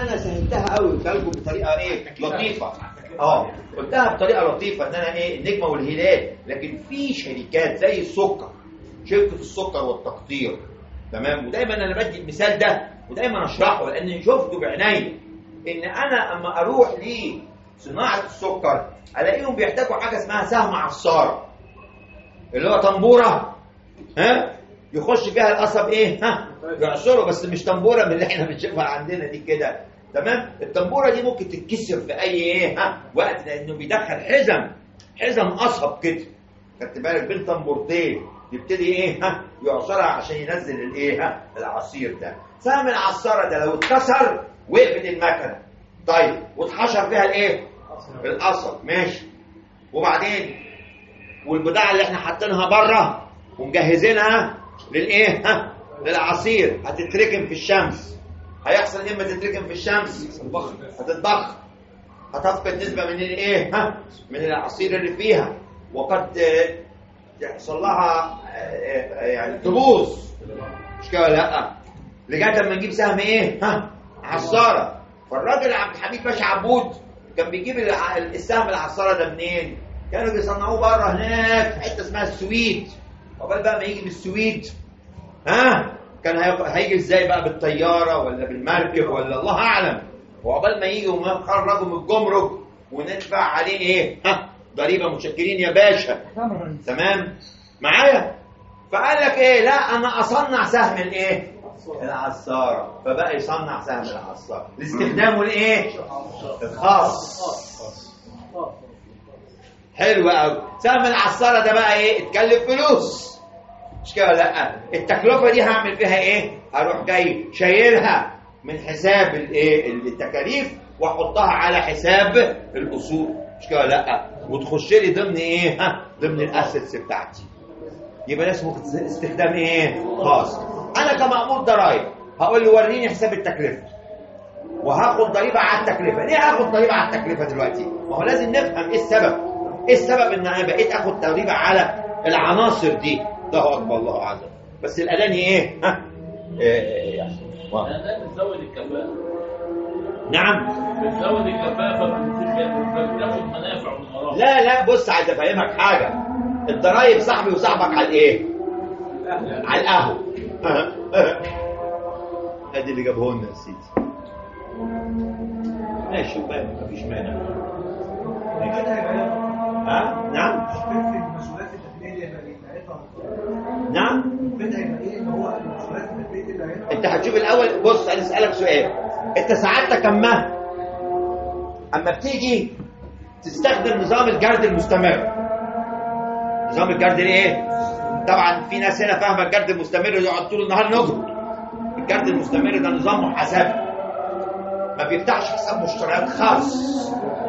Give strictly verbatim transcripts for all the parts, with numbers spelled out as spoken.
انا سهلتها قوي قلت لكم بطريقه ايه لطيفه. اه قلتها بطريقه لطيفه ان انا ايه النجمه والهلال، لكن في شركات زي السكر، شركه السكر والتقطير، تمام. ودايما انا بدي المثال ده ودايما اشرحه لان شفته بعيني، ان انا اما اروح لصناعه السكر الاقيهم بيحتاجوا حاجه اسمها سهم عصاره، اللي هو طنبوره ها يخش فيها القصب ايه ها يعصره، بس مش طنبوره من اللي احنا بنشوفها عندنا دي كده، تمام. الطنبوره دي ممكن تتكسر في اي ايه ها وقت، لانه بيدخل حزم حزم قصب كده، خدت بالك، بين طنبورتين يبتدي ايه ها يعصرها عشان ينزل الايه ها العصير ده. سهم العصاره ده لو اتكسر وقفت المكنه، طيب واتحشر فيها الايه القصب، ماشي. وبعدين والبضاعه اللي احنا حاطينها بره ومجهزينها للايه ها للعصير هتتركن في الشمس، هيحصل ايه اما تتركن في الشمس؟ هتتضخ، هتفقد نسبه من الايه ها من العصير اللي فيها، وقد يحصل لها يعني تبوظ، مش كده؟ لا، لغايه اما نجيب سهم ايه ها عصاره. فالراجل عبد الحميد باشا عبود كان بيجيب السهم العصاره ده منين؟ كانوا بيصنعوه بره هناك في حته اسمها السويد. عقبال بقى ما يجي من السويد ها كان هيجي ازاي بقى؟ بالطياره ولا بالمركب ولا الله اعلم. وعقبال ما يجي ونخرجه من الجمرك وندفع عليه ايه ها ضريبه، متشكرين يا باشا، تمام معايا. فقال لك ايه، لا انا اصنع سهم الايه العصاره، فبقى يصنع سهم العصاره لاستخدامه الايه الخاص. حلو قوي. سهم العصاره ده بقى ايه اتكلف فلوس، مش كده؟ لا، التكلفه دي هعمل فيها ايه؟ هروح جاي شايلها من حساب الايه التكاليف واحطها على حساب الاصول، مش كده؟ لا، وتخش لي ضمن ايه ها ضمن الاسيتس بتاعتي. يبقى ده اسمه استخدام ايه خاص. انا كمأمور ضرايب هقول له وريني حساب التكلفه وهاخد ضريبه على التكلفه. ليه هاخد ضريبه على التكلفه دلوقتي؟ ما هو لازم نفهم ايه السبب. ايه السبب ان انا بقيت اخد ضريبه على العناصر دي؟ الله اكبر الله اعظم. بس الاذاني ايه ها ايه يعني ده بتزود الكفاءه. نعم بتزود الكفاءه، فبتاخد منافع من وراها. لا لا بص، عايز افهمك حاجه. الضرايب صاحبي وصاحبك على الايه؟ على القهوه. ادي اللي جابه لنا يا سيدي. ماشي طيب مفيش مانع. ها نعم نعم انت هتشوف الاول. بص انا اسالك سؤال، انت سعادتك اما اما بتيجي تستخدم نظام الجرد المستمر، نظام الجرد الايه؟ طبعا في ناس هنا فاهمه الجرد المستمر يقعد طول النهار نجم. الجرد المستمر ده نظام محاسبي، ما بيفتحش حساب مشتريات خاص،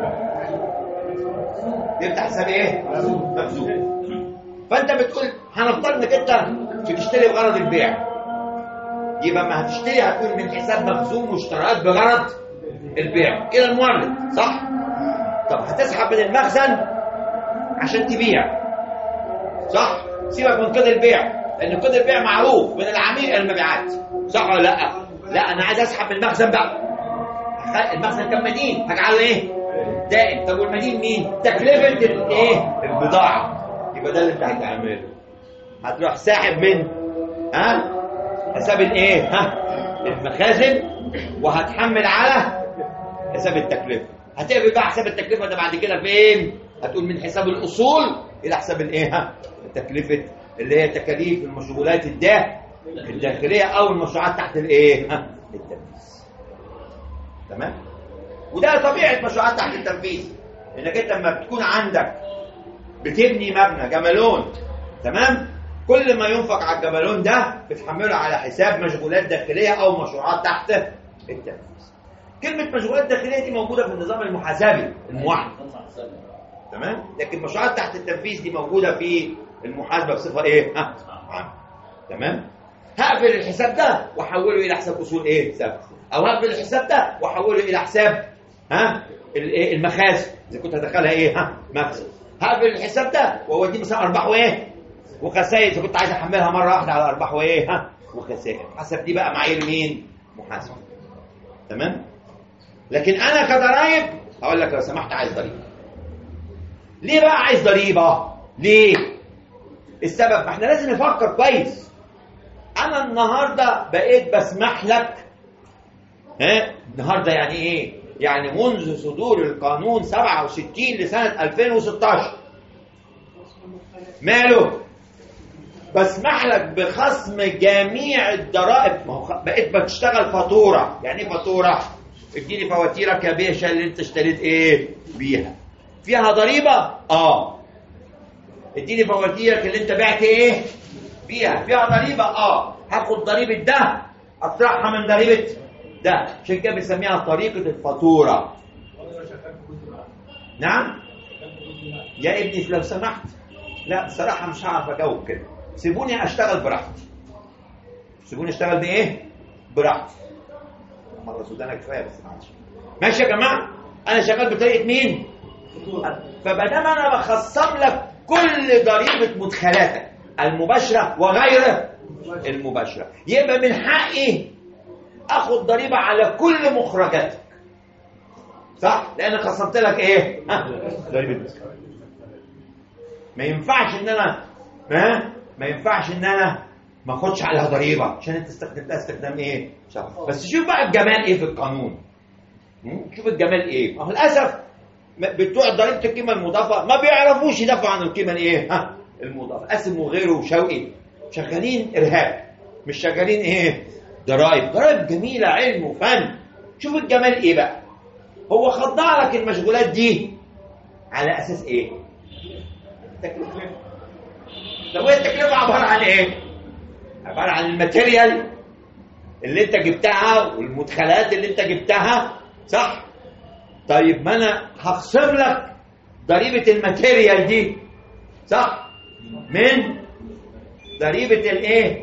بيفتح حساب ايه؟ مخزون. فانت بتقول هنفترض انك انت بتشتري بغرض البيع، يبقى ما هتشتري هتكون من حساب مخزون مشتريات بغرض البيع الى المورد، صح؟ طب هتسحب من المخزن عشان تبيع، صح؟ سيبك من قيد البيع، لان قيد البيع معروف من العميل الى المبيعات، صح ولا لا؟ لا انا عايز اسحب من المخزن بقى. المخزن كان مدين هجعله ايه؟ دائم. طب والمدين مين؟ تكلفه الايه؟ البضاعه. يبقى ده اللي انت هتعمله، هتروح ساحب من ها حساب الايه ها المخازن وهتحمل على حساب التكلفه. هتقبل بقى حساب التكلفه ده بعد كده فين؟ هتقول من حساب الاصول الى حساب الايه ها التكلفه اللي هي تكاليف المشغولات الداخليه او المشروعات تحت الايه ها التنفيذ. تمام؟ وده طبيعه مشروعات تحت التنفيذ، انك انت لما بتكون عندك بتبني مبنى جمالون، تمام؟ كل ما ينفق على الجمالون ده بتحمله على حساب مشغولات داخليه او مشروعات تحت التنفيذ. كلمه مشغولات داخليه دي موجوده في النظام المحاسبي الموحد، تمام؟ لكن مشروعات تحت التنفيذ دي موجوده في المحاسبه بصفه ايه ها عامه، تمام؟ هقفل الحساب ده واحوله الى حساب اصول ايه ثابت، او هقفل الحساب ده واحوله الى حساب ها الايه المخازن اذا كنت هدخلها ايه ها مخزن. هقفل الحساب ده واوديه مثلا ارباح وايه وخسائر اذا كنت عايز احملها مره واحده على ارباح وايه ها وخسائر. حسب دي بقى معايير مين؟ محاسبه، تمام؟ لكن انا كضرايب هقول لك لو سمحت عايز ضريبه. ليه بقى عايز ضريبه؟ ليه؟ السبب ما احنا لازم نفكر كويس. انا النهارده بقيت بسمح لك، ها النهارده يعني ايه؟ يعني منذ صدور القانون سبعة وستين لسنه ألفين وستاشر ماله؟ بسمح لك بخصم جميع الضرائب. ما هو بقيت بتشتغل فاتوره. يعني ايه فاتوره؟ اديني فواتيرك يا باشا اللي انت اشتريت ايه بيها، فيها ضريبه؟ اه. اديني فواتيرك اللي انت بعت ايه بيها، فيها ضريبه؟ اه. هاخد ضريبه ده اطرحها من ضريبه ده، عشان كده بنسميها طريقه الفاتوره. نعم يا ابني لو سمحت. لا بصراحه مش هعرف اجاوب كده، سيبوني اشتغل براحتي. سيبوني اشتغل بايه؟ براحتي. مره سودانه كفايه بس معلش. ماشي يا جماعه، انا شغال بطريقه مين؟ فبدام انا بخصم لك كل ضريبه مدخلاتك المباشره وغير المباشره، يبقى من حقي اخد ضريبه على كل مخرجاتك، صح؟ لان خصمت لك ايه؟ ها ضريبه. ما ينفعش ان انا ما ما ينفعش ان انا ما اخدش عليها ضريبه عشان انت استخدمتها استخدام ايه؟ شرف. بس شوف بقى الجمال ايه في القانون. شوف الجمال ايه. اهو للاسف بتوع ضريبه القيمه المضافه ما بيعرفوش يدافعوا عن القيمه الايه؟ ها المضافه. قاسم وغيره وشوقي شغالين ارهاب، مش شغالين ايه؟ ضرائب. ضرائب جميله، علم وفن. شوف الجمال ايه بقى. هو خضع لك المشغولات دي على اساس ايه؟ التكلفه. طب وهي التكلفه عباره عن ايه؟ عباره عن الماتيريال اللي انت جبتها والمدخلات اللي انت جبتها، صح؟ طيب ما انا هخصم لك ضريبه الماتيريال دي، صح؟ من ضريبه الايه؟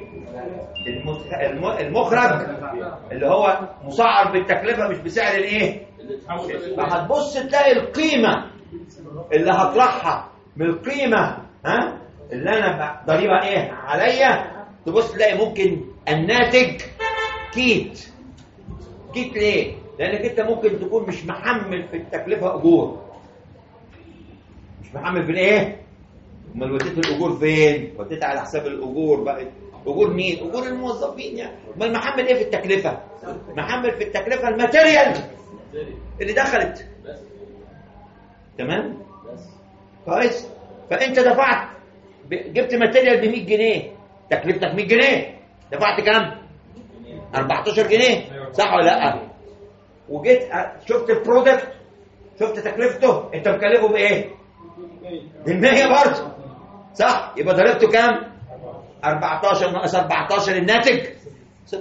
المخرج اللي هو مسعر بالتكلفه مش بسعر الايه؟ فهتبص تلاقي القيمه اللي هطلعها من القيمه ها اللي انا ضريبه ايه عليا، تبص تلاقي ممكن الناتج كيت. كيت ليه؟ لانك انت ممكن تكون مش محمل في التكلفه اجور، مش محمل في الايه؟ امال وديت الاجور فين؟ وديت على حساب الاجور بقى. اجور مين؟ اجور الموظفين يعني. امال محمل ايه في التكلفه؟ محمل في التكلفه الماتيريال اللي دخلت. تمام؟ كويس؟ فانت دفعت جبت ماتيريال ب مية جنيه، تكلفتك مية جنيه، دفعت كام؟ أربعتاشر جنيه، صح ولا لا؟ وجيت شفت البرودكت، شفت تكلفته، انت مكلفه بايه؟ ب مية برضه، صح؟ يبقى ضربته كام؟ أربعتاشر ناقص أربعتاشر الناتج صفر.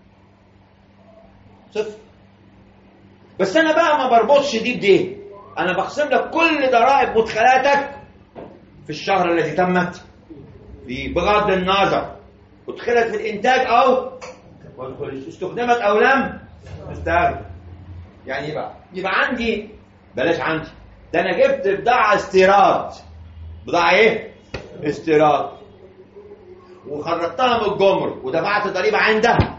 صفر. بس انا بقى ما بربطش دي بدي، انا بخصم لك كل ضرائب مدخلاتك في الشهر الذي تمت فيه بغض النظر ادخلت في الانتاج او استخدمت او لم تستخدم. يعني يبقى يبقى عندي بلاش عندي ده انا جبت بضاعه استيراد، بضاعه ايه؟ استيراد، وخرجتها من الجمرك ودفعت ضريبه عندها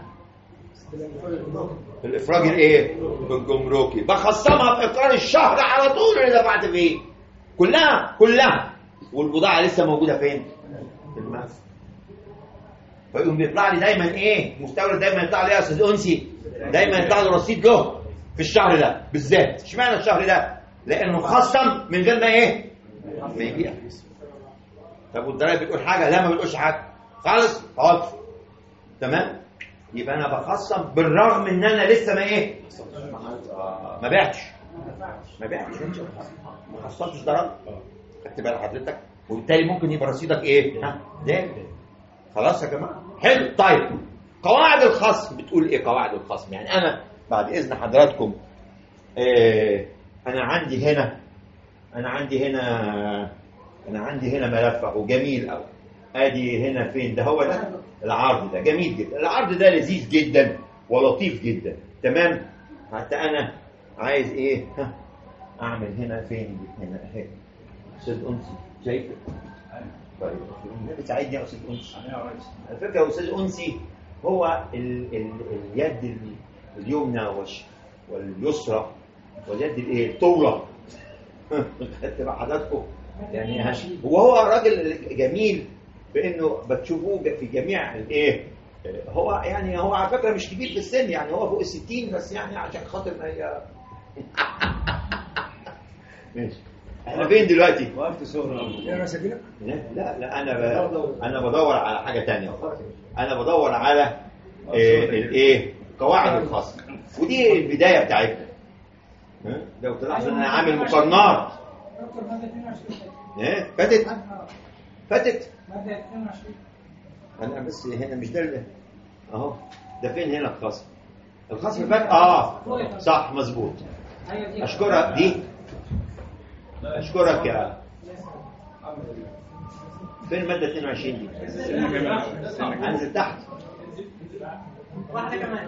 الافراج الايه؟ الجمركي، بخصمها في اقرار الشهر على طول اللي دفعت فيه كلها كلها، والبضاعه لسه موجوده فين؟ في المخزن. فيقوم بيطلع لي دايما ايه؟ مستورد دايما يطلع لي يا استاذ انسي، دايما يطلع له رصيد له في الشهر ده بالذات. اشمعنى الشهر ده؟ لانه خصم من غير ما ايه؟ ما يبيع. طب والضرايب بتقول حاجه؟ لا ما بتقولش حاجه خالص. خالص. تمام؟ يبقى انا بخصم بالرغم ان انا لسه ما ايه؟ ما بعتش ما بعتش ما خصمتش ضرائب. خدت بال حضرتك؟ وبالتالي ممكن يبقى رصيدك ايه؟ ها؟ ده خلاص يا جماعه؟ حلو. طيب قواعد الخصم بتقول ايه؟ قواعد الخصم يعني انا بعد اذن حضراتكم إيه انا عندي هنا انا عندي هنا انا عندي هنا ملف اهو جميل قوي. ادي هنا فين ده؟ هو ده العرض ده جميل جدا. العرض ده لذيذ جدا ولطيف جدا. تمام؟ حتى انا عايز ايه؟ ها اعمل هنا فين؟ هنا اهي. استاذ انسي شايف؟ طيب بتساعدني يا استاذ انسي. على فكره يا استاذ انسي هو ال ال اليد اليمنى واليسرى واليد الايه الطولة. خدت مع حضراتكم يعني. وهو راجل جميل بانه بتشوفوه في جميع الايه، هو يعني هو على فكره مش كبير في السن، يعني هو فوق الستين بس يعني عشان خاطر ما هي. ماشي. احنا فين دلوقتي؟ وقفت صغرى يا مساكين. لا لا انا ب... انا بدور على حاجه تانية. انا بدور على الايه قواعد الخصم، ودي البدايه بتاعتنا. لو تلاحظوا ان انا عامل مقارنات. ايه فاتت فاتت انا بس هنا مش ده اهو. ده فين هنا الخصم؟ الخصم فات. اه صح مظبوط. اشكرك دي، اشكرك يا. فين الماده اثنين وعشرين دي؟ انزل تحت واحده كمان.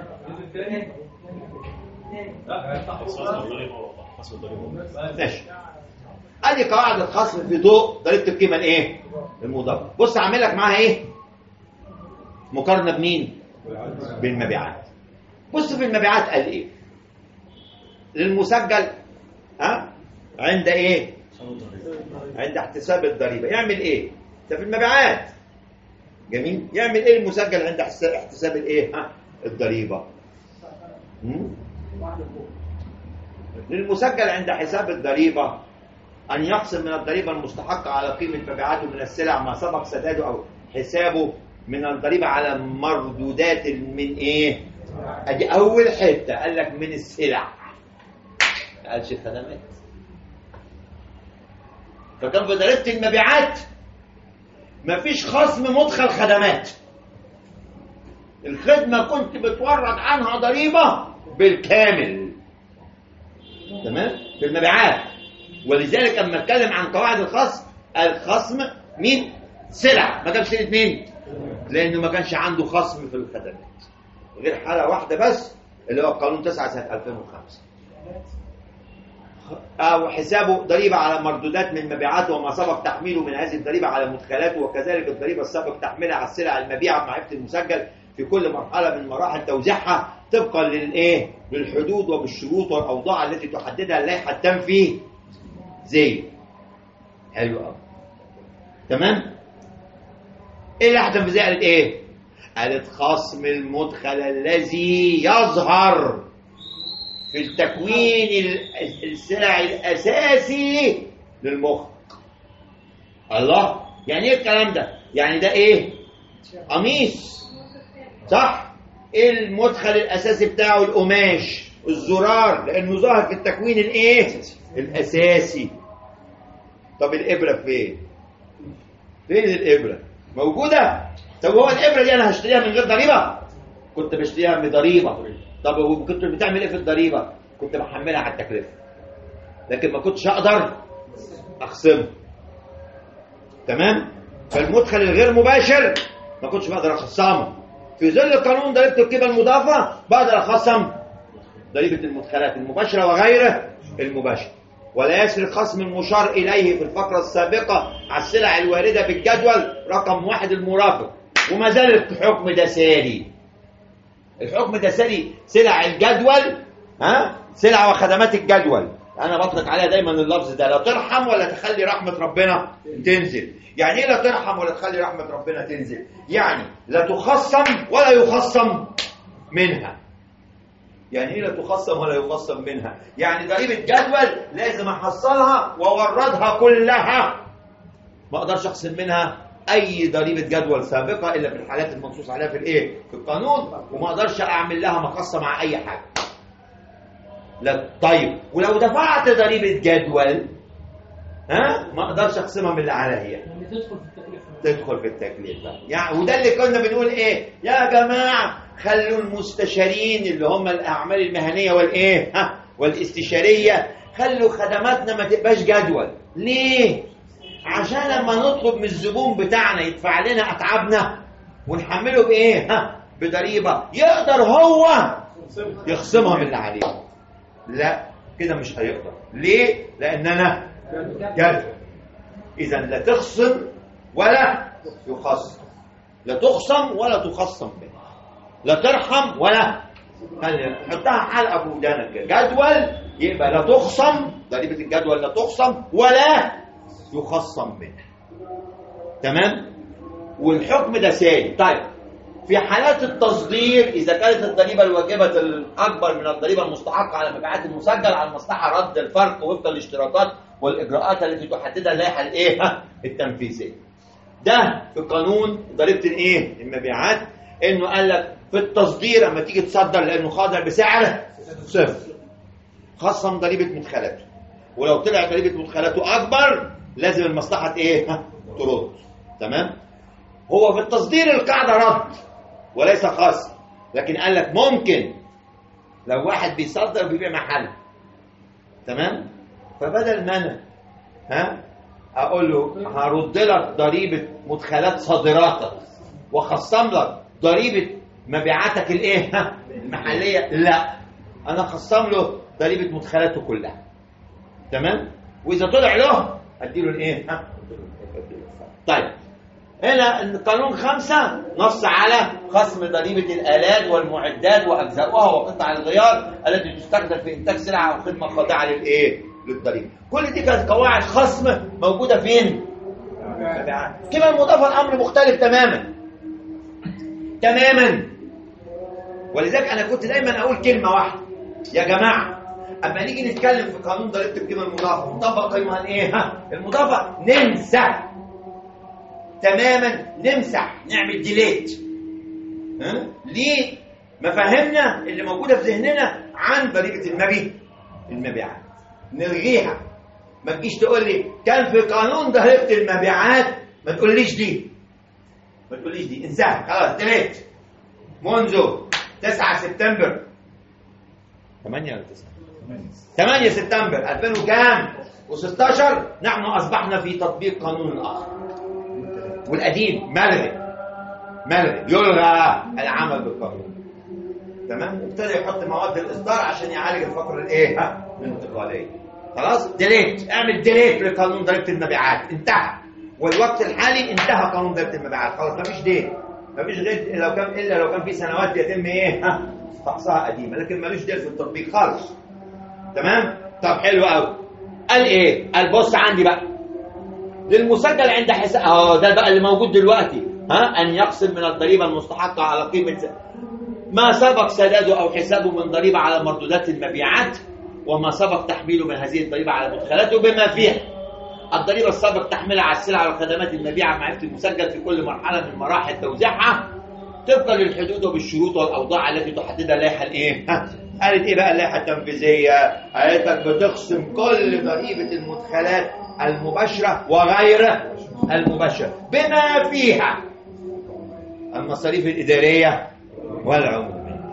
ماشي. ادي قواعد الخصم في ضوء ضريبه القيمه الايه المضافه. بص اعمل لك معاها ايه مقارنه بمين؟ بالمبيعات. بص في المبيعات قال ايه للمسجل ها عند ايه عند احتساب الضريبه. يعمل ايه ده في المبيعات؟ جميل. يعمل ايه المسجل عند احتساب الايه ها الضريبه؟ للمسجل عند حساب الضريبة أن يقسم من الضريبة المستحقة على قيمة مبيعاته من السلع ما سبق سداده أو حسابه من الضريبة على مردودات من إيه؟ أدي أول حتة قال لك من السلع، ما قالش خدمات. فكان في ضريبة المبيعات مفيش خصم مدخل خدمات. الخدمة كنت بتورد عنها ضريبة بالكامل. تمام في المبيعات. ولذلك اما اتكلم عن قواعد الخصم الخصم مين؟ سلع. ما جابش سيره مين؟ لانه ما كانش عنده خصم في الخدمات غير حاله واحده بس اللي هو قانون تسعة سنه ألفين وخمسة، او حسابه ضريبه على مردودات من مبيعاته وما سبق تحميله من هذه الضريبه على مدخلاته، وكذلك الضريبه السابق تحميلها على السلع المبيعه بمعرفه المسجل في كل مرحله من مراحل توزيعها طبقا للايه؟ للحدود وبالشروط والاوضاع التي تحددها اللائحه التنفيذيه. زي حلو قوي. تمام. ايه اللائحه التنفيذيه قالت ايه؟ قالت خصم المدخل الذي يظهر في التكوين السلع الاساسي للمخ. الله، يعني ايه الكلام ده؟ يعني ده ايه؟ قميص صح؟ ايه المدخل الاساسي بتاعه؟ القماش، الزرار، لانه ظاهر في التكوين الايه؟ الاساسي. طب الابره فين؟ فين الابره؟ موجوده. طب هو الابره دي انا هشتريها من غير ضريبه؟ كنت بشتريها بضريبه. طب كنت بتعمل ايه في الضريبه؟ كنت بحملها على التكلفه، لكن ما كنتش اقدر اخصمها. تمام. فالمدخل الغير مباشر ما كنتش بقدر اخصمه. في ظل قانون ضريبه القيمه المضافه بقدر اخصم ضريبه المدخلات المباشره وغير المباشره. ولا يسري خصم المشار اليه في الفقره السابقه على السلع الوارده بالجدول رقم واحد المرافق. وما زال الحكم ده ساري. الحكم ده ساري. سلع الجدول ها سلع وخدمات الجدول انا بطلق عليها دايما اللفظ ده. لا ترحم ولا تخلي رحمه ربنا تنزل. يعني ايه لا ترحم ولا تخلي رحمه ربنا تنزل؟ يعني لا تخصم ولا يخصم منها. يعني ايه لا تخصم ولا يخصم منها؟ يعني ضريبه جدول لازم احصلها واوردها كلها، ما اقدرش اخصم منها اي ضريبه جدول سابقه الا في الحالات المنصوص عليها في الايه؟ في القانون. وما اقدرش اعمل لها مخصصه مع اي حاجه. لا. طيب ولو دفعت ضريبه جدول ها ما اقدرش اقسمها من اللي عليا، يعني تدخل في التكلفه تدخل في التكلفه. يعني وده اللي كنا بنقول ايه يا جماعه؟ خلوا المستشارين اللي هم الاعمال المهنيه والايه ها والاستشاريه خلوا خدماتنا ما تبقاش جدول. ليه؟ عشان لما نطلب من الزبون بتاعنا يدفع لنا اتعابنا ونحمله بايه ها بضريبه يقدر هو يخصمها من اللي عليه. لا كده مش هيقدر. ليه؟ لان انا جدول. اذا لا تخصم ولا يخصم، لا تخصم ولا تخصم منها، لا ترحم ولا خلي حطها حلقه في ودانك جدول، يبقى لا تخصم ضريبه الجدول، لا تخصم ولا يخصم منها. تمام؟ والحكم ده ساري. طيب في حالات التصدير اذا كانت الضريبه الواجبه الاكبر من الضريبه المستحقه على مبيعات المسجل، على المصلحه رد الفرق وفق الاشتراطات والاجراءات التي تحددها اللائحه الايه التنفيذيه. ده في قانون ضريبه الايه المبيعات، انه قال لك في التصدير اما تيجي تصدر لانه خاضع بسعر صفر خصم ضريبه مدخلاته، ولو طلع ضريبه مدخلاته اكبر لازم المصلحه ايه ترد. تمام؟ هو في التصدير القاعده رد وليس خاص، لكن قال لك ممكن لو واحد بيصدر بيبيع محل، تمام؟ فبدل ما انا ها اقول له هرد لك ضريبه مدخلات صادراتك واخصم لك ضريبه مبيعاتك الايه المحليه، لا، انا اخصم له ضريبه مدخلاته كلها. تمام؟ واذا طلع له اديله الايه ها. طيب هنا القانون خمسة نص على خصم ضريبة الآلات والمعدات وأجزاؤها وقطع الغيار التي تستخدم في إنتاج سلعة أو خدمة خاضعة للإيه؟ للضريبة. كل دي كانت قواعد خصم موجودة فين؟ كما المضافة الأمر مختلف تماما تماما. ولذلك أنا كنت دايما أقول كلمة واحدة يا جماعة، أما نيجي نتكلم في قانون ضريبة القيمة المضافة مطبق قيمة الإيه؟ ها؟ المضافة ننسى تماما، نمسح، نعمل ديليت. ها؟ ليه؟ مفاهيمنا اللي موجوده في ذهننا عن ضريبه المبيع المبيعات نلغيها. ما تجيش تقول لي كان في قانون ضريبه المبيعات، ما تقوليش دي، ما تقوليش دي، انساها خلاص، ديليت. منذ تسعة سبتمبر ثمانية ولا تسعة؟ ثمانية سبتمبر ألفين وكام؟ وستاشر نحن اصبحنا في تطبيق قانون اخر، والقديم ملغي ملغي يلغى العمل بالقانون. تمام؟ وابتدى يحط مواد الاصدار عشان يعالج الفقره الايه ها الانتقاليه. خلاص ديليت، اعمل ديليت لقانون ضريبه المبيعات، انتهى. والوقت الحالي انتهى قانون ضريبه المبيعات، خلاص مفيش ديل، مفيش غير لو كان الا لو كان في سنوات بيتم ايه ها فحصها قديمه، لكن ملوش ديل في التطبيق خالص. تمام؟ طب حلو قوي. قال ايه؟ قال بص عندي بقى للمسجل عند حساب، اه ده بقى اللي موجود دلوقتي، ها ان يقسم من الضريبه المستحقه على قيمه ما سبق سداده او حسابه من ضريبه على مردودات المبيعات وما سبق تحميله من هذه الضريبه على مدخلاته بما فيها الضريبه السابق تحميلها على السلع والخدمات المبيعه مع المسجل في كل مرحله من مراحل توزيعها طبقا للحدود وبالشروط والاوضاع التي تحددها اللائحه الايه؟ قالت ايه بقى اللائحه التنفيذيه؟ قالت لك بتقسم كل ضريبه المدخلات المباشرة وغير المباشرة بما فيها المصاريف الإدارية والعمومية.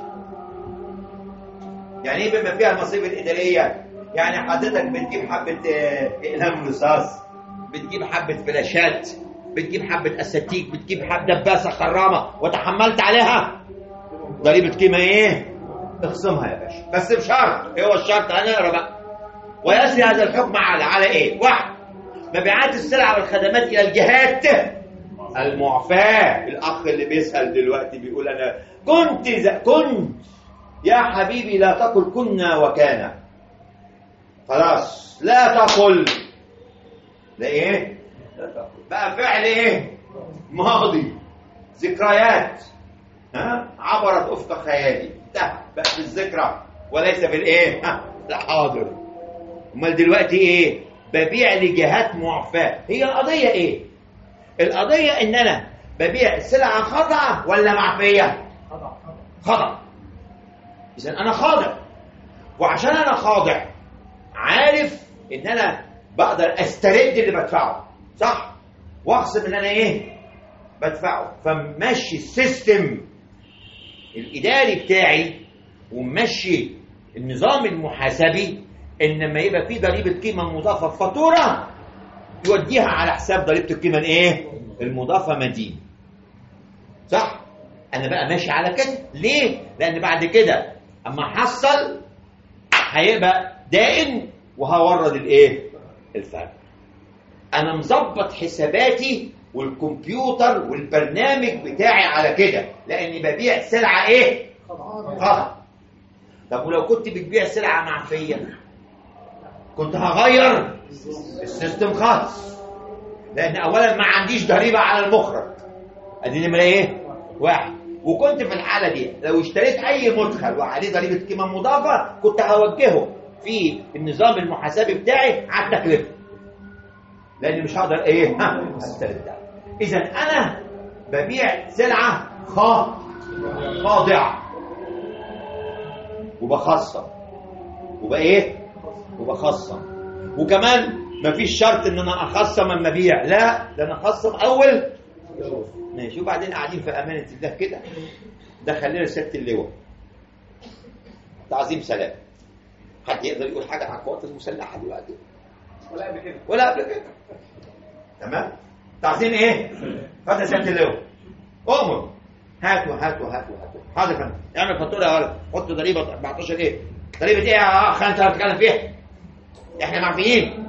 يعني ايه بما فيها المصاريف الإدارية؟ يعني حضرتك بتجيب حبة إقلام رصاص، بتجيب حبة فلاشات، بتجيب حبة أساتيك، بتجيب حبة دباسة خرامة وتحملت عليها ضريبة قيمة ايه؟ اخصمها يا باشا، بس بشرط. ايه هو الشرط؟ هنقرا بقى. ويسري هذا الحكم على على ايه؟ واحد، مبيعات السلع والخدمات الى الجهات المعفاة. الاخ اللي بيسأل دلوقتي بيقول انا كنت ز... كنت يا حبيبي لا تقل كنا وكان، خلاص لا تقل، لا ايه؟ لا تقل بقى فعل ايه؟ ماضي، ذكريات ها عبرت افق خيالي، انتهى بقى في الذكرى وليس في الايه؟ ها الحاضر. امال دلوقتي ايه؟ ببيع لجهات معفاة. هي القضية ايه؟ القضية ان انا ببيع سلعة خاضعة ولا معفية؟ خاضعة. اذا انا خاضع، وعشان انا خاضع عارف ان انا بقدر استرد اللي بدفعه، صح؟ واخصم ان انا ايه؟ بدفعه. فمشي السيستم الاداري بتاعي ومشي النظام المحاسبي ان لما يبقى في ضريبه قيمه مضافه في فاتوره يوديها على حساب ضريبه القيمه الايه؟ المضافه مدين. صح؟ انا بقى ماشي على كده. ليه؟ لان بعد كده اما احصل هيبقى دائن وهورد الايه؟ الفرق. انا مظبط حساباتي والكمبيوتر والبرنامج بتاعي على كده، لاني ببيع سلعه ايه؟ خطأ. طب ولو كنت بتبيع سلعه معفيه كنت هغير السيستم خالص، لان اولا ما عنديش ضريبه على المخرج، ادي نمره ايه؟ واحد. وكنت في الحاله دي لو اشتريت اي مدخل وعليه ضريبه قيمه مضافه كنت هوجهه في النظام المحاسبي بتاعي على التكلفه، لان مش هقدر ايه ها استردها. اذا انا ببيع سلعه خاضعه وبخصم وبايه وبخصم، وكمان مفيش شرط ان انا اخصم اما ابيع، لا ده انا اخصم اول ماشي، وبعدين قاعدين في امانه الله كده. ده خلينا سياده اللواء تعظيم سلام. حد يقدر يقول حاجه عن القوات المسلحه دلوقتي؟ ولا قبل كده ولا قبل كده. تمام. تعظيم ايه؟ اتفضل سياده اللواء. امر هاتوا هاتوا هاتوا هاتوا. حاضر يا فندم. اعمل فاتوره يا ولد، حط ضريبه أربعتاشر ايه؟ ضريبه ايه يا اخ انت هتتكلم فيها؟ احنا معفيين.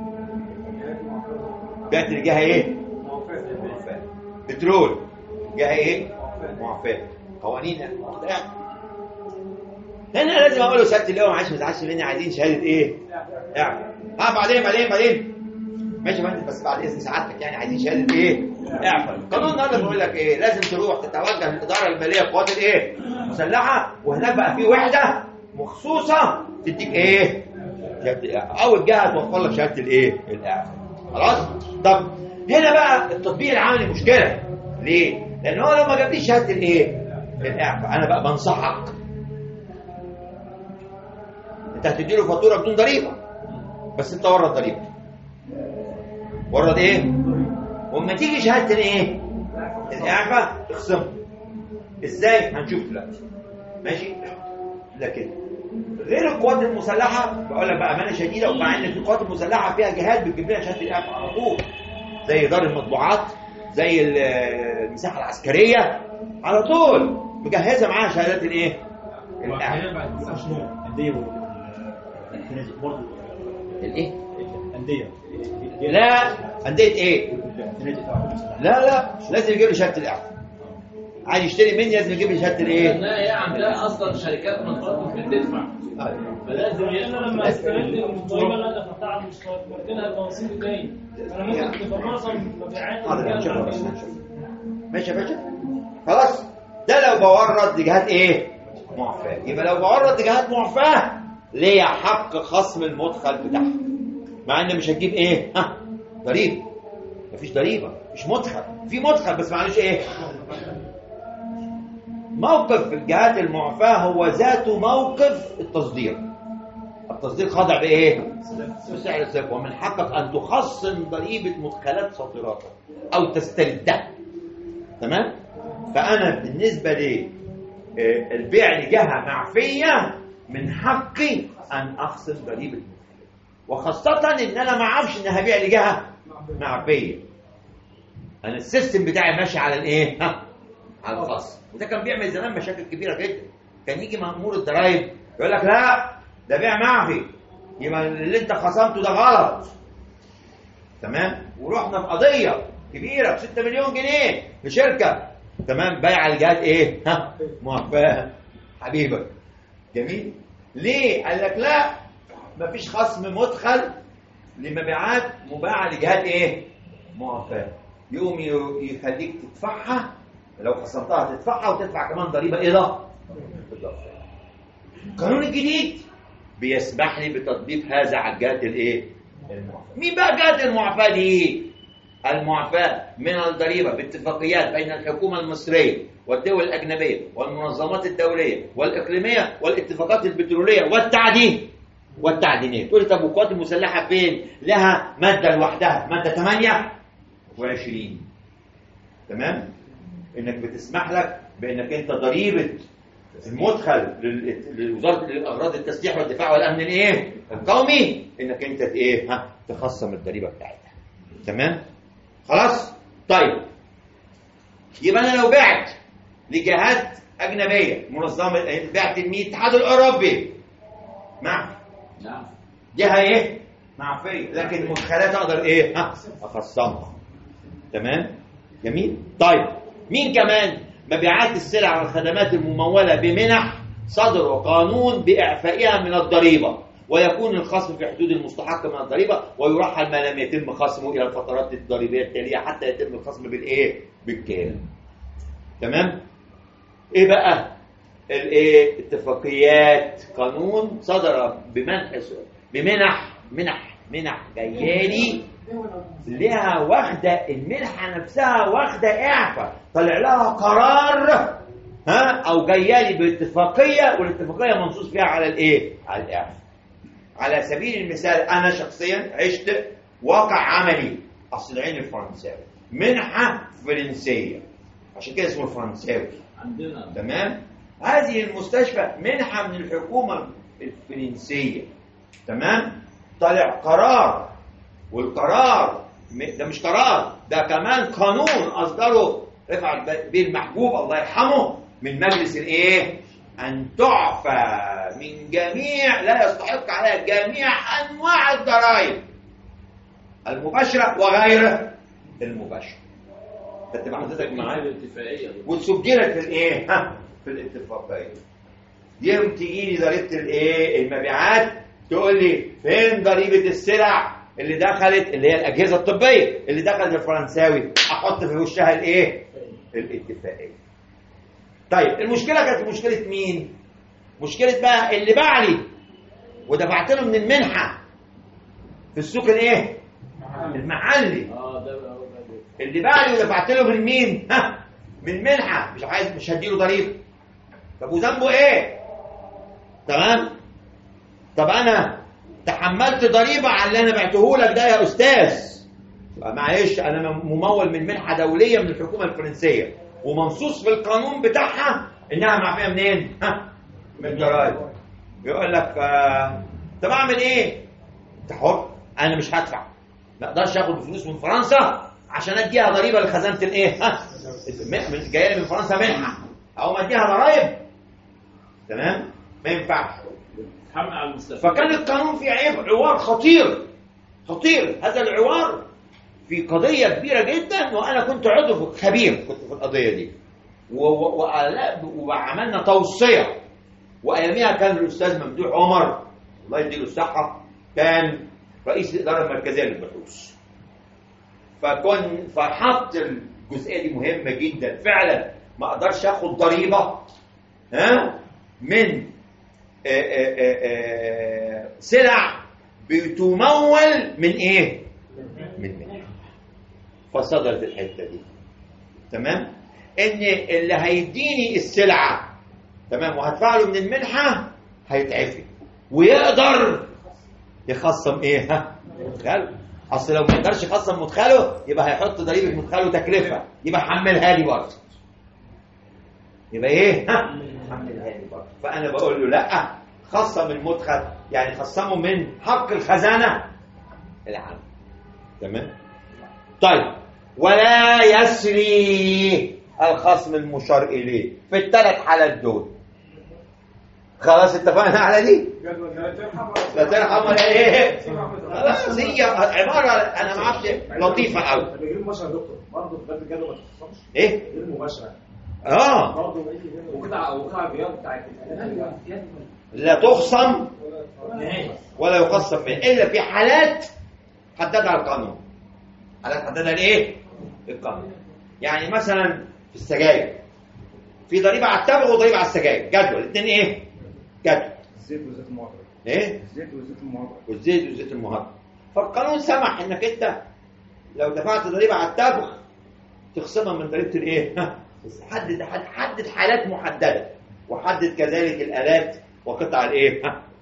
جهه الجهه ايه؟ معفاه. بترول جهه ايه؟ معفاه. قوانين مختلفه. هنا لازم اقول له سياده اللواء معلش ما تزعلش مني، عايزين شهاده ايه؟ اعفى. اه بعدين بعدين بعدين ماشي يا فندم، بس بعد اذن سعادتك يعني عايزين شهاده ايه؟ اعفى. القانون النهارده بيقول لك ايه؟ لازم تروح تتوجه للاداره الماليه القوات الايه؟ المسلحه، وهناك بقى في وحده مخصوصه تديك ايه؟ شهاده الاعفاء، او الجهه توفر لك شهاده الايه؟ الاعفاء. خلاص؟ طب هنا بقى التطبيق العملي مشكله. ليه؟ لان هو لو ما جابليش شهاده الايه؟ الاعفاء انا بقى بنصحك انت هتديله فاتوره بدون ضريبه، بس انت ورد ضريبه. ورد ايه؟ وما تيجي شهاده الايه؟ الاعفاء تخصمها. ازاي؟ هنشوف دلوقتي. ماشي؟ لكن غير القوات المسلحه بقول لك بامانه شديده، ومع ان في القوات المسلحه فيها جهات بتجيب لنا شهاده الاعفاء على طول، زي دار المطبوعات، زي المساحه العسكريه، على طول مجهزه معاها شهادات الايه؟ الاعفاء. الايه؟ انديه. لا انديه ايه؟ لا لا لازم يجيب لي شهاده الاعفاء. عايز يشتري مني لازم يجيب لي شهاده الايه؟ لا هي عندها اصلا شركات منفرده بتدفع، فلازم انا لما استلمت الضريبه اللي انا دفعتها على المشتركين تنصيب تاني، انا ممكن تتواصل مبيعات. ماشي يا باشا. خلاص ده لو بورد لجهات ايه؟ معفاه. يبقى لو بورد لجهات معفاه ليا حق خصم المدخل بتاعها، مع ان مش هتجيب ايه؟ ها ضريبه. مفيش ضريبه، مش مدخل، في مدخل بس معلش ايه؟ موقف الجهات المعفاه هو ذاته موقف التصدير. التصدير خاضع بايه؟ بسعر السلف، ومن حقك ان تخصم ضريبه مدخلات صادراتك او تستردها. تمام؟ فانا بالنسبه لي البيع لجهه معفيه من حقي ان اخصم ضريبه المدخلات، وخاصه ان انا ما اعرفش ان هبيع لجهه معفيه. انا السيستم بتاعي ماشي على الايه؟ ها على الخاص. وده كان بيعمل زمان مشاكل كبيره جدا. كان يجي مأمور الضرايب يقول لك لا ده بيع معفي، يبقى اللي انت خصمته ده غلط. تمام؟ ورحنا في قضيه كبيره ب ستة مليون جنيه في شركه، تمام، بايعه الجهات ايه؟ ها معفاه. حبيبك جميل. ليه؟ قال لك لا مفيش خصم مدخل لمبيعات مباعه لجهات ايه؟ معفاه. يقوم يخليك تدفعها، لو خصمتها تدفعها وتدفع كمان ضريبه اضافيه. القانون الجديد بيسمح لي بتطبيق هذا على الجهات الايه؟ المعفاه. مين بقى جهات المعفاه دي؟ المعفاه من الضريبه باتفاقيات بين الحكومه المصريه والدول الاجنبيه والمنظمات الدوليه والاقليميه والاتفاقات البتروليه والتعدين والتعدينيه. تقول لي طب والقوات المسلحه فين؟ لها ماده لوحدها، ماده ثمانية وعشرين. تمام؟ انك بتسمح لك بانك انت ضريبه المدخل لوزاره الاغراض التسليح والدفاع والامن الايه؟ القومي، انك انت ايه؟ ها تخصم الضريبه بتاعتها. تمام؟ خلاص؟ طيب يبقى انا لو بعت لجهات اجنبيه منظمه، بعت الاتحاد الاوروبي معفي. نعم. جهه ايه؟ معفيه، لكن مدخلات اقدر ايه؟ ها اخصمها. تمام؟ جميل؟ طيب مين كمان؟ مبيعات السلع والخدمات الممولة بمنح صدر قانون بإعفائها من الضريبة، ويكون الخصم في حدود المستحق من الضريبة، ويرحل ما لم يتم خصمه إلى الفترات الضريبية التالية حتى يتم الخصم بالإيه؟ بالكامل. تمام؟ إيه بقى؟ الإيه؟ اتفاقيات قانون صدر بمنح بمنح منح منح جايالي لها واخدة المنحة نفسها واخدة إعفاء، طلع لها قرار ها أو جايالي باتفاقية، والاتفاقية منصوص فيها على الإيه؟ على الإعفاء. على سبيل المثال أنا شخصيا عشت واقع عملي أصل العين الفرنساوي، منحة فرنسية عشان كده اسمه الفرنساوي عندنا. تمام. هذه المستشفى منحة من الحكومة الفرنسية. تمام. طلع قرار، والقرار ده مش قرار، ده كمان قانون أصدره رفعت بيه المحجوب الله يرحمه من مجلس الايه؟ ان تعفى من جميع لا يستحق عليها جميع انواع الضرائب المباشره وغير المباشره. تبقى حضرتك معايا الاتفاقيه وسجلت في الايه؟ ها في الاتفاقيه. يوم تيجي لي ضريبه الايه؟ المبيعات تقول لي فين ضريبه السلع اللي دخلت اللي هي الاجهزه الطبيه اللي دخلت الفرنساوي؟ احط في وشها الايه؟ الاتفاقيه. طيب المشكله كانت مشكله مين؟ مشكله بقى اللي باع لي ودفعت له من المنحه في السوق الايه؟ المحلي. اه ده اللي باع لي ودفعت له من مين؟ ها من منحه، مش عايز مش هديله ضريبه. طب وذنبه ايه؟ تمام؟ طب انا تحملت ضريبه على اللي انا بعته لك ده يا استاذ. معلش انا ممول من منحه دوليه من الحكومه الفرنسيه ومنصوص في القانون بتاعها انها معفيه منين؟ ها من الضرائب. بيقول لك آه... طب اعمل ايه؟ انت حر، انا مش هدفع، ما اقدرش اخد فلوس من فرنسا عشان اديها ضريبه لخزانه الايه؟ ها جايه لي من فرنسا منحه او ما اديها ضرائب. تمام؟ ما ينفعش. تحمل على المستفيد. فكان القانون فيه عيب عوار خطير خطير. هذا العوار في قضيه كبيره جدا، وانا كنت عضو خبير كنت في القضيه دي، وعملنا توصيه، واياميها كان الاستاذ ممدوح عمر الله يديله الصحه كان رئيس الاداره المركزيه للبحوث. فكن فحط الجزئيه دي مهمه جدا فعلا. ما اقدرش اخد ضريبه ها من آآ آآ آآ سلع بتمول من ايه؟ من منحه. فصدرت الحته دي. تمام؟ ان اللي هيديني السلعه تمام وهدفع له من المنحه هيتعفي ويقدر يخصم ايه؟ ها مدخله. اصل لو ما يقدرش يخصم مدخله يبقى هيحط ضريبه مدخله تكلفه، يبقى حملها لي برضه. يبقى ايه؟ ها حملها لي برضه. فانا بقول له لا، خصم المدخل يعني خصمه من حق الخزانه العامه. تمام؟ طيب ولا يسري الخصم المشار اليه في الثلاث حالات دول. خلاص اتفقنا على دي؟ لا ترحم ولا ايه؟ خلاص هي عباره انا ما اعرفش لطيفه قوي. غير مباشره يا دكتور برضه في بلد الجدول ما تخصمش. ايه؟ غير مباشره. اه برضه وقطع وقطع الرياض بتاعت لا تخصم ولا يخصم منه الا في حالات حددها القانون. حالات حددها الايه؟ القانون. يعني مثلا في السجاير في ضريبه على التبغ وضريبه على السجاير، جدول الاثنين ايه؟ جدول الزيت وزيت المهدر. ايه؟ الزيت وزيت المهدر. والزيت وزيت المهدر. فالقانون سمح انك انت لو دفعت ضريبه على التبغ تخصمها من ضريبه الايه؟ بس حدد حدد حالات محدده، وحدد كذلك الالات وقطع الايه؟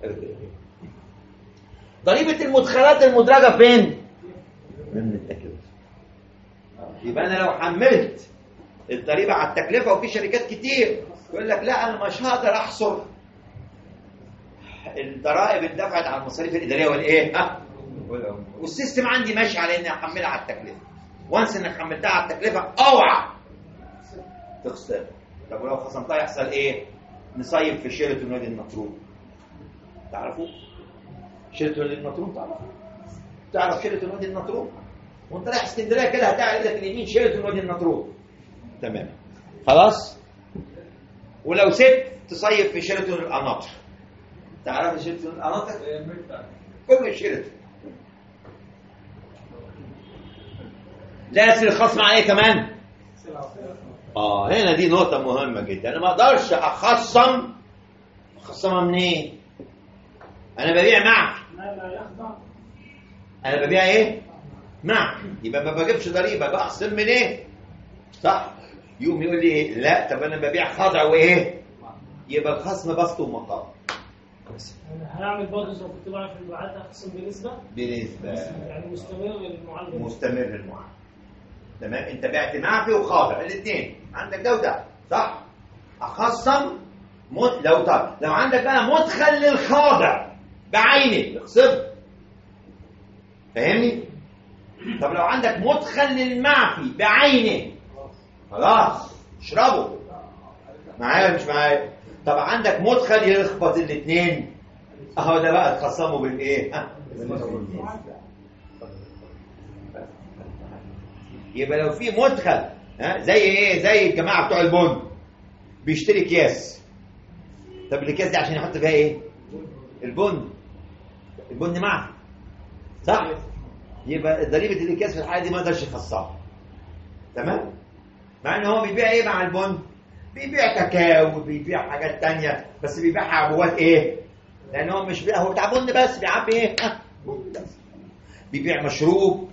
ضريبه المدخلات المدرجه فين؟ من التكلفه. يبقى انا لو حملت الضريبه على التكلفه، وفي شركات كتير يقول لك لا انا مش هقدر احصر الضرائب اللي دفعت على المصاريف الاداريه والايه؟ ها؟ والسيستم عندي ماشي على اني احملها على التكلفه. وانس انك حملتها على التكلفه اوعى تخسر. طب ولو خصمتها يحصل ايه؟ نصيب في شيراتون وادي النطرون. تعرفوا؟ شيراتون وادي النطرون تعرفوا؟ تعرف شيراتون وادي النطرون؟ وانت رايح اسكندريه كده هتلاقي ايدك اليمين شيراتون وادي النطرون. تمام. خلاص؟ ولو سبت تصيف في شيراتون القناطر. تعرف شيراتون القناطر؟ كله شيراتون. لا الخصم عليه كمان. اه هنا دي نقطة مهمة جدا. انا ما اقدرش اخصم اخصمها منين؟ انا ببيع معك. انا ببيع ايه؟ معك. يبقى ما بجيبش ضريبة، بخصم من ايه؟ صح؟ يقوم يقول لي إيه؟ لا طب انا ببيع خضع وايه؟ يبقى الخصم بسط ومقام. انا هعمل برضه زي ما كنت بعمل في المبيعات، هخصم بنسبة بنسبة يعني مستمر للمعالجة. مستمر المعالجة. تمام. انت بعت معفي وخاضع الاثنين، عندك ده وده صح؟ اخصم مد... لو طب لو عندك بقى مدخل للخاضع بعينه اخصم. فاهمني؟ طب لو عندك مدخل للمعفي بعينه خلاص اشربه. معايا مش معايا؟ طب عندك مدخل يخبط الاثنين اهو ده بقى تخصمه بالايه؟ يبقى لو في مدخل ها زي ايه؟ زي الجماعه بتوع البن بيشتري اكياس. طب الاكياس دي عشان يحط فيها ايه؟ البن. البن معفي صح؟ يبقى ضريبه الاكياس في الحاله دي ما يقدرش يخصمها. تمام؟ مع ان هو بيبيع ايه مع البن؟ بيبيع كاكاو وبيبيع حاجات تانية، بس بيبيعها عبوات ايه؟ لان هو مش بيبيع هو بتاع بن بس، بيعبي ايه؟ ها بيبيع مشروب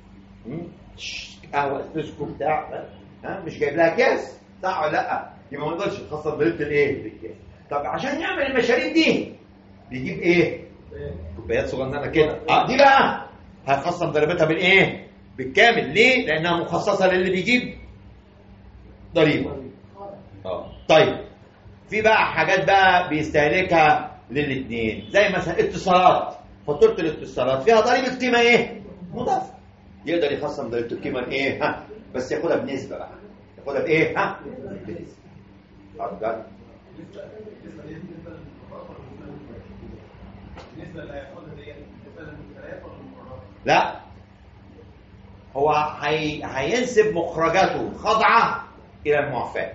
قهوه اسبريسو بتاع ها مش جايب لها كاس صح ولا لا؟ يبقى ما يقدرش يخصم ضريبه الايه؟ الكاس. طب عشان يعمل المشاريب دي بيجيب ايه؟ كوبايات صغننه كده. اه دي بقى هيخصم ضريبتها بالايه؟ بالكامل. ليه؟ لانها مخصصه للي بيجيب ضريبه. اه طيب في بقى حاجات بقى بيستهلكها للاثنين زي مثلا اتصالات. فاتوره الاتصالات فيها ضريبه قيمه ايه؟ مضافه. يقدر يخصم ضريبه القيمه ايه؟ ها بس ياخدها بنسبه بقى. ياخدها بايه؟ ها بنسبه. اتفضل. لا هو هي... هينسب مخرجاته خاضعه الى المعفاه.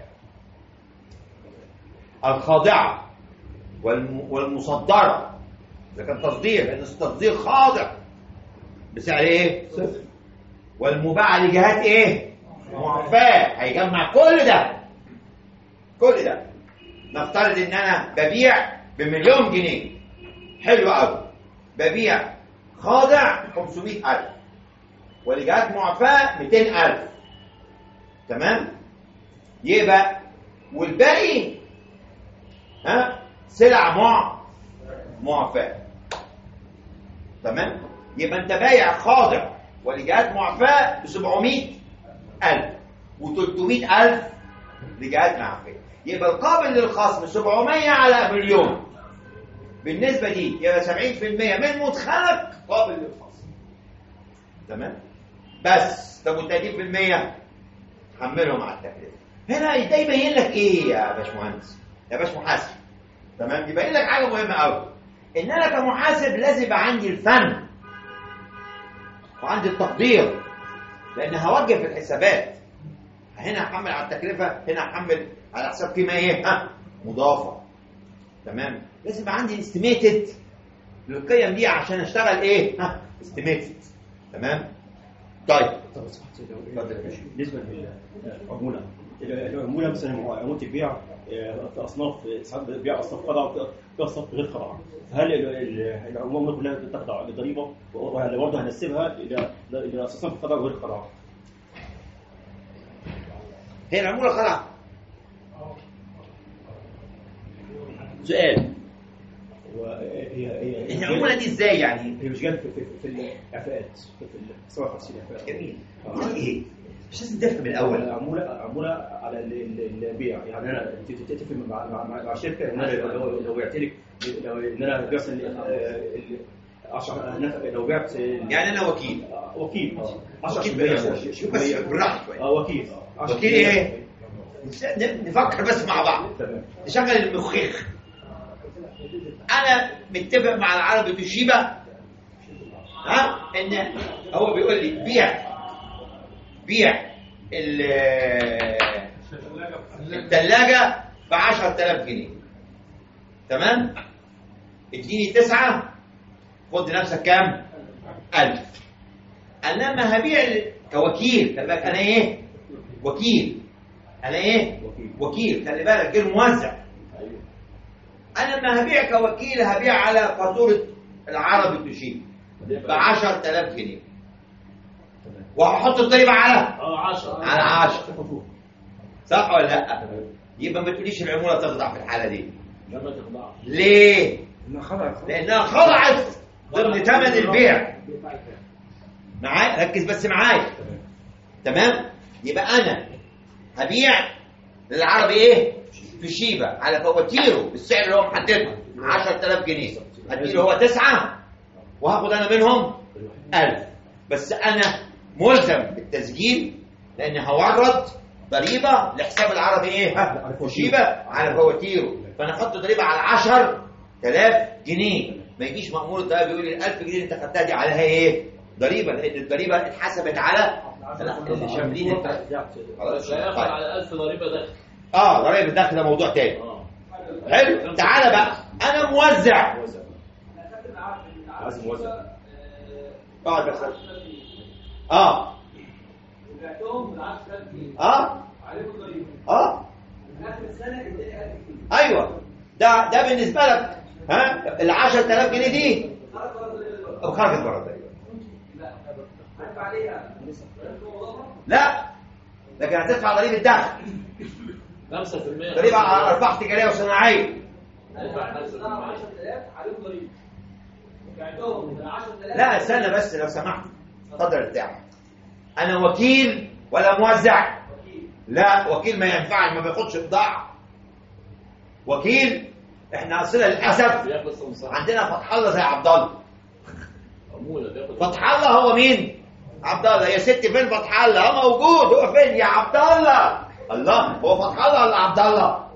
الخاضعه والم... والمصدره اذا كان تصدير، لان التصدير خاضع بسعر ايه؟ صفر. والمباعه لجهات ايه؟ معفاه. هيجمع كل ده كل ده. نفترض ان انا ببيع بمليون جنيه، حلو قوي، ببيع خاضع خمسمائة ألف ولجهات معفاه مئتين ألف. تمام؟ يبقى والباقي ها سلع مع معفاه. تمام؟ يبقى انت بايع خاضع ولجهات معفاه ب سبعمائة ألف و300 ألف لجهات معفاه. يبقى القابل للخصم سبعمائة على مليون. بالنسبه دي يبقى سبعين بالمئة من مدخلك قابل للخصم. تمام؟ بس طب وال ثلاثين بالمئة حملهم على التكلفه. هنا ده يبين لك ايه يا باشمهندس؟ يا باش محاسب. تمام؟ يبين لك حاجه مهمه قوي، ان انا كمحاسب لازم يبقى عندي الفن وعندي التقدير، لان هوجه في الحسابات. هنا هحمل على التكلفه، هنا هحمل على حساب قيمه ايه؟ ها مضافه. تمام؟ لازم يبقى عندي استيميتد للقيم دي عشان اشتغل ايه؟ ها استيميتد. تمام؟ طيب بالنسبه للعموله، العموله مثلا عموله البيع في اصناف، ساعات بيع اصناف خاضعه وفي اصناف غير خاضعه. هل العموله كلها بتخضع للضريبه ولا برضه هنسيبها الى الى اصناف خاضعه وغير خاضعه؟ هي العموله خاضعه. سؤال، هي هي العموله دي ازاي يعني؟ هي مش جايه في في في الاعفاءات، في سبعة وخمسين اعفاء. جميل. ايه؟ مش لازم تفهم الاول. عموله عموله على البيع. يعني انا تتفق مع مع مع شركه ان انا لو لو بعت لك، لو ان انا بعت عشرة لو بعت يعني انا وكيل وكيل عشرة بالمئة. شوف بس بالراحه شويه. اه وكيل وكيل ايه؟ نفكر بس مع بعض. نشغل المخيخ. انا متفق مع العربي توشيبا ها ان هو بيقول لي بيع بيع الثلاجه ب عشرة آلاف جنيه. تمام؟ اديني تسعة، خد لنفسك كام؟ ألف. أنا لما هبيع كوكيل، خلي بالك أنا إيه؟ وكيل. أنا إيه؟ وكيل، خلي بالك غير موزع. أنا لما هبيع كوكيل هبيع على فاتورة العربي توشيبا ب عشرة آلاف جنيه. وهحط الضريبة على اه عشرة على عشرة. صح ولا لا؟ يبقى ما تقوليش العمولة تخضع في الحالة دي. لا ما تخضعش. ليه؟ خضعت لأنها خضعت ضمن ثمن البيع. معايا؟ ركز بس معايا. تمام؟ يبقى أنا هبيع للعربي إيه؟ في شيبة على فواتيره بالسعر اللي هو محدده عشرة آلاف جنيه. هديله هو تسعة وهاخد أنا منهم ألف. بس أنا ملزم بالتسجيل لأن هورد ضريبة لحساب العربي إيه؟ ها؟ في شيبة على فواتيره. فأنا أحط ضريبة على عشرة آلاف جنيه. ما يجيش مأمور الضريبة بيقول لي ال ألف جنيه اللي أنت خدتها دي عليها إيه؟ ضريبة، لأن الضريبة اتحسبت على اللي شاملين خلاص لا ياخد على ألف ضريبة دخل. اه ضريبة الدخل ده موضوع تاني. اه حلو. تعالى بقى انا موزع. عايز موزع. اقعد بس. اه اه اه ايوه ده ده بالنسبه لك ها ال عشرة آلاف جنيه دي خرجت بره الضريبه. لا لكن هتدفع ضريبه الدخل خمسة في المية ضريبه على ارباح تجاريه وصناعيه. لا استنى بس لو سمحت. اتفضل بتاعك. انا وكيل ولا موزع؟ لا وكيل ما ينفعش، ما بياخدش بضاعه. وكيل احنا اصلا للاسف عندنا فتح الله زي عبد الله. فتح الله هو مين؟ عبد الله. يا ستي فين فتح الله؟ هو موجود. هو فين يا عبد الله؟ الله هو فتح الله ولا عبد الله؟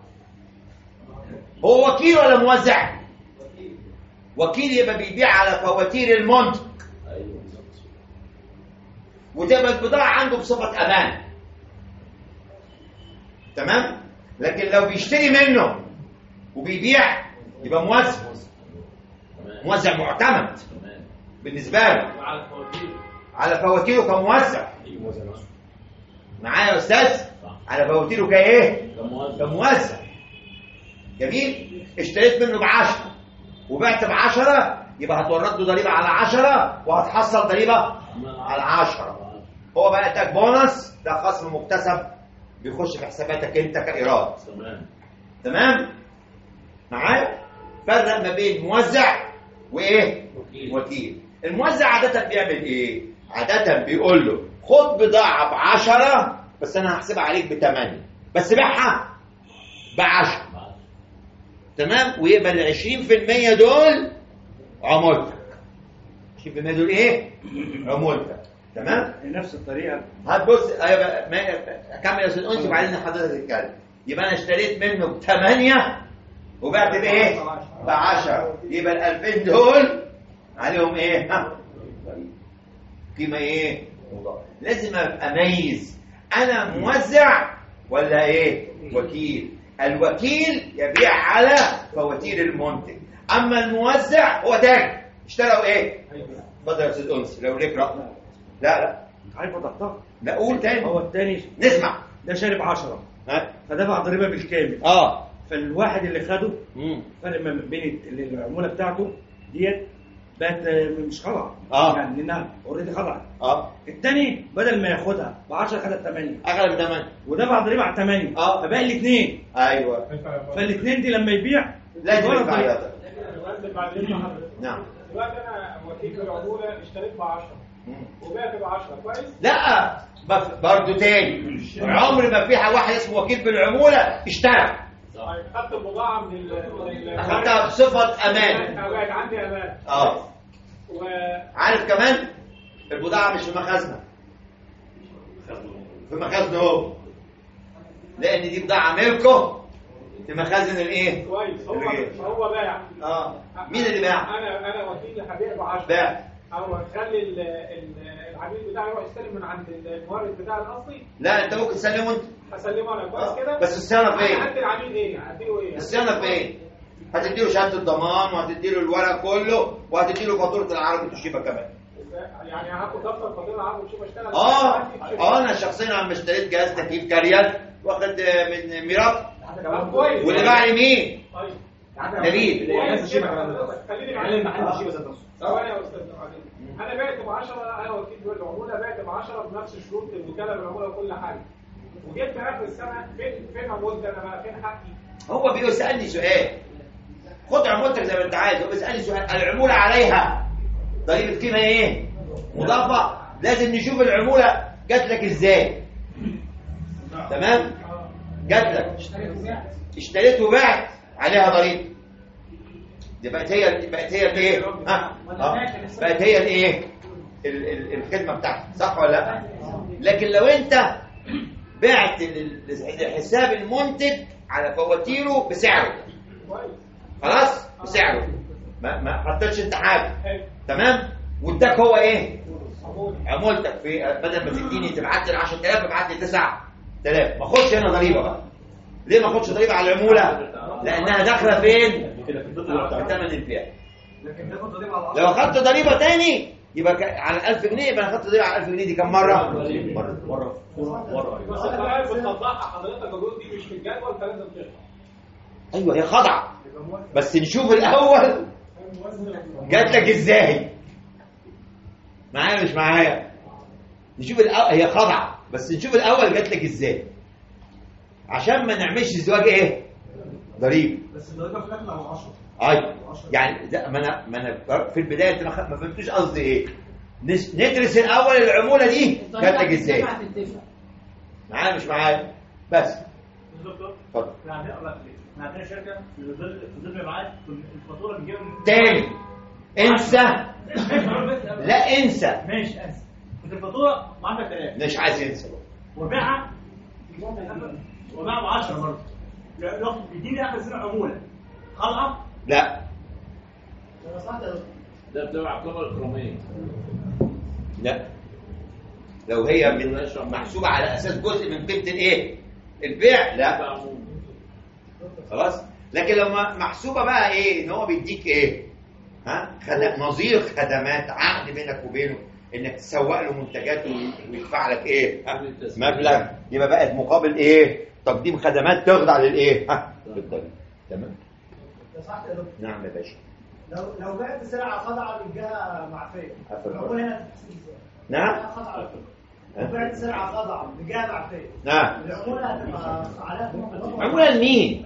هو وكيل ولا موزع؟ وكيل يبقى بيبيع على فواتير المنتج وتبقى البضاعة عنده بصفة أمان. تمام؟ لكن لو بيشتري منه وبيبيع يبقى موزع. موزع معتمد بالنسبة له على فواتيره كموزع. معايا يا أستاذ؟ على فواتيره كإيه؟ كموزع. جميل؟ اشتريت منه بعشرة وبعت بعشرة يبقى هتورد له ضريبة على عشرة وهتحصل ضريبة على عشرة. هو بقى اداك بونص، ده خصم مكتسب بيخش في حساباتك انت كإيراد. تمام تمام؟ معايا؟ فرق ما بين موزع وايه؟ وكيل. وكيل. الموزع عادة بيعمل ايه؟ عادة بيقول له خد بضاعة بعشرة بس انا هحسبها عليك بثمانية بس بيعها بعشرة. تمام؟ ويبقى ال عشرين في المية دول عمولتك. عشرين في المية دول ايه؟ عمولتك. تمام؟ نفس الطريقه. هتبص اكمل يا استاذ انس وبعدين حضرتك تتكلم. يبقى انا اشتريت منه بثمانية وبعت بايه؟ بعشرة. يبقى ال ألفين دول عليهم ايه؟ ها؟ قيمه ايه؟ مضاعفه. لازم ابقى اميز انا موزع ولا ايه؟ وكيل. الوكيل يبيع على فواتير المنتج، اما الموزع هو تاجر. اشتروا ايه؟ اتفضل يا استاذ انس لو ليك رأي. لا لا عارف ضغطها. لا قول تاني. هو الثاني نسمع. ده شارب عشرة ها فدفع ضريبه بالكامل. اه فالواحد اللي خده امم فرق ما بين العموله بتاعته ديت بقت مش خضع. آه. يعني انها اوريدي خضعت. اه الثاني بدل ما ياخدها ب عشرة خدها ثمانية اغلب ثمانية ودفع ضريبه على ثمانية. آه. فبقى الاثنين. ايوه فالاثنين دي لما يبيع لازم يتورط يدفع ضريبة. رياضة. نعم. دلوقتي انا وكيل في العموله اشتريت ب عشرة وبعت ب عشرة كويس؟ لا برضه تاني عمر ما في واحد اسمه وكيل بالعمولة اشترى. طيب خدت البضاعه من ال اخدتها بصفة امان. بقت عندي امان. اه عارف كمان البضاعة مش في مخازنه، في مخازنه هو، لان دي بضاعة ملكه في مخازن الايه؟ كويس. هو هو باع. اه مين اللي باع؟ انا انا وكيل هبيع ب عشرة. باع. او هخلي ال- ال- العميل بتاعي يروح يستلم من عند المورد بتاعي الاصلي. لا انت ممكن تسلمه انت. هسلمه انا كويس آه. كده. بس الصيانة في انا ايه؟ هدي العميل ايه؟ هديله ايه؟ الصيانة في ايه؟ هتدي له شهاده الضمان وهتدي له الورق كله وهتدي له فاتوره العربي توشيبا كمان. يعني هاخد دفتر فاتوره العربي توشيبا اشتغل. اه اه انا شخصيا عم اشتريت جهاز تكييف كاريال واخد من ميراث. كلام كويس. واللي باع لي مين؟ طيب نبيل. خليني معاك محل توشيبا ذات نفسه. ثواني يا استاذ علي. انا بعت ب عشرة، انا وكيل دول العموله بعت ب عشرة بنفس شروط الوكاله بالعموله وكل حاجه. وجيت في اخر السنه فين فين عمولتي انا بقى، فين حقي؟ هو بيسالني سؤال، خد عمولتك زي ما انت عايز. هو بيسالني سؤال، العموله عليها ضريبه قيمه ايه؟ مضافه. لازم نشوف العموله جات لك ازاي. تمام؟ جات لك اشتريت وبعت عليها ضريبه، دي بقت هي بقت هي الايه؟ ها؟ بقت هي الايه؟ الخدمه بتاعتك، صح ولا لا؟ لكن لو انت بعت الحساب المنتج على فواتيره بسعره، خلاص بسعره، ما ما حطيتش انت حاجه، تمام؟ واداك هو ايه؟ عمولتك في بدل ما تديني تبعت لي عشرة آلاف ابعت لي تسعة آلاف، ما اخدش هنا ضريبه بقى. ليه ما اخدش ضريبه على العموله؟ لانها داخله فين؟ في ثمن البيع. لكن تاخد ضريبه على لو اخدت ضريبه تاني يبقى على ألف جنيه، يبقى انا اخدت ضريبه على ألف جنيه دي كم مره؟ مره مره مره. بس انت عارف بتطلعها حضرتك الجزء دي مش في الجدول فلازم تطلع. ايوه هي خضعه، بس نشوف الاول جات لك ازاي. معايا مش معايا؟ نشوف الاول، هي خضعه بس نشوف الاول جات لك ازاي عشان ما نعملش ازدواج ايه؟ ضريبه. بس الضريبه في الاخر على عشرة. ايوه يعني ده ما انا ما انا في البدايه انت ما فهمتوش قصدي ايه. ندرس الاول العموله دي جات لك ازاي. معايا مش معايا؟ بس دكتور اتفضل. احنا عندنا شركه في ظل في ظل معاد الفاتوره بتجيب تاني انسى. لا انسى. ماشي انسى. كنت الفاتوره ب عشرة آلاف مش عايز ينسى وباعها وباعها ب عشرة برضه. لو بيديني اخر سنه عموله خضعه؟ لا ده بتبع القيمه الإكرامية. لا لو هي من محسوبه على اساس جزء من قيمه الايه؟ البيع لا خلاص. لكن لو محسوبه بقى ايه؟ ان هو بيديك ايه؟ ها؟ خدم نظير خدمات، عقد بينك وبينه انك تسوق له منتجاته ويدفع لك ايه؟ مبلغ، يبقى بقت مقابل ايه؟ تقديم خدمات تخضع للايه؟ ها؟ للضريبه. تمام؟ نعم يا باشا. لو لو بعت سلعه خاضعه للجهه معفيه، العموله هنا تتحسب ازاي؟ نعم؟ خاضعه لو بعت سلعه خاضعه للجهه معفيه، نعم. العموله هتبقى عليها عموله لمين؟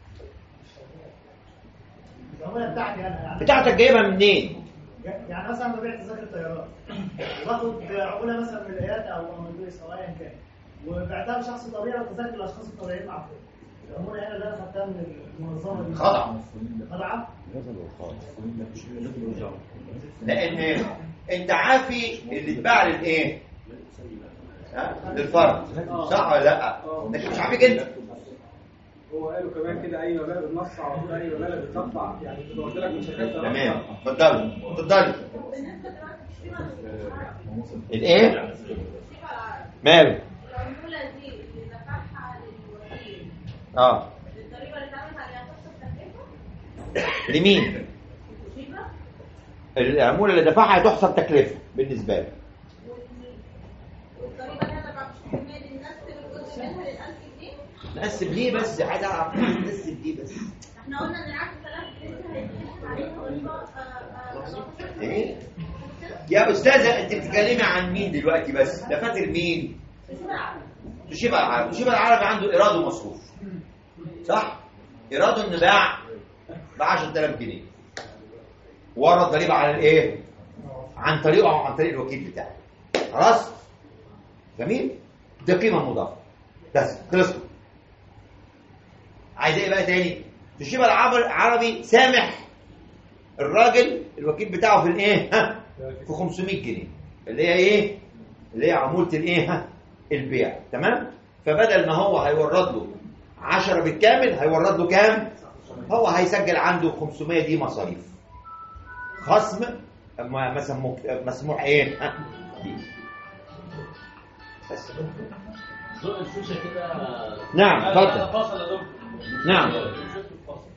العموله بتاعتي انا يعني. بتاعتك جايبها منين؟ يعني مثلا لما بعت تذاكر طيران باخد عموله مثلا من الايات او من البيس او ايا كان، وبعتها لشخص طبيعي وتذاكر الاشخاص الطبيعيين معفيه. العموله هنا اللي انا خدتها من المنظمه دي خضع. خضعه؟ لان انت عافي اللي اتباع للايه؟ للفرد، صح ولا لا؟ لكن مش عافيك انت. هو قالوا كمان كده اي مبالغ بتنص على طول، اي مبالغ بتطبع يعني بتبقى قلت لك من شركات. تمام. اتفضل اتفضل. الايه؟ ماله؟ العمولة دي اللي دفعها للوكيل اه الضريبة اللي اتعملت عليها تحسب تكلفة؟ لمين؟ توشيبا؟ العمولة اللي دفعها تحسب تكلفة بالنسبة له. والضريبة اللي انا دفعت في المال الناس الجزء منها للألف جنيه؟ نقسم ليه بس؟ عايز اعرف نقسم ليه بس؟ احنا قلنا ان العقد ثلاث جنيه هيتحسب عليها ضريبة ايه؟ يا استاذة انت بتتكلمي عن مين دلوقتي بس؟ ده فاكر مين؟ توشيبا العربي. توشيبا العربي عنده ايراد ومصروف، صح؟ ايراده انه باع ب عشرة آلاف جنيه ورد ضريبه على الايه؟ عن طريقه او عن طريق الوكيل بتاعه. خلاص؟ جميل؟ دي قيمه مضافه بس خلصنا. عايز ايه بقى تاني؟ توشيبا العربي سامح الراجل الوكيل بتاعه في الايه؟ ها؟ في خمسمية جنيه اللي هي ايه؟ اللي هي عمولة الايه؟ ها؟ البيع. تمام؟ فبدل ما هو هيورد له عشرة بالكامل هيورد له كام؟ هو هيسجل عنده خمسمية دي مصاريف خصم مسموح مسموح ايه؟ ها؟ بس ذوق الشوشه كده. نعم اتفضل. فاصل يا دكتور. نعم.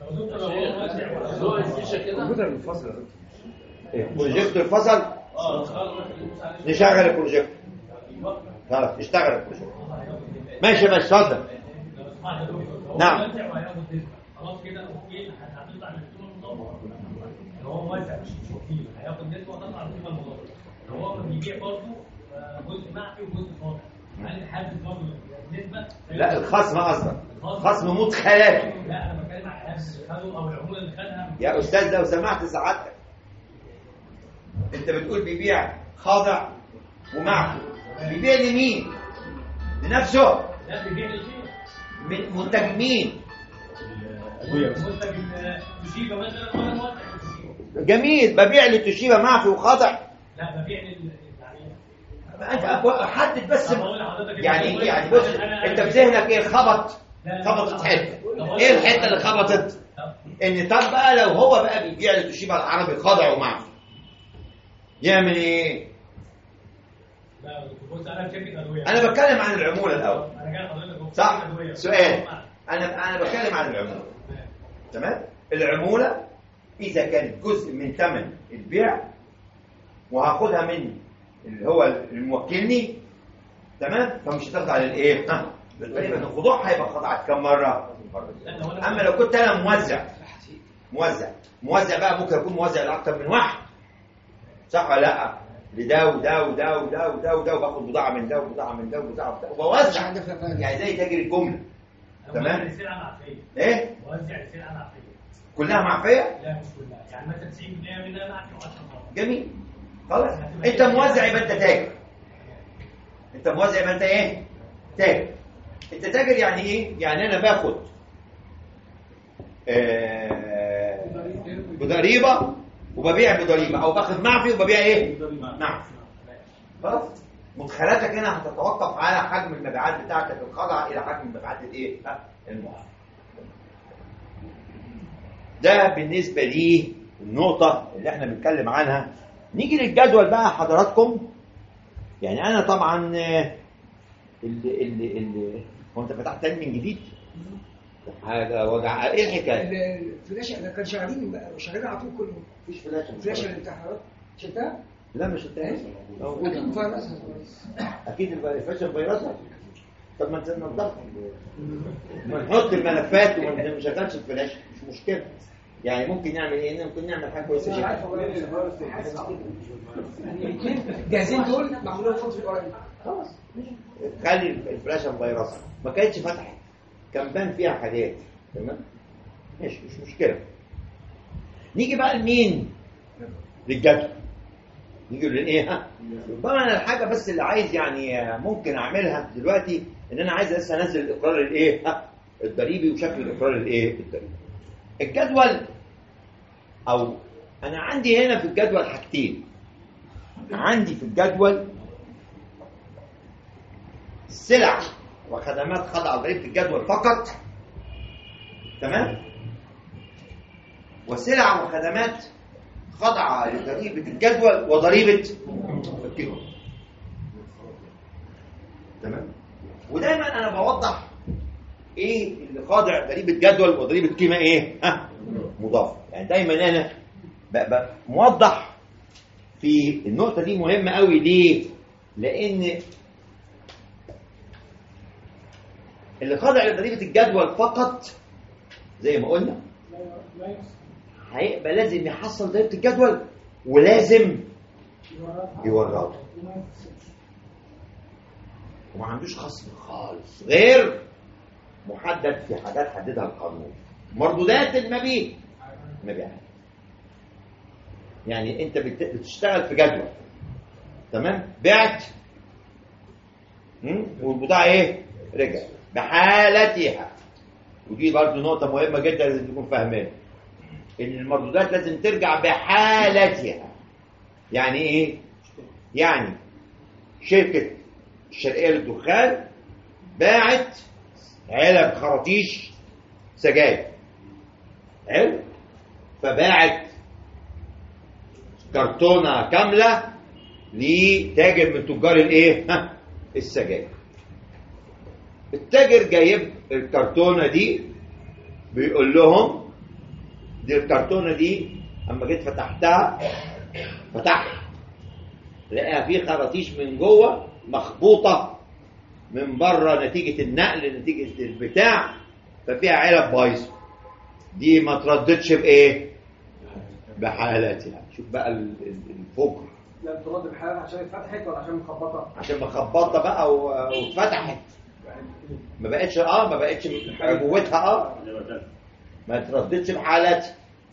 البروجيكتور فصل نشغل البروجيكتور خلاص اشتغل البروجيكتور ماشي ماشي اتفضل نعم خلاص كده اوكي هتطلع من القيمه المضافه لو هو موزع مش وكيل هياخد نسبه وتطلع من القيمه المضافه لو هو بيبيع برضه جزء معفي وجزء فاضي هل حاسس برضه النسبه لا الخصم قصدك خصم مدخلاته لا انا بتكلم على الحاسس اللي خده او العموله اللي خدها يا استاذ لو سمحت سعادتك انت بتقول بيبيع خاضع ومعفي بيبيع لمين؟ لنفسه لا بيبيع لشيء من منتج مين؟ منتج توشيبا مثلا ولا موزع توشيبا جميل ببيع لتوشيبا معفي وخاضع لا ببيع لل انت حدد بس يعني يعني بص انت في ذهنك ايه خبط خبطت حته ايه الحته اللي خبطت ان طب بقى لو هو بقى بيبيع لتوشيبا العربي خاضع ومعفي يعمل ايه؟ لا بص انا شركه ادويه انا بتكلم عن العموله الاول انا جاي حضرتك صح سؤال انا انا بتكلم عن العموله تمام العموله اذا كانت جزء من ثمن البيع وهاخدها من اللي هو الموكلني تمام فمش هتاخد على الايه ها بالتالي ان الخضوع هيبقى خضعت كم مره اما لو كنت انا موزع موزع موزع بقى ممكن اكون موزع لاكثر من واحد صح ولا لا لده وده وده وده وده وده وباخد بضاعه من ده وبضاعه من ده وبضاعه من ده وبوزع يعني زي تاجر الجمله تمام السلعه معفيه ايه موزع السلعه معفيه كلها معفيه لا مش كلها يعني مثلا تسعين بالمية منها معفيه و10 جميل خلاص انت موزع يبقى انت تاجر انت موزع يبقى انت ايه تاجر انت تاجر يعني ايه يعني انا باخد آه بضريبه وببيع بضريبه او باخد معفي وببيع ايه معفي خلاص مدخلاتك هنا هتتوقف على حجم المبيعات بتاعتك الخاضعه الى حجم المبيعات الايه المعفي ده بالنسبه لي النقطه اللي احنا بنتكلم عنها. نيجي للجدول بقى حضراتكم يعني انا طبعا اللي اللي اللي هو انت فتحت تاني من جديد حاجه وجع ايه الحكايه الفلاشه احنا كان شغالين شغالين على طول كله مفيش فلاشه الفلاشه اللي بتاع حضرتك شفتها لا مش شفتها اكيد فيروسها اكيد الفلاشه فيروسها طب ما ننضف ما نحط الملفات وما نشغلش الفلاشه مش مشكله يعني ممكن نعمل ايه ممكن نعمل حاجه كويسه جاهزين دول معمولين فوق في الورق خلاص خلي الفلاشه فيروسها ما كانتش فتحت كان بان فيها حاجات تمام ماشي مش مشكله. نيجي بقى لمين للجدول نيجي للايه ها طبعا انا الحاجه بس اللي عايز يعني ممكن اعملها دلوقتي ان انا عايز لسه انزل الاقرار الايه ها الضريبي وشكل الاقرار الايه الضريبي. الجدول او انا عندي هنا في الجدول حاجتين عندي في الجدول سلع وخدمات خاضعه لضريبه الجدول فقط تمام وسلع وخدمات خاضعه لضريبه الجدول وضريبه القيمه تمام ودايما انا بوضح ايه اللي خاضع ضريبه جدول وضريبه قيمه ايه ها مضافه يعني دايما انا ببقى موضح في النقطه دي مهمه قوي ليه لان اللي خاضع لضريبه الجدول فقط زي ما قلنا هيبقى لازم يحصل ضريبه الجدول ولازم يورده وما عندوش خصم خالص غير محدد في حاجات حددها القانون مردودات المبيع مبيعات يعني انت بتشتغل في جدول تمام بعت والبضاعه ايه رجع بحالتها ودي برضه نقطه مهمه جدا لازم تكون فاهمينها ان المردودات لازم ترجع بحالتها يعني ايه يعني شركه الشرقيه للدخان باعت علب خراطيش سجاير حلو فباعت كرتونه كامله لتاجر من تجار الايه السجاير التاجر جايب الكرتونه دي بيقول لهم دي الكرتونه دي اما جيت فتحتها فتحها لقيها في خراطيش من جوه مخبوطه من بره نتيجه النقل نتيجه البتاع، ففيها علب بايظه. دي ما ترددش بايه؟ بحالاتها. شوف بقى الفجر. لا ترد بحالاتها عشان اتفتحت ولا عشان مخبطه؟ عشان مخبطه بقى واتفتحت. ما بقتش اه ما بقتش عبوتها اه ما ترددش بحالاتها.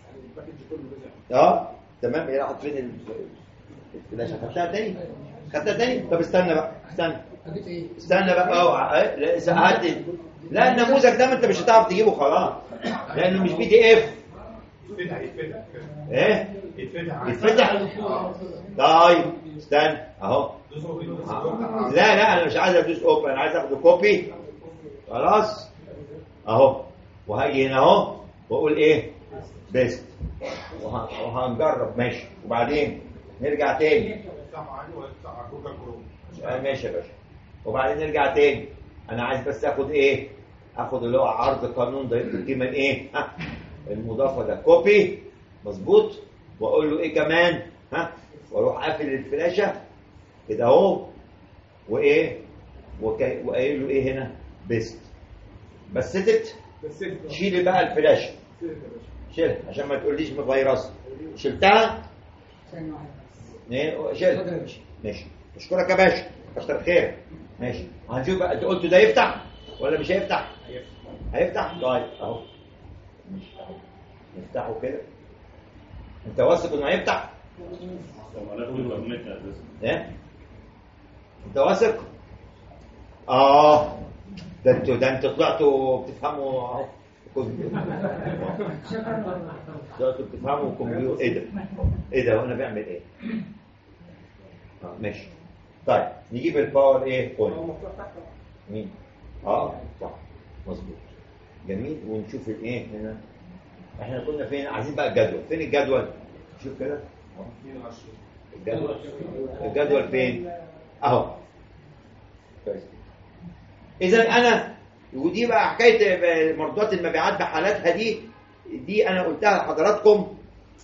اه تمام. هي راحت فين الفلاشه؟ خدتها تاني خدتها تاني. طب استنى بقى استنى استنى بقى اه لا لا النموذج ده ما انت مش هتعرف تجيبه خلاص لانه مش بي دي اف. يتفتح يتفتح ايه يتفتح يتفتح. طيب استنى اهو. لا لا انا مش عايز ادوس اوبن، انا عايز اخده كوبي خلاص اهو. وهاجي هنا اهو واقول ايه بيست وهنجرب ماشي. وبعدين نرجع تاني ماشي يا باشا. وبعدين نرجع تاني. انا عايز بس اخد ايه؟ اخد اللي هو عرض قانون ضريبه القيمه الايه؟ ها المضافه ده كوبي مظبوط. واقول له ايه كمان؟ ها واروح قافل الفلاشه كده اهو وايه وكي... وقايل له ايه هنا بيست. بستت شيلي بقى الفلاشه شيلها عشان ما تقوليش مفيروس. شلتها ايه شيلها ماشي. اشكرك يا باشا كتر خيرك ماشي. هنشوف بقى انت قلت ده يفتح ولا مش هيفتح؟ هيفتح. طيب اهو نفتحه كده. انت واثق انه هيفتح؟ ايه انت واثق؟ اه ده انتوا ده انتوا طلعتوا بتفهموا اهو. طلعتوا بتفهموا كمبيوتر. ايه ده ايه ده وانا بعمل ايه؟ اه ماشي. طيب نجيب الباور ايه بوينت. مين؟ اه صح مظبوط جميل. ونشوف الايه هنا. احنا كنا فين؟ عايزين بقى الجدول. فين الجدول؟ شوف كده الجدول. الجدول فين؟ اهو كويس. اذا انا ودي بقى حكايه مردودات المبيعات بحالاتها دي دي انا قلتها لحضراتكم.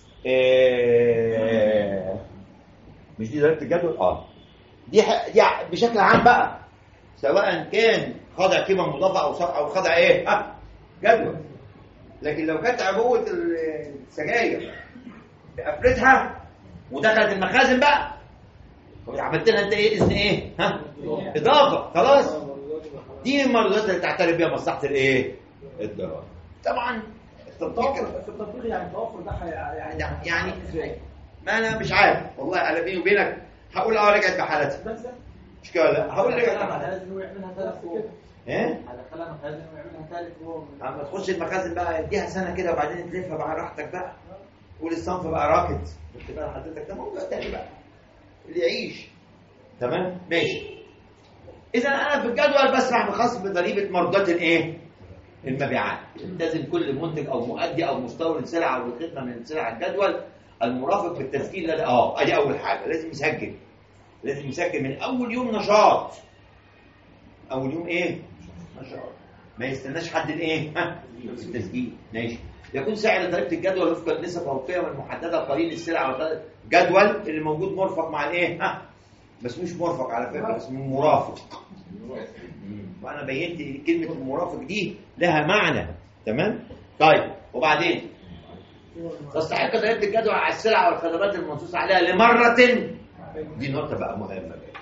إيه مش دي ضريبه الجدول؟ اه دي دي بشكل عام بقى سواء كان خاضع قيمه مضافه او او خاضع ايه ها جدول. لكن لو كانت عبوه السجاير قفلتها ودخلت المخازن بقى عملت لها انت ايه اذن ايه ها اضافه خلاص. دي المردودات اللي تعترف بيها مصلحه الايه الضرائب. طبعا التطبيق في التطبيق يعني التوفر ده يعني يعني ما انا مش عارف والله. انا بيني وبينك هقول اه رجعت بحالتها مش كده. لا هقول رجعت بحالتها. ايه هدخلها مخازن ويعملها ثالث هو اما تخش المخازن بقى اديها سنه كده وبعدين تلفها بقى راحتك بقى. قول الصنف بقى راكد. قلت بقى حضرتك ده موضوع تاني بقى اللي يعيش. تمام ماشي. اذا انا في الجدول بسمح بخصم ضريبه مردودات الايه المبيعات. التزم كل منتج او مؤدي او مستورد سلعه او خدمه من سلع الجدول المرافق بالتسجيل. ده اه ادي اول حاجه لازم يسجل. لازم يسجل من اول يوم نشاط. اول يوم ايه نشاط. ما يستناش حد الايه ها التسجيل. ماشي. يكون سعر ضريبه الجدول وفقا لنسب القيم المحدده قليل السلع. جدول اللي موجود مرفق مع الايه ها بس مش مرفق على فكره اسمه مرافق. وانا بينت كلمه المرافق دي لها معنى. تمام. طيب وبعدين تستحق ضريبه الجدول على السلع والخدمات المنصوص عليها لمره. دي نقطه بقى مهمه بقى.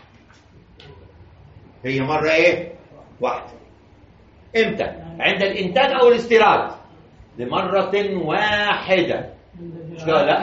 هي مره ايه واحده. امتى؟ عند الانتاج او الاستيراد لمره واحده. مش كده؟ لا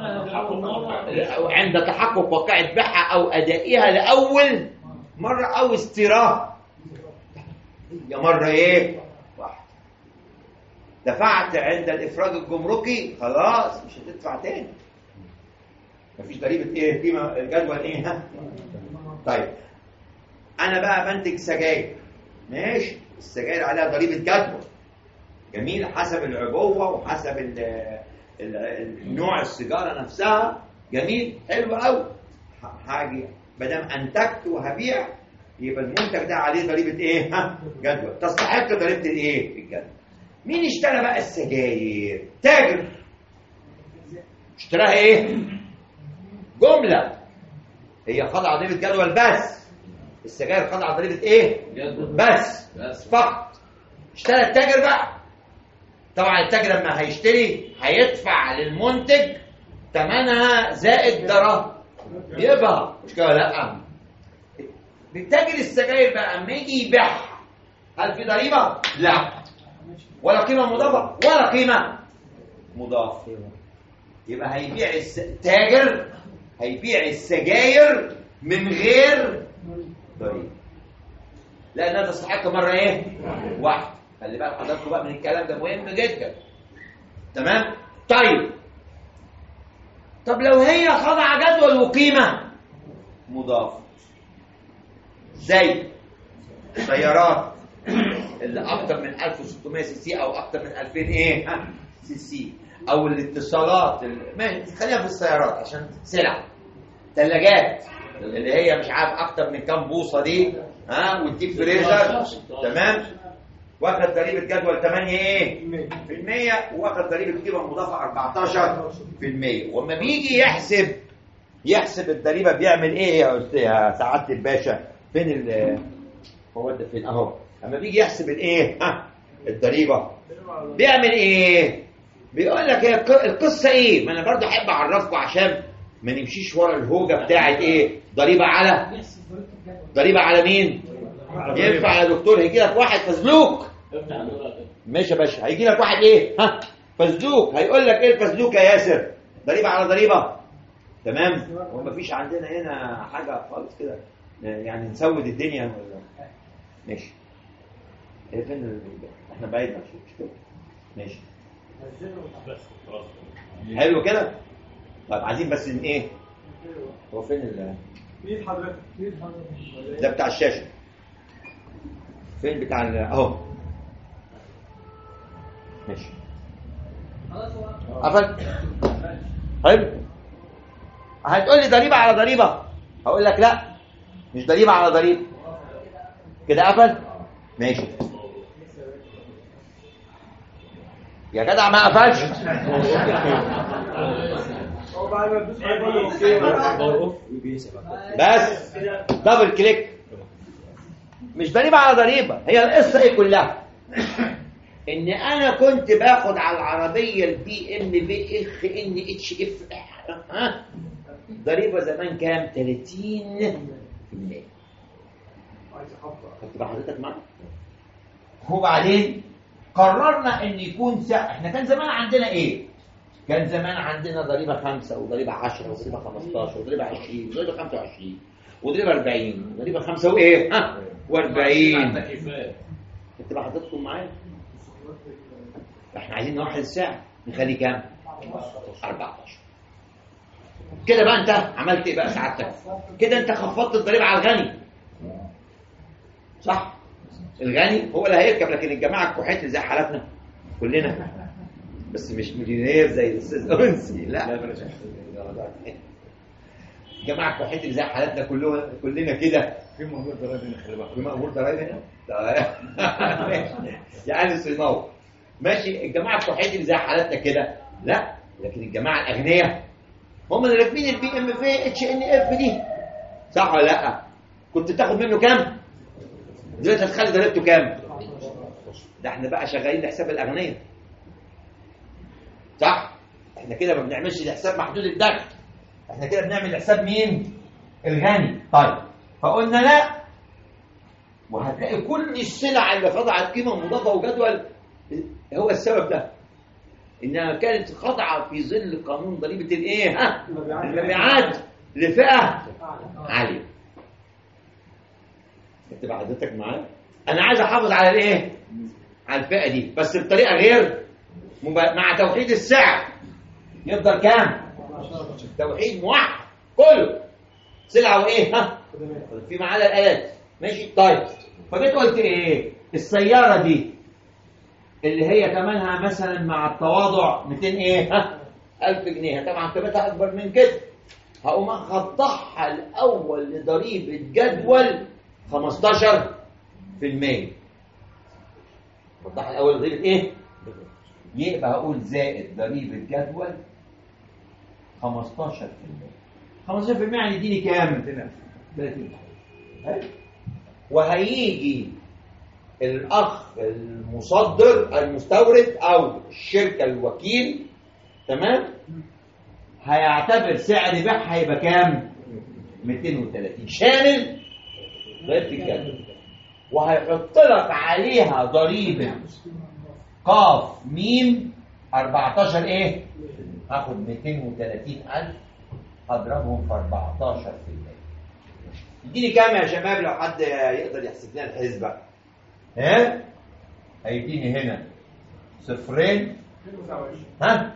عند تحقق واقعة بيعها او ادائها لاول مره او استيراد. يا مره ايه واحده. دفعت عند الافراج الجمركي خلاص مش هتدفع تاني. مفيش ضريبه ايه قيمه الجدول ايه ها. طيب انا بقى بنتج سجاير ماشي. السجاير عليها ضريبه جدول جميل حسب العبوه وحسب النوع السيجاره نفسها. جميل حلو قوي. حاجه ما دام انتجت وهبيع يبقى المنتج ده عليه ضريبه ايه ها جدول. تستحق ضريبه الايه الجدول. مين اشترى بقى السجاير؟ تاجر. اشتراها ايه؟ جمله. هي خاضعه ضريبه جدول بس. السجاير خاضعه ضريبه ايه؟ بس بس فقط. اشترى التاجر بقى. طبعا التاجر لما هيشتري هيدفع للمنتج ثمنها زائد ضرائب يبقى مش كده؟ لا. بالتاجر السجاير بقى اما يجي يبيعها هل في ضريبه؟ لا. ولا قيمه مضافه ولا قيمه مضافه. يبقى هيبيع التاجر هيبيع السجاير من غير ضريبه لانها تستحق مره ايه؟ واحده. خلي بالك حضراتكم بقى من الكلام ده مهم جدا. تمام؟ طيب طب لو هي خاضعه جدول وقيمه مضافه زي السيارات اللي اكتر من ألف وستمائة سي سي او اكتر من ألفين ايه ها سي سي او الاتصالات اللي... خلينا في السيارات عشان سلع. ثلاجات اللي هي مش عارف اكتر من كام بوصه دي ها والديب فريزر تمام واخد ضريبه جدول ثمانية ايه في المية واخد ضريبه قيمه مضافه أربعتاشر في المية. وما بيجي يحسب يحسب الضريبه بيعمل ايه يا يا سعاده الباشا؟ فين ال هو ده فين اهو. اما بيجي يحسب الايه ها الضريبه بيعمل ايه؟ بيقول لك هي القصه ايه؟ ما انا برضه احب اعرفكم عشان ما نمشيش ورا الهوجه بتاعت ايه؟ ضريبه على ضريبه على مين؟ ينفع يا دكتور هيجي لك واحد فزلوك ماشي يا باشا هيجي لك واحد ايه ها فزلوك هيقول لك ايه الفزلوك يا ياسر؟ ضريبه على ضريبه. تمام؟ وما فيش عندنا هنا حاجه خالص كده يعني نسود الدنيا. ماشي ايه فين احنا بعيد مش كده. ماشي حلو كده. طب عايزين بس ان ايه هو فين ال مين حضرتك مين حضرتك ده بتاع الشاشه فين بتاع اهو. ماشي قفل. حلو. هتقول لي ضريبه على ضريبه هقول لك لا مش ضريبه على ضريبه كده. قفل. ماشي يا جدع ما قفلش. بس دبل كليك. مش ضريبه على ضريبه. هي القصه ايه كلها؟ ان انا كنت باخد على العربيه البي ام بي اخ ان اتش اف ها ضريبه زمان كام؟ ثلاثين بالمية. كنت بحضرتك معاك. وبعدين قررنا ان يكون سعر. احنا كان زمان عندنا ايه؟ كان زمان عندنا ضريبه خمسة وضريبه عشرة وضريبه خمستاشر وضريبه عشرين وضريبه خمسة وعشرين وضريبه أربعين وضريبه خمسة وايه ها وأربعين. كنت بحضرتكم معايا. احنا عايزين نوحد السعر نخليه كام؟ أربعتاشر. كده بقى انت عملت ايه بقى سعادتك؟ كده انت خفضت الضريبه على الغني صح؟ الغني هو اللي هيركب لكن الجماعه الكحيت اللي زي حالاتنا كلنا بس مش مليونير زي الاستاذ انسي لا الجماعه الكحيت اللي زي حالاتنا كلنا كلنا كده في مأمور ضرايب هنا خلي بالك. في مأمور ضرايب هنا يعني صيناوي ماشي. الجماعه الكحيت اللي زي حالاتنا كده لا لكن الجماعه الاغنياء هم اللي راكبين البي ام في اتش ان اف دي صح ولا لا؟ كنت تاخد منه كام؟ دلوقتي هتخلي ضريبته كام؟ ده احنا بقى شغالين لحساب الاغنياء صح؟ احنا كده ما بنعملش لحساب محدود الدخل. احنا كده بنعمل لحساب مين؟ الغني. طيب فقلنا لا. وهتلاقي كل السلع اللي خضعت قيمه مضافه وجدول هو السبب ده انها كانت خاضعه في ظل قانون ضريبه الايه ها المبيعات لفئه عاليه. انت حضرتك معايا؟ انا عايز احافظ على الايه على الفئه دي بس بطريقه غير مب... مع توحيد السعر يفضل كام؟ توحيد موحد كله سلعه وايه ها في معاها الالات ماشي. طيب فجيت قلت ايه؟ السياره دي اللي هي ثمنها مثلا مع التواضع مئتين ايه ها ألف جنيه طبعا قيمتها اكبر من كده هقوم اخضعها الاول لضريبه جدول خمستاشر في المية. اخضعها الاول لضريبه ايه؟ يبقى هقول زائد ضريبه جدول خمستاشر بالمية. خمستاشر بالمية يعني يديني كام؟ ثلاثين. وهيجي الاخ المصدر المستورد او الشركه الوكيل، تمام، هيعتبر سعر بيعها هيبقى كام؟ مئتين وثلاثين شامل ضريبه الجدول، وهيحط لك عليها ضريبه قاف ميم أربعتاشر ايه؟ هاخد مئتين وثلاثين ألف هضربهم في أربعتاشر بالمية. يديني كام يا شباب لو حد يقدر يحسب لنا الحسبه؟ ها؟ هيديني هنا صفرين، ها؟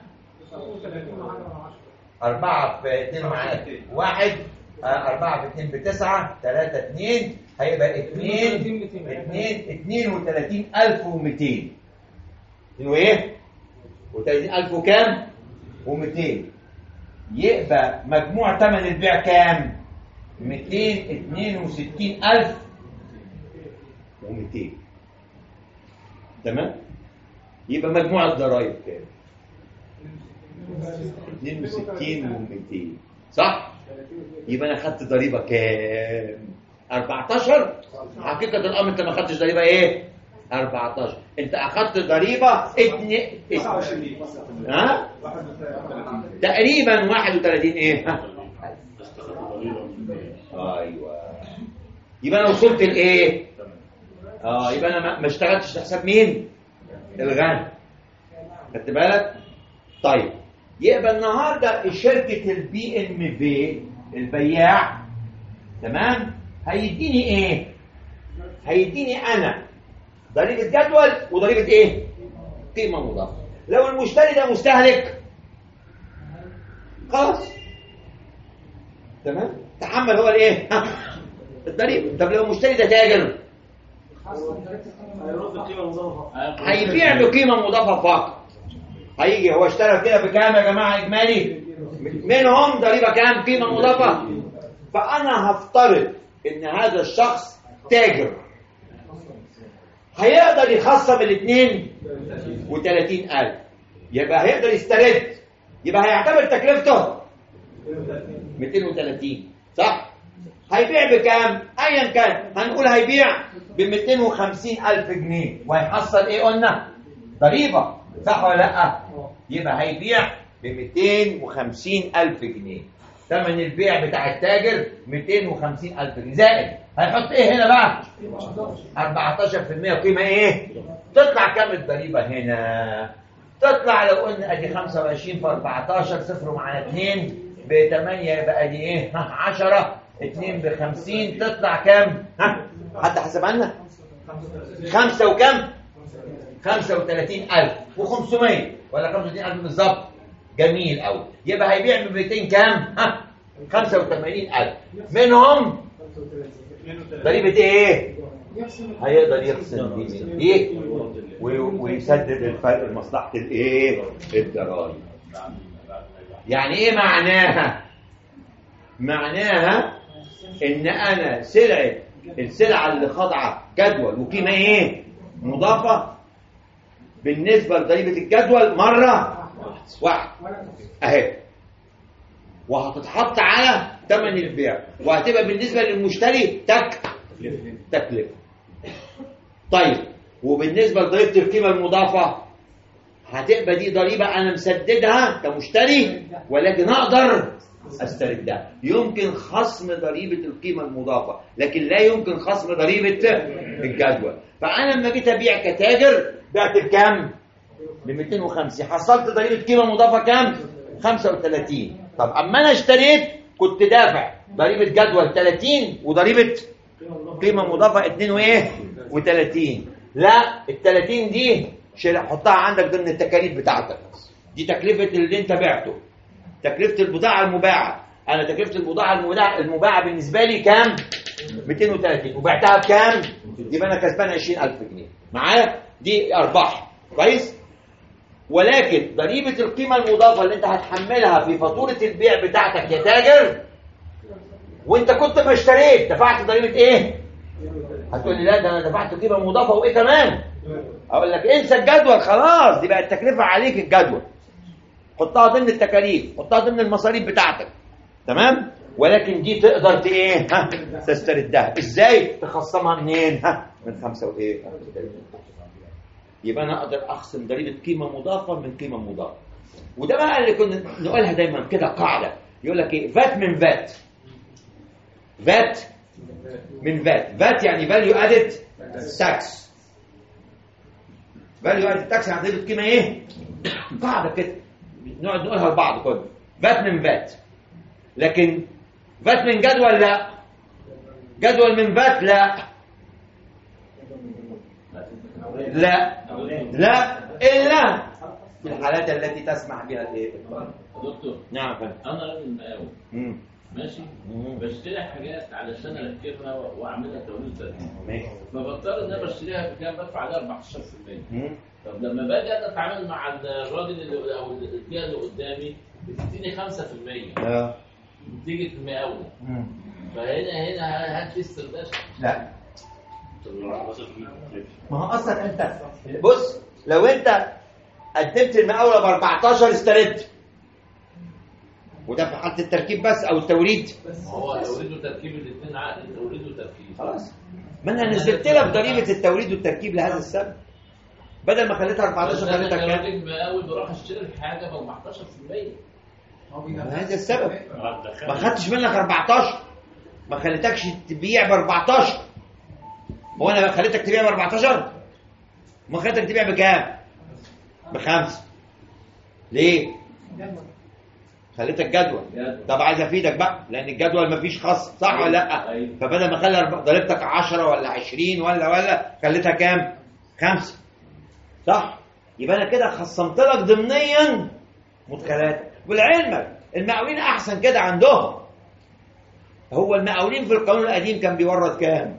أربعة في اتنين معاك واحد، أربعة في اتنين بتسعة، تلاتة اتنين، هيبقى اتنين اتنين اتنين وتلاتين ألف ومتين. اتنين وإيه؟ وتلاتين ألف وكام؟ ومتين. يبقى مجموع ثمن البيع كام؟ مئتين واثنين وستين ألف ومئتين. تمام؟ يبقى مجموع الضرائب كام؟ اثنين وستين ومئتين، صح؟ يبقى انا خدت ضريبه كام؟ أربعتاشر. حقيقه الامر انت ما خدتش ضريبه ايه؟ أربعتاشر. انت اخدت ضريبه اتنين ها؟ تقريبا واحد وثلاثين ايه؟ ها؟ ايوه. يبقى انا وصلت لايه؟ اه يبقى انا ما اشتغلتش حساب مين؟ الغني. خدت بالك؟ طيب يبقى النهارده شركه البي ام في البياع، تمام، هيديني ايه؟ هيديني انا ضريبه جدول وضريبه ايه؟ قيمه مضافه. لو المشتري ده مستهلك خلاص، تمام، تحمل هو الايه؟ الضريبه. طب لو المشتري ده تاجر هيبيع بقيمه مضافه فقط. هيجي هو اشترى كده بكام يا جماعه اجمالي؟ منهم ضريبه كام؟ قيمه مضافه. فانا هفترض ان هذا الشخص تاجر هيقدر يخصم ال اثنين وثلاثين ألف، يبقى هيقدر يسترد، يبقى هيعتبر تكلفته مئتين وثلاثين، صح؟ هيبيع بكام؟ ايا كان، هنقول هيبيع ب مئتين وخمسين ألف جنيه وهيحصل ايه قلنا؟ ضريبه، صح ولا لا؟ يبقى هيبيع ب مئتين وخمسين ألف جنيه. ثمن البيع بتاع التاجر مئتين وخمسين ألف جنيه، زائد هيحط ايه هنا بقى؟ أربعتاشر بالمية قيمه ايه؟ تطلع كام الضريبه هنا؟ تطلع لو قلنا ادي خمسة وعشرين في أربعتاشر، صفر مع اتنين ب ثمانية، يبقى ادي ايه؟ عشرة، اتنين ب خمسين، تطلع كام؟ ها؟ حد حسبها لنا؟ خمسة وكم؟ خمسة وثلاثين ألف وخمسمية ولا خمسة وثلاثين ألف بالظبط. جميل قوي. يبقى هيبيع ب مئتين كام؟ ها؟ خمسة وثمانين ألف، منهم ضريبة ايه؟ هيقدر يخصم دي من دي ويسدد الفرق لمصلحة الايه؟ الضرائب. يعني ايه معناها؟ معناها ان انا سلعة السلعة اللي خاضعة جدول وقيمة ايه؟ مضافة بالنسبة لضريبة الجدول مرة واحد اهي، وهتتحط على ثمن البيع، وهتبقى بالنسبة للمشتري تك تكلفة. طيب وبالنسبة لضريبة القيمة المضافة هتبقى دي ضريبة أنا مسددها كمشتري ولكن أقدر أستردها. يمكن خصم ضريبة القيمة المضافة لكن لا يمكن خصم ضريبة الجدول. فأنا لما جيت أبيع كتاجر بعت بكام؟ ب مئتين وخمسين، حصلت ضريبة قيمة مضافة كام؟ خمسة وثلاثين. طب أما أنا اشتريت كنت دافع ضريبة جدول ثلاثين وضريبة قيمة مضافة اثنين وإيه؟ وثلاثين. لا، ال ثلاثين دي شيل حطها عندك ضمن التكاليف بتاعتك. دي تكلفة اللي أنت بعته، تكلفة البضاعة المباعة. أنا تكلفة البضاعة المباعة, المباعة بالنسبة لي كام؟ مئتين وثلاثين، وبعتها بكام؟ يبقى أنا كسبان عشرين ألف جنيه معايا، دي أرباح كويس. ولكن ضريبة القيمة المضافة اللي أنت هتحملها في فاتورة البيع بتاعتك يا تاجر وأنت كنت ما اشتريت دفعت ضريبة إيه؟ هتقول لي لا ده أنا دفعت قيمة مضافة وإيه كمان؟ أقول لك انسى الجدول خلاص، دي بقت التكلفة عليك الجدول. حطها ضمن التكاليف، حطها ضمن المصاريف بتاعتك، تمام؟ ولكن دي تقدر ت- ايه ها تستردها. ازاي؟ تخصمها منين؟ ها من خمسة وايه؟ يبقى انا اقدر اخصم ضريبه قيمه مضافه من قيمه مضافه. وده بقى اللي كنا نقولها دايما كده قاعده، يقول لك ايه؟ فات من فات. فات من فات. فات يعني فاليو ادد تاكس. فاليو ادد تاكس يعني ضريبه قيمه ايه؟ قاعده كده نقعد نقولها لبعض كله. فات من فات. لكن فات من جدول لا. جدول من فات لا. لا لا الا في الحالات التي تسمح بها الايه؟ دكتور نعم فندم. انا راجل مقاول امم ماشي بشتري حاجات علشان اركبها واعملها توليد تركيب ماشي. فبضطر ان انا بشتريها بكام؟ بدفع عليها أربعتاشر بالمية. مم. طب لما باجي انا اتعامل مع الراجل اللي او الجهه اللي قدامي بتديني خمسة بالمية اه بتيجي في المقاوله. مم. فهنا هنا هات في استرداد. لا ما هو اصلا انت بص، لو انت قدمت المقاوله ب أربعتاشر استرد، وده في حاله التركيب بس او التوريد. هو توريد وتركيب الاثنين عقد توريد وتركيب. خلاص ما انا نزلت لك ضريبه التوريد والتركيب لهذا السبب، بدل ما خليتها أربعتاشر خليتها كام؟ انا راجل مقاول بروح اشتري الحاجه ب أربعتاشر بالمية. هذا السبب ما خدتش منك أربعتاشر، ما خليتكش تبيع ب أربعتاشر. هو انا خليتك تبيع ب أربعتاشر؟ ما خليتك تبيع بكام؟ بخمسة. ليه؟ خليتك جدول. طب عايز افيدك بقى، لان الجدول ما فيش خصم، صح ولا لا؟ فبدل ما اخلي ضريبتك عشرة ولا عشرين ولا ولا خليتها كام؟ خمسة. صح؟ يبقى انا كده خصمت لك ضمنيا مدخلاتك. ولعلمك المقاولين احسن كده عندهم. هو المقاولين في القانون القديم كان بيورد كام؟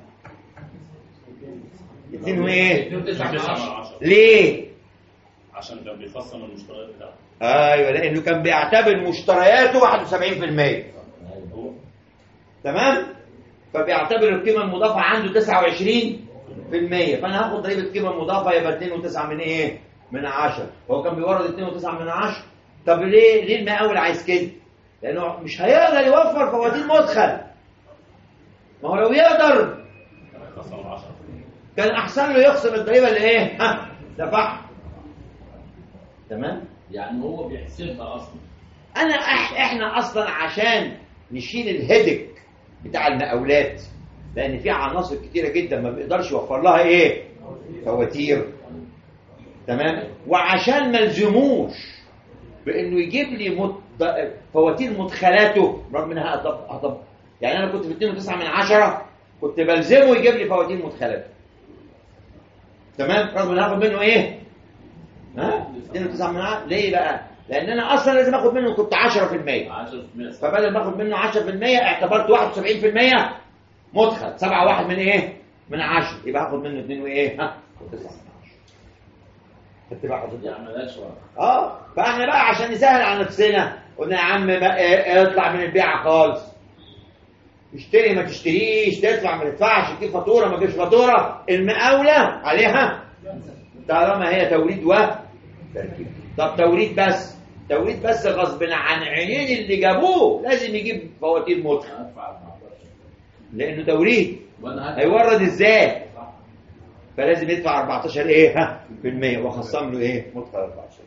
اتنين وايه؟ ليه؟ عشان كان بيخصم المشتريات بتاعته. ايوه لانه كان بيعتبر مشترياته واحد وسبعين بالمية. تمام؟ فبيعتبر القيمه المضافه عنده تسعة وعشرين بالمية، فانا هاخد ضريبه قيمه مضافه يبقى اتنين وتسعة من ايه؟ من عشرة. هو كان بيورد اتنين وتسعة من عشرة. طب ليه ليه المقاول عايز كده؟ لانه مش هيقدر يوفر فواتير مدخل. ما هو لو يقدر كان احسن له يخصم الضريبه اللي ايه؟ ها دفعها. تمام؟ يعني هو بيحسبها اصلا. انا إح احنا اصلا عشان نشيل الهدك بتاع المقاولات، لان في عناصر كتيره جدا ما بيقدرش يوفر لها ايه؟ فواتير. تمام؟ وعشان ما الزموش بانه يجيب لي مد... فواتير مدخلاته، رغم انها أطب... أطب... يعني انا كنت في اتنين وتسعة من عشرة كنت بلزمه يجيب لي فواتير مدخلاته. تمام؟ رغم ان هاخد منه ايه؟ ها؟ اتنين وتسعة من عشرة. ليه بقى؟ لان انا اصلا لازم اخد منه كنت عشرة بالمية. فبدل ما اخد منه عشرة بالمية اعتبرت واحد وسبعين بالمية مدخل، سبعة واحد من ايه؟ من عشرة، يبقى هاخد منه اتنين وايه؟ ها؟ وتسعة من عشرة. خدت بقى حضرتك؟ يعملهاش اه فاحنا بقى عشان نسهل على نفسنا قلنا يا عم بقى إيه اطلع من البيعه خالص. اشتري ما تشتريش، تدفع ما تدفعش، تجيب فاتوره ما تجيبش فاتوره، المقاوله عليها طالما هي توريد وتركيب. طب توريد بس، توريد بس غصب عن عينين اللي جابوه لازم يجيب فواتير مدخل لانه توريد. هيورد ازاي؟ فلازم يدفع أربعتاشر ايه ها في المية وخصم له ايه مدخل أربعتاشر.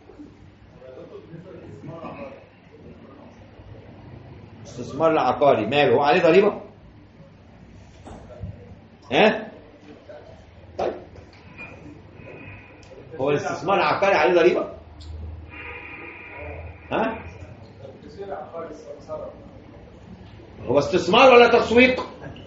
استثمار العقاري ماله؟ هو عليه ضريبه؟ ها؟ طيب هو الاستثمار العقاري عليه ضريبه؟ ها؟ هو استثمار ولا تسويق؟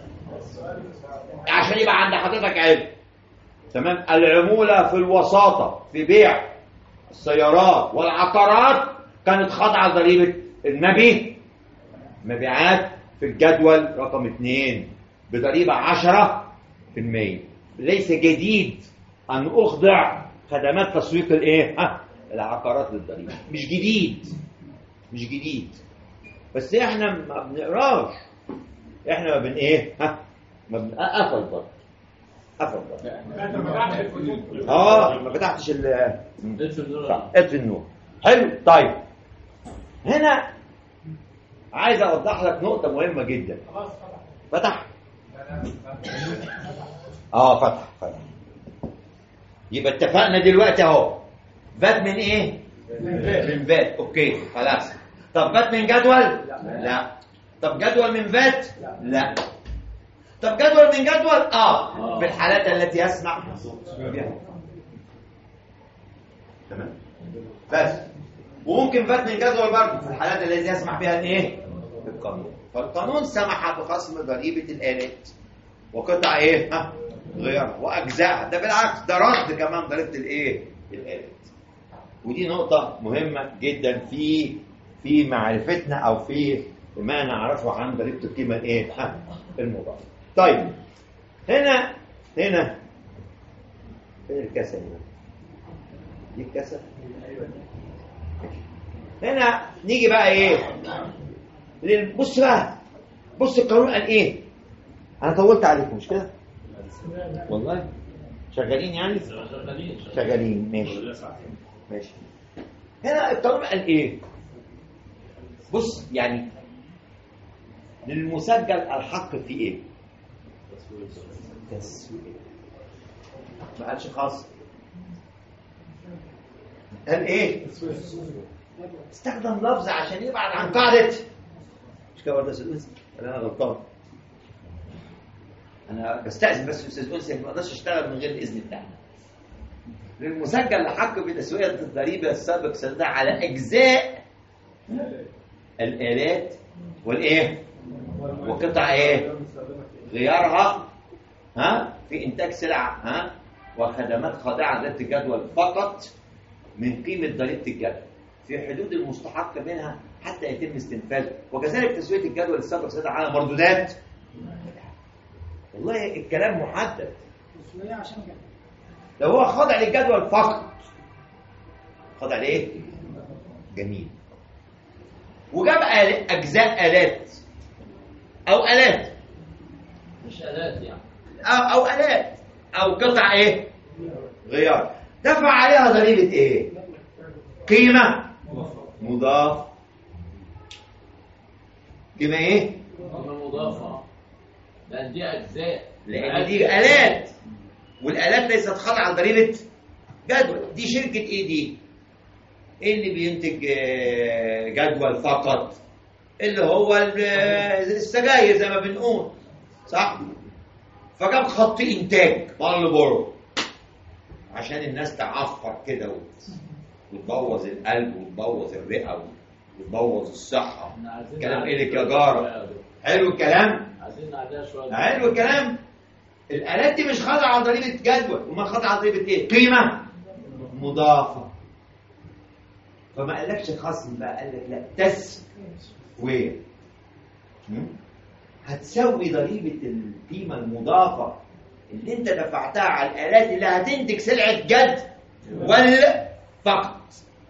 عشان يبقى عند حضرتك علم. تمام؟ العمولة في الوساطة في بيع السيارات والعقارات كانت خاضعة لضريبة المبيع مبيعات في الجدول رقم اثنين بضريبة عشرة في المية. ليس جديد أن أخضع خدمات تسويق الإيه؟ ها؟ العقارات للضريبة. مش جديد، مش جديد، بس إحنا ما بنقراش، إحنا ما بن إيه؟ ها؟ ما بن قفل برضه، قفل برضه. آه ما فتحتش ال اطفي النور. حلو. طيب هنا عايز اوضح لك نقطه مهمه جدا. خلاص فتح اه فتح فتح يبقى اتفقنا دلوقتي اهو فات من ايه؟ من فات. اوكي خلاص. طب فات من جدول؟ لا. طب جدول من فات؟ لا. طب جدول من جدول؟ اه في الحالات التي يسمح بها. تمام بس. وممكن فات من جدول برضه في الحالات التي يسمح بها الايه؟ القانون. فالقانون سمح بخصم ضريبه الالات وقطع ايه؟ ها غيرها واجزائها. ده بالعكس ده رد كمان ضريبه الايه؟ الالات. ودي نقطه مهمه جدا في في معرفتنا او في ما نعرفه عن ضريبه القيمه الايه؟ ها المضافه. طيب هنا هنا فين الكسل هنا؟ دي الكسل. هنا نيجي بقى ايه؟ بص بقى بص القانون قال ايه؟ انا طولت عليكم مش كده؟ والله شغالين يعني؟ شغالين شغالين ماشي ماشي. هنا القانون قال ايه؟ بص يعني للمسجل الحق في ايه؟ تسويق. ما قالش خاص. قال ايه؟ استخدم لفظ عشان يبعد عن قاعده. مش كده برضه يا استاذ انسي؟ انا غلطان. انا بستأذن بس استاذ انسي ما اقدرش اشتغل من غير الاذن بتاعنا. للمسجل الحق بتسويه الضريبه السابق سددها على اجزاء الالات والايه؟ وقطع ايه؟ غيارها ها في انتاج سلع ها وخدمات خاضعه ذات جدول فقط من قيمه ضريبه الجدول في حدود المستحق منها حتى يتم استنفاذه. وكذلك تسويه الجدول السابق سددها على مردودات. والله الكلام محدد. لو هو خاضع للجدول فقط خاضع لايه؟ جميل. وجاب اجزاء الات او الات مش الات يعني او او الات او قطع ايه؟ غيار. دفع عليها ضريبه ايه؟ قيمه مضاف. قيمه ايه؟ قيمه مضافه لان دي اجزاء لان دي الات والالات ليست خاضعه لضريبه جدول. دي شركه ايه دي؟ اللي بينتج جدول فقط اللي هو السجاير زي ما بنقول صح؟ فجاب خط انتاج مارلبورو عشان الناس تعفر كده وتبوظ القلب وتبوظ الرئه وتبوظ الصحه. كلام ايه لك يا جاره؟ حلو الكلام؟ عايزين نعديها شويه. حلو الكلام. الالات دي مش خاضعه على ضريبه جدول. وما خاضعه على ضريبه ايه؟ قيمه مضافه. فما قالكش خصم بقى، قال لك لا تسويه. هتسوي ضريبه القيمه المضافه اللي انت دفعتها على الالات اللي هتنتج سلعه جد ولا فقط.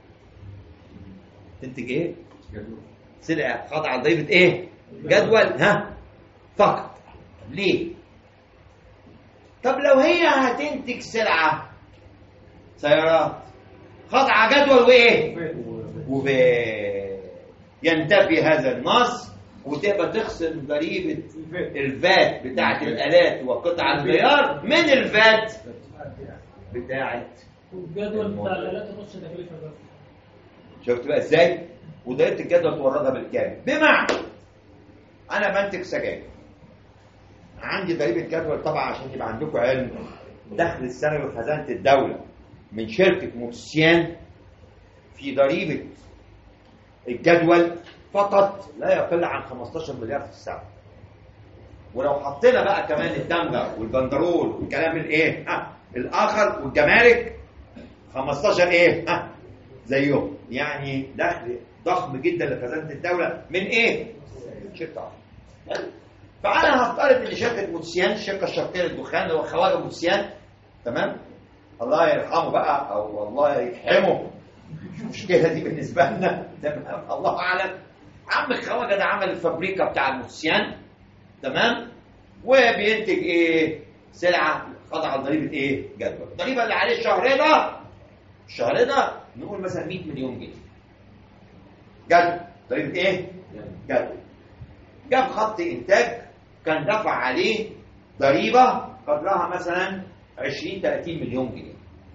تنتج ايه؟ سلعه خاضعه على ضريبه ايه؟ جدول ها فقط. ليه؟ طب لو هي هتنتج سلعه سيارات خاضعه جدول وايه؟ وب ينتفي هذا النص وتبقى تخصم ضريبه الفات بتاعه الالات وقطع الغيار من الفات بتاعه الجدول بتاع الالات نص تكلفه بس. شفت بقى ازاي؟ وضريبه الجدول توردها بالكامل. بمعنى انا بنتج سجاير عندي ضريبه جدول طبعا عشان يبقى عندكم علم. دخل السنوي لخزانه الدوله من شركه موتسيان في ضريبه الجدول فقط لا يقل عن خمستاشر مليار في السنه. ولو حطينا بقى كمان الدمغه والبندرول والكلام الايه ها الاخر والجمارك خمستاشر ايه ها زيهم. يعني دخل ضخم جدا لخزانه الدوله من ايه؟ من شركه. فانا هفترض ان شركه موتسيان الشركه الشرقيه للدخان اللي هو خواجه موتسيان تمام الله يرحمه بقى او الله يرحمه المشكله دي بالنسبه لنا تمام الله اعلم. عم الخواجه ده عمل الفابريكا بتاع الموتسيان تمام وبينتج ايه؟ سلعه خاضعه لضريبه ايه؟ جدول. الضريبه اللي عليه الشهر ده الشهر ده نقول مثلا مية مليون جنيه جدول ضريبه ايه؟ جدول. جاب خط انتاج كان دفع عليه ضريبه قدرها مثلا عشرين ثلاثين مليون جنيه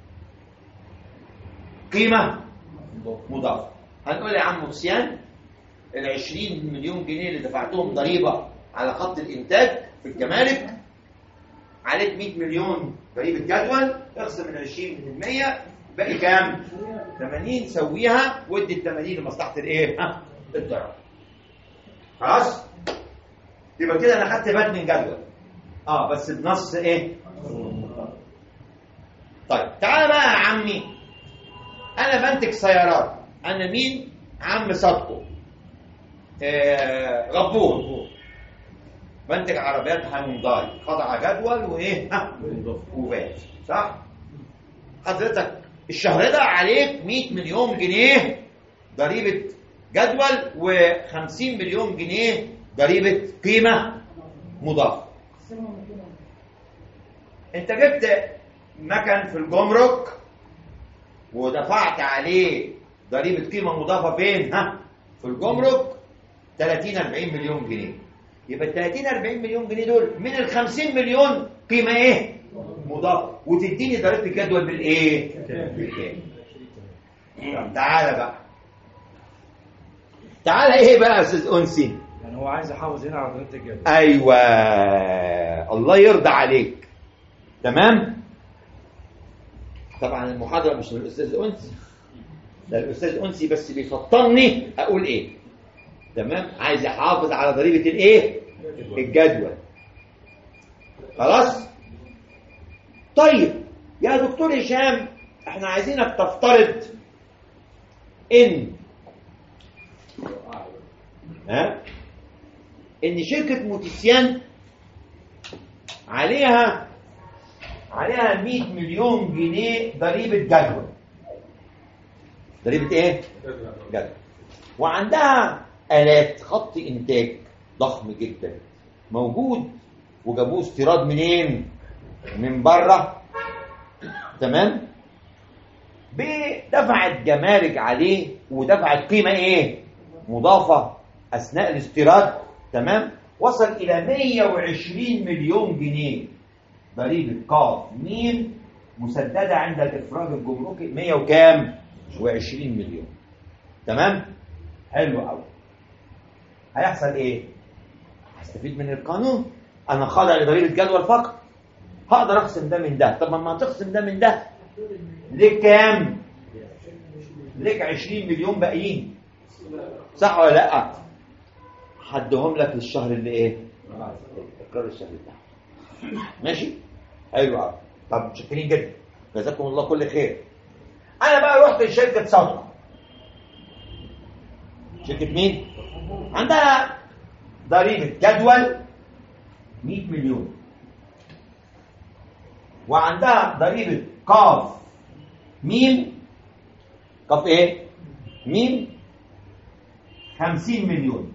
قيمه مضافه. هنقول يا عم حسين ال عشرين مليون جنيه اللي دفعتهم ضريبه على خط الانتاج في الجمارك عليك مئة مليون ضريبه جدول، اقسم من عشرين من مية باقي كام؟ ثمانين. سويها وادي ال ثمانين لمصلحه الايه؟ ها الضرائب. خلاص؟ يبقى كده انا خدت بند من جدول. اه بس بنص ايه؟ طيب تعالى بقى يا عمي، انا بنتج سيارات. انا مين؟ عم صدقه آه غبور. بنتج عربيات هيونداي خاضعه جدول وايه؟ ها وفات. صح؟ حضرتك الشهر ده عليك مئة مليون جنيه ضريبه جدول وخمسين مليون جنيه ضريبه قيمه مضافه. انت جبت مكن في الجمرك ودفعت عليه ضريبه قيمه مضافه فين؟ ها في الجمرك ثلاثين أربعين مليون جنيه. يبقى ال ثلاثين أربعين مليون جنيه دول من ال خمسين مليون قيمه ايه؟ مضافه، وتديني ضريبه الجدول بالايه؟ بالكامل. طب تعالى بقى، تعالى ايه بقى يا استاذ انسي؟ يعني هو عايز يحافظ هنا على ضريبه الجدول. ايوه الله يرضى عليك. تمام؟ طبعا المحاضره مش للاستاذ انسي، ده الاستاذ انسي بس بيفطني اقول ايه. تمام؟ عايز يحافظ على ضريبه الايه؟ الجدول. خلاص؟ طيب يا دكتور هشام احنا عايزينك تفترض ان ها ان شركه موتيسيان عليها عليها مئة مليون جنيه ضريبه جدول. ضريبه ايه؟ جدول. وعندها آلات خط انتاج ضخم جدا موجود وجابوه استيراد منين؟ من بره. تمام؟ بدفعت جمارك عليه ودفعت قيمه ايه؟ مضافه اثناء الاستيراد. تمام؟ وصل الى مئة وعشرين مليون جنيه ضريبه قاف ميم مسدده عند الافراج الجمركي مئة وكام؟ وعشرين مليون. تمام؟ حلو قوي. هيحصل ايه؟ هستفيد من القانون. انا خاضع لضريبه جدول فقط، هقدر اقسم ده من ده. طب ما تقسم ده من ده ليك كام؟ ليك عشرين مليون باقيين. صح ولا لا؟ حدهم لك للشهر اللي ايه؟ اقرار الشهر بتاعه. ماشي؟ حلو قوي. طب متشكرين جدا، جزاكم الله كل خير. انا بقى رحت لشركه صدقه. شركه مين؟ عندها ضريبه جدول مئة مليون وعندها ضريبه قاف ميم. قاف ايه؟ ميم خمسين مليون.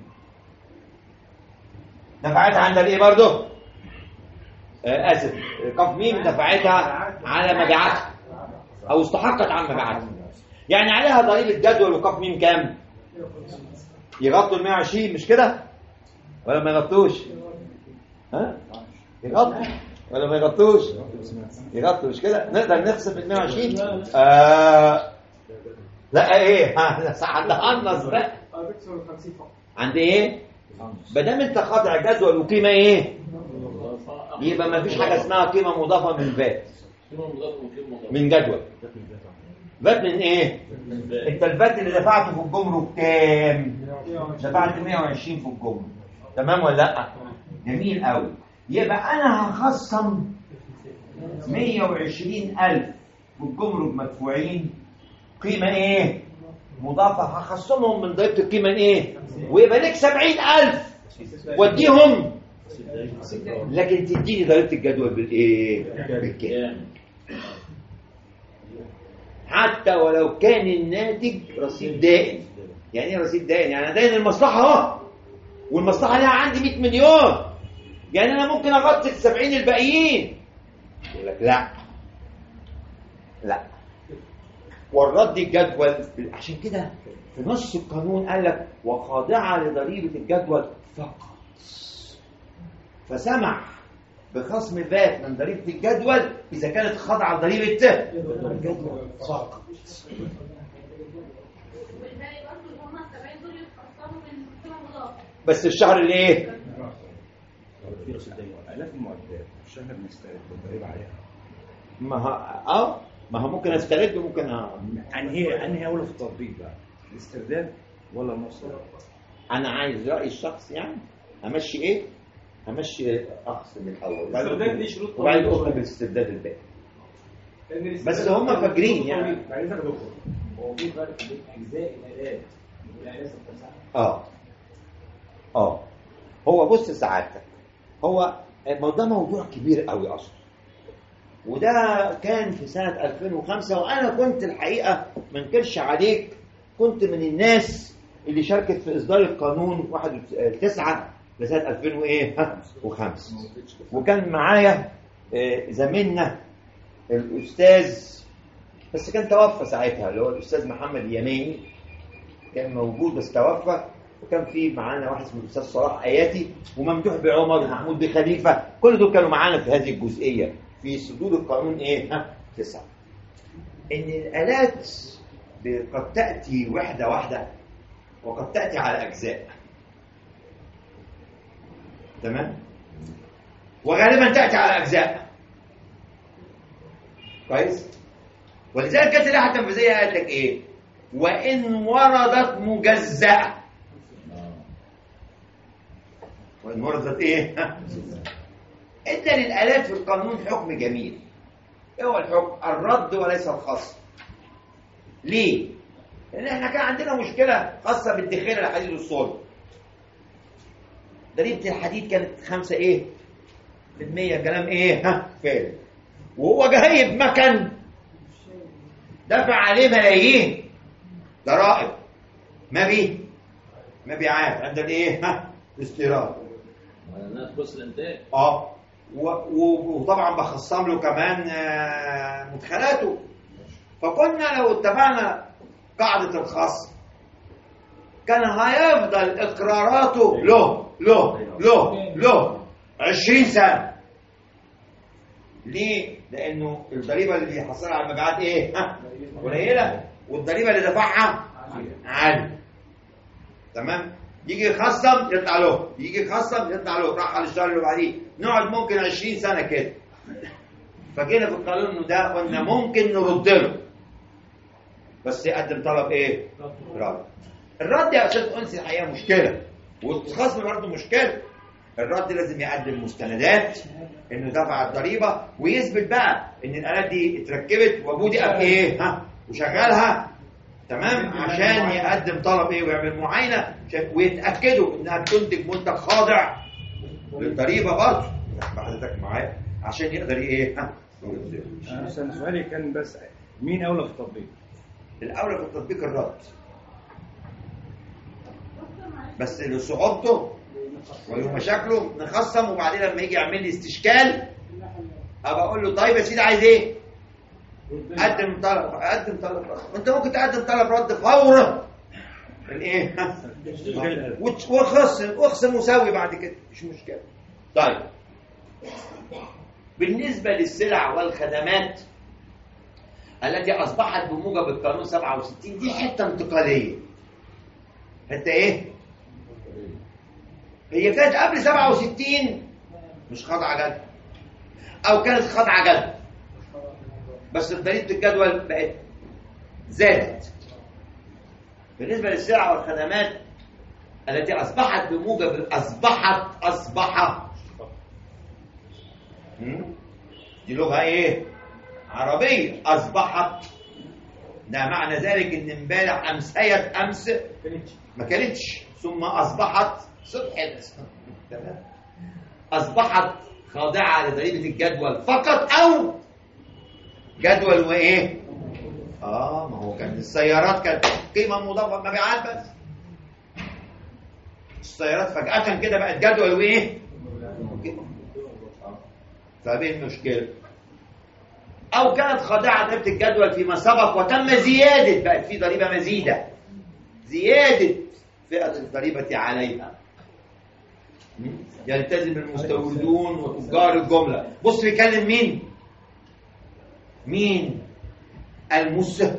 دفعتها عندها ايه برضه؟ آه اسف، قاف ميم دفعتها على مبيعاتها او استحقت عن مبيعاتها. يعني عليها ضريبه جدول وقاف ميم كام؟ يغطوا ال مئة وعشرين مش كده؟ ولا ما يغطوش؟ ها؟ يغطوا ولا ما يغطوش؟ يغطوا مش كده؟ نقدر نخصم ال مئة وعشرين؟ آه لا ايه؟ ها هنقنص بقى. عند ايه؟ ما دام انت خاضع جدول وقيمه ايه؟ يبقى ما فيش حاجه اسمها قيمه مضافه من فات. من جدول. فات من ايه؟ انت الفات اللي دفعته في الجمرك كام؟ دفعت مئة وعشرين في الجمرك. تمام ولا لا؟ جميل قوي. يبقى انا هخصم مئة وعشرين ألف في الجمرك مدفوعين قيمه ايه؟ مضافه. هخصمهم من ضريبه القيمه ايه؟ ويبقى لك سبعين ألف وديهم، لكن تديني ضريبه الجدول بالايه؟ بالكام. حتى ولو كان الناتج رصيد دائم. يعني ايه رصيد دائم؟ يعني انا داين المصلحه اهو، والمصلحه لها عندي مئة مليون، يعني انا ممكن اغطي ال سبعين الباقيين. يقول لك لا لا والرد الجدول. عشان كده في نص القانون قال لك وخاضعة لضريبة الجدول فقط، فسمح بخصم فات من ضريبة الجدول إذا كانت خاضعة لضريبة الجدول فقط. والباقي برضه اللي هم السبعين دول يتخصموا من قيمة مضافة. بس الشهر اللي ايه؟ في رصيد دايما آلاف المعدات الشهر بنستعد بالضريبة عليها. ما ها اه ما هو ممكن استرد وممكن أ... انهي انهي اولى في التطبيق بقى؟ الاسترداد ولا النصر؟ انا عايز رأي الشخص يعني امشي ايه؟ امشي اخصم الاول الاسترداد دي شروط وبعدين اخرج بالاسترداد الباقي. بس هم فاكرين يعني بعدين دكتور هو في فرق بين اجزاء الالات والالات التسعه. اه اه هو بص سعادتك، هو ده موضوع كبير قوي اصلا، وده كان في سنة ألفين وخمسة، وأنا كنت الحقيقة ما انكرش عليك كنت من الناس اللي شاركت في إصدار القانون واحد تسعة لسنة ألفين وخمسة، وكان معايا زميلنا الأستاذ بس كان توفى ساعتها اللي هو الأستاذ محمد يماني، كان موجود بس توفى، وكان في معانا واحد اسمه الأستاذ صلاح آياتي وممدوح بعمر ومحمود بخليفة، كل دول كانوا معانا في هذه الجزئية في صدور القانون ايه ها تسعة. ان الالات قد تاتي وحده واحده وقد تاتي على اجزاء، تمام، وغالبا تاتي على اجزاء كويس. ولذلك كانت اللائحه التنفيذيه قالت لك ايه؟ وان وردت مجزأه، وان وردت ايه ادى للآلات في القانون حكم جميل. ايه هو الحكم؟ الرد وليس الخصم. ليه؟ لان احنا كان عندنا مشكله خاصه بالدخيل الحديد والصلب. ضريبه الحديد كانت خمسة ايه في المية، كلام ايه ها فارغ، وهو جايب مكن دفع عليه ملايين ضرائب مبيع مبيعات عند الايه ها الاستيراد. الناس بص الانتاج اه وطبعا بخصم له كمان مدخلاته. فكنا لو اتبعنا قاعدة الخصم كان هيفضل اقراراته له له له له عشرين سنة. ليه؟ لانه الضريبة اللي بيحصلها على المبيعات ايه؟ قليلة، والضريبة اللي دفعها عالية. تمام؟ يجي يخصم يطلع له، يجي يخصم يطلع له، راح على الشهر اللي بعديه، نقعد ممكن عشرين سنة كده. فجينا في القانون انه ده قلنا ممكن نرد له بس يقدم طلب ايه؟ رد. الرد يا استاذ انسي الحقيقه مشكله، والخصم برضه مشكله. الرد لازم يقدم مستندات انه دفع الضريبه ويثبت بقى ان الالات دي اتركبت وبودئت ايه؟ ها وشغالها تمام، عشان يقدم طلب ايه ويعمل معاينه ويتاكدوا انها بتنتج منتج خاضع للضريبه برضه. حضرتك معايا عشان يقدر ايه؟ ها انا سؤالي كان بس مين اولى في التطبيق؟ الاولى في التطبيق الرد، بس لصعوبته ومشاكله نخصم، وبعدين لما يجي يعمل لي استشكال ابقى اقول له طيب يا سيدي عايز ايه؟ قدم طلب، قدم طلب. انت ممكن تقدم طلب رد فورا الايه؟ واخصم واخصم وسوي بعد كده مش مشكله. طيب بالنسبه للسلع والخدمات التي اصبحت بموجب القانون سبعة وستين دي حته انتقاليه. حته ايه؟ هي كانت قبل سبعة وستين مش خاضعه جد، او كانت خاضعه جد بس ضريبه الجدول بقت زادت. بالنسبه للسلع والخدمات التي اصبحت بموجب اصبحت اصبحت دي لغه ايه؟ عربيه. اصبحت ده معنى ذلك ان امبارح امسيت امس ما كانتش، ثم اصبحت صبحت. تمام، اصبحت خاضعه لضريبه الجدول فقط او جدول وايه؟ اه ما هو كان السيارات كانت قيمه مضافه مبيعات بس، السيارات فجاه كده بقت جدول وايه؟ فايه المشكله؟ او كانت خاضعه ضريبه الجدول فيما سبق وتم زياده، بقت في ضريبه مزيده، زياده فئه الضريبه عليها. يلتزم المستوردون وتجار الجمله. بص بيكلم مين؟ مين؟ المسهم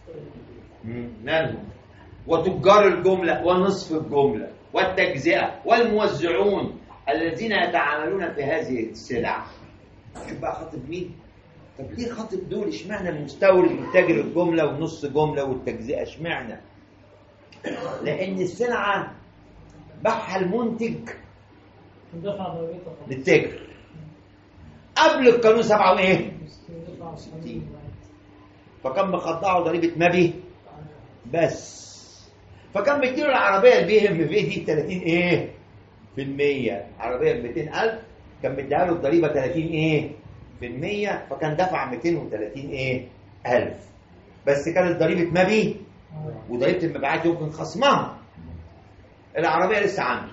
مالهم وتجار الجمله ونصف الجمله والتجزئه والموزعون الذين يتعاملون في هذه السلع. شوف بقى خاطب مين؟ طب ليه خاطب دول؟ اشمعنى المستورد وتاجر الجمله ونص جمله والتجزئه؟ اشمعنى؟ لان السلعه باعها المنتج للتاجر قبل القانون سبعة وايه؟ ستين. فكان مخضعه ضريبه مبي بس. فكان مديله العربيه البي ام في دي ثلاثين ايه؟ في المية. عربيه ب مئتين ألف كان مديها له الضريبه ثلاثين ايه؟ في المية. فكان دفع مئتين وثلاثين ايه؟ ألف. بس كانت ضريبه مبي وضريبه المبيعات يمكن خصمها. العربيه لسه عنده.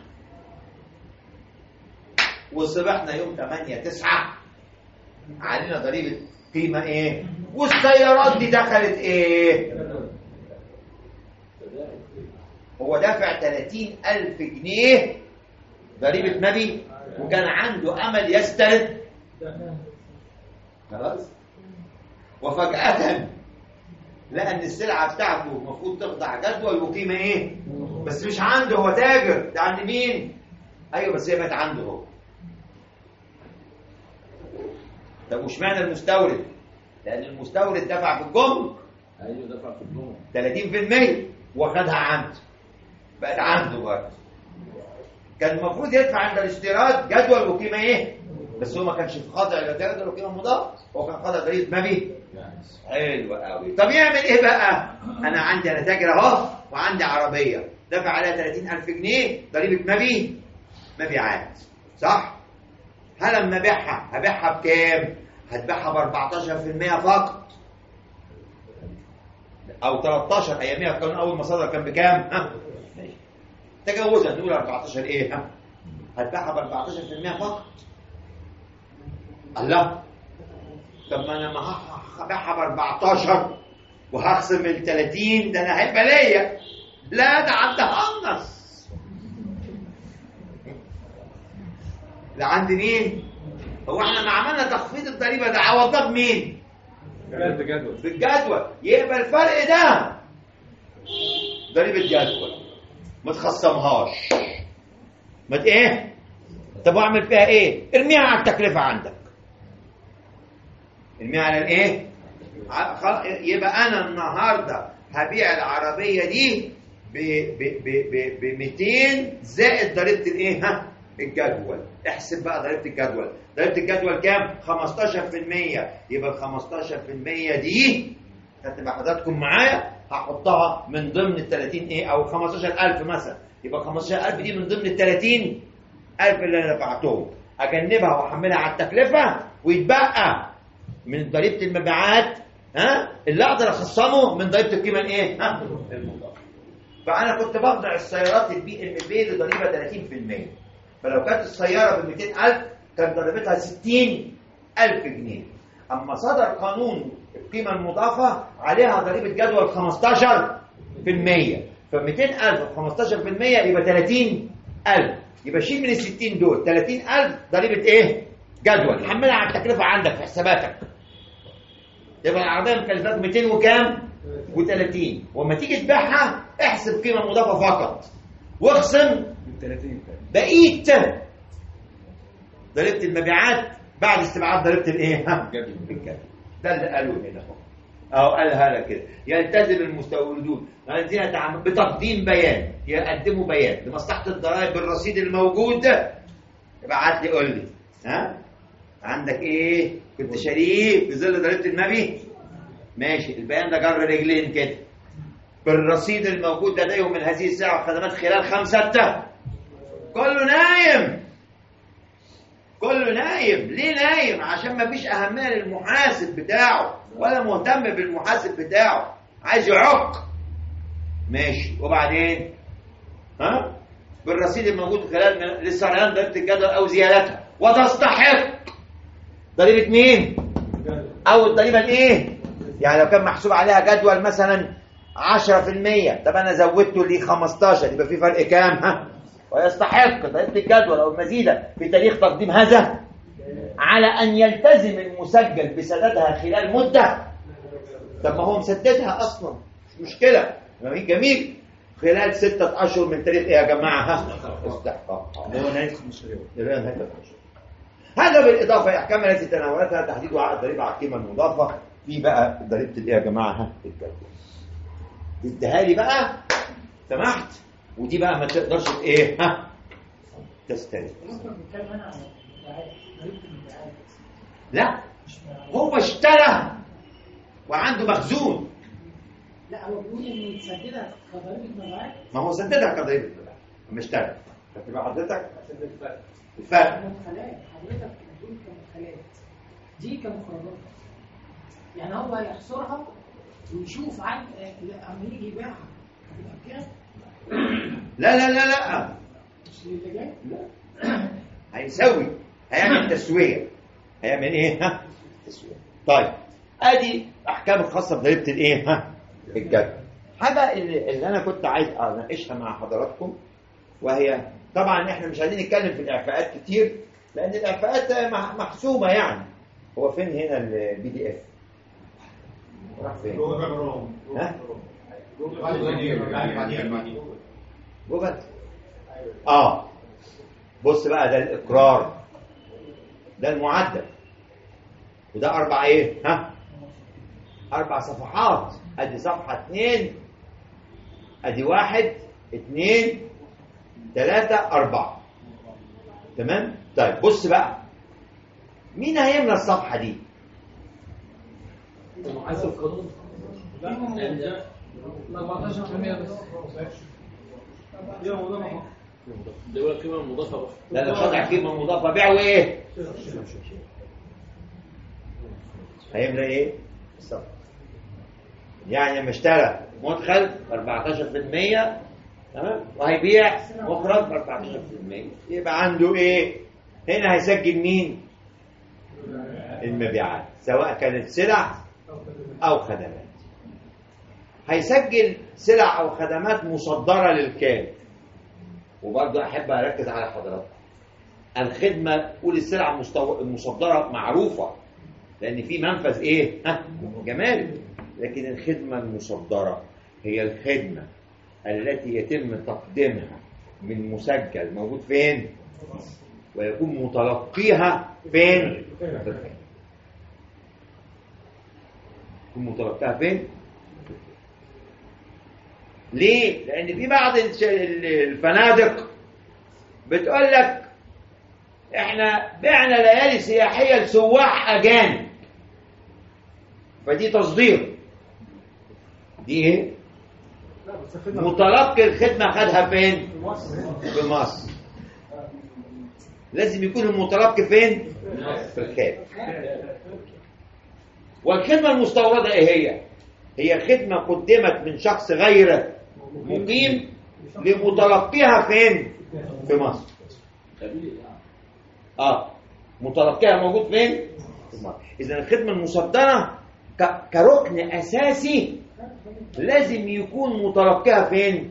وصبحنا يوم ثمانية تسعة علينا ضريبه قيمه ايه؟ والسيارات دي دخلت ايه؟ هو دافع ثلاثين ألف جنيه ضريبة مبي وكان عنده أمل يسترد. خلاص؟ وفجأة لقى إن السلعة بتاعته المفروض تخضع جدول وقيمة إيه؟ بس مش عنده، هو تاجر. ده عند مين؟ أيوه بس هي بقت عنده هو. طب واشمعنى المستورد؟ لأن المستورد دفع في الجمرك. أيوه دفع في الجمرك ثلاثين في المية وخدها عنده. بقت عنده برضه. كان المفروض يدفع عند الاستيراد جدول وقيمه ايه؟ بس هو ما كانش خاضع لجدول وقيمه مضافه، هو كان خاضع ضريبه مبي. حلو قوي. طب يعمل ايه بقى؟ انا عندي انا تاجر اهو وعندي عربيه دفع عليها ثلاثين ألف جنيه ضريبه مبي مبيعات، صح؟ هل لما ابيعها هبيعها بكام؟ هتبيعها ب أربعتاشر في المية فقط او تلتاشر. اياميها القانون اول ما صدر كان بكام؟ ها؟ تجاوزا نقول أربعتاشر ايه؟ ها؟ هتبيعها ب أربعتاشر في المية فقط. الله، طب ما انا ما هبيعها ب أربعتاشر وهخصم ال ثلاثين، ده انا هيبقى ليا. لا ده عند هنص. ده عند مين؟ هو احنا ما عملنا تخفيض الضريبه ده عوضناه بمين؟ بالجدول. بالجدول. يبقى الفرق ده ضريبه جدول ما تخصمهاش. ما ايه؟ طب اعمل فيها ايه؟ ارميها على التكلفه عندك. ارميها على الايه؟ يبقى انا النهارده هبيع العربيه دي ب ب ب ب مئتين زائد ضريبه الايه؟ ها؟ الجدول. احسب بقى ضريبه الجدول. ضريبه الجدول كام؟ خمستاشر في المية. يبقى ال خمستاشر في المية دي هتبقى حضراتكم معايا هحطها من ضمن ال ثلاثين ايه؟ او خمستاشر ألف مثلا. يبقى خمستاشر ألف دي من ضمن ال ثلاثين ألف اللي انا دفعتهم، اجنبها واحملها على التكلفه ويتبقى من ضريبه المبيعات ها اللي اقدر اخصمه من ضريبه القيمه الايه؟ ها؟ المضافه. فانا كنت بخضع السيارات البي ام بي لضريبه ثلاثين في المية. فلو كانت السياره ب مئتين ألف كان ضريبتها ستين ألف جنيه. اما صدر قانون القيمه المضافه عليها ضريبه جدول خمستاشر في المية. ف مئتين ألف ب خمستاشر في المية يبقى ثلاثين ألف. يبقى شيل من ال ستين دول ثلاثين ألف ضريبه ايه؟ جدول. حملها على التكلفه عندك في حساباتك. يبقى العربيه مكلفاك مئتين وكام؟ وثلاثين. وما تيجي تبيعها احسب قيمه مضافه فقط واخصم بقيه ضريبه المبيعات بعد استبعاد ضريبه الايه؟ ها؟ الجدول. ده اللي قالوه هنا اهو. اهو قالها لك كده. يلتزم المستوردون الذين يتعاملون بتقديم بيان، يقدموا بيان لمصلحه الضرائب بالرصيد الموجود. ابعت لي قول لي ها؟ عندك ايه؟ كنت شاريه في ظل ضريبه المبي؟ ماشي، البيان ده جر رجلين كده. بالرصيد الموجود لديهم من هذه السلع والخدمات خلال خمسة كله نايم. كله نايم. ليه نايم؟ عشان ما فيش أهمية للمحاسب بتاعه ولا مهتم بالمحاسب بتاعه، عايز يعق. ماشي، وبعدين ها؟ بالرصيد الموجود خلال للسريان ضريبة الجدول أو زيادتها وتستحق ضريبة مين؟ او الضريبه الايه؟ يعني لو كان محسوب عليها جدول مثلا عشرة في المية، طب انا زودته ل خمستاشر، يبقى في فرق كام؟ ها؟ ويستحق ضريبه الجدول او المزيده في تاريخ تقديم هذا على ان يلتزم المسجل بسدادها خلال مده. طب ما هو مسددها اصلا، مش مشكله، جميل، خلال ستة اشهر من تاريخ ايه يا جماعه؟ ها؟ استحقاق. اللي هو نهايه خمسة شهور. اللي هو نهايه خمسة شهور. هذا بالاضافه الى احكام التي تناولتها تحديد عقد ضريبه على القيمه المضافه. في بقى ضريبه الايه يا جماعه؟ ها؟ الجدول. اديها لي بقى، سمحت، ودي بقى ما تقدرش ايه؟ ها؟ تستلم. لا، هو اشترى وعنده مخزون. لا هو بيقول ان تسددها كضريبه مبيعات. ما هو سددها كضريبه مبيعات، ما اشترى. فتبقى حضرتك الفرق. الفرق. كمدخلات، حضرتك بتقول كمدخلات. دي كمخرجات. يعني هو يحصرها ويشوف عن لما يجي يبيعها هتبقى بكام؟ لا لا لا لا. مش اللي جاي؟ لا. هيسوي، هيعمل تسويه. هيعمل ايه؟ ها؟ تسويه. طيب ادي احكام الخاصه بضريبه الايه؟ ها؟ الجدول. حاجه اللي, اللي انا كنت عايز اناقشها مع حضراتكم، وهي طبعا احنا مش عايزين نتكلم في الاعفاءات كتير لان الاعفاءات محسومه. يعني هو فين هنا البي دي اف؟ راح فين؟ ها؟ جوجل. اه بص بقى، ده الاقرار، ده المعدل، وده اربع ايه؟ ها؟ اربع صفحات. ادي صفحه اتنين، ادي واحد اتنين تلاتة اربعة. تمام؟ طيب بص بقى، مين هيملى الصفحه دي؟ محاسب قانون. أربعتاشر بالمية بس. دي هو القيمه المضافه بقى. لا ده خاضع قيمه مضافه، بيعوا ايه؟ هيملى ايه؟ الصفحه. يعني لما اشترى مدخل أربعتاشر بالمية، تمام، وهيبيع مخرج أربعتاشر بالمية، يبقى عنده ايه؟ هنا هيسجل مين؟ المبيعات، سواء كانت سلع او خدمات. هيسجل سلع او خدمات مصدره للكامل. وبرضه احب اركز على حضراتكم، الخدمه، قول السلع المصدره معروفه لان في منفذ ايه؟ ها؟ جمالي. لكن الخدمه المصدره هي الخدمه التي يتم تقديمها من مسجل موجود فين؟ ويكون متلقيها فين؟ في الخدمه. يكون متلقيها فين؟ ليه؟ لأن في بعض الفنادق بتقول لك احنا بعنا ليالي سياحية لسواح أجانب، فدي تصدير. دي ايه؟ متلقي الخدمة خدها فين؟ في مصر. لازم يكون المتلقي فين؟ في الخارج. والخدمة المستوردة ايه هي؟ هي خدمة قدمت من شخص غير مقيم لمتلقيها فين؟ في مصر. اه متلقيها موجود فين؟ في مصر. إذا الخدمة المصدرة كركن أساسي لازم يكون متلقيها فين؟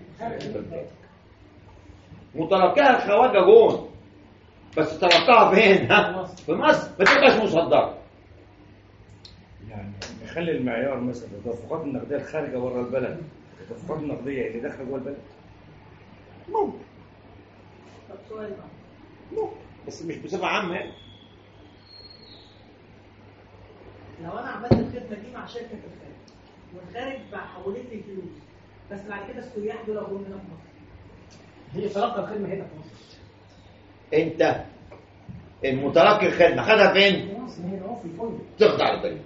متلقيها الخواجة جون، بس تلقاها فين؟ ها؟ في مصر، ما تبقاش مصدرة. يعني نخلي المعيار مثلا التدفقات النقديه الخارجه بره البلد، التدفقات النقديه اللي داخله جوه البلد ممكن. طب سؤال بقى. ممكن بس مش بصفه عامه يعني. لو انا عملت الخدمه دي مع شركه في الخارج والخارج بقى حولت لي فلوس، بس بعد كده السياح دول جم هنا في مصر، هي تلقى الخدمه هنا في مصر. انت المتلقي الخدمه خدها فين؟ في مصر هنا اهو في الفندق. تخضع للضريبه.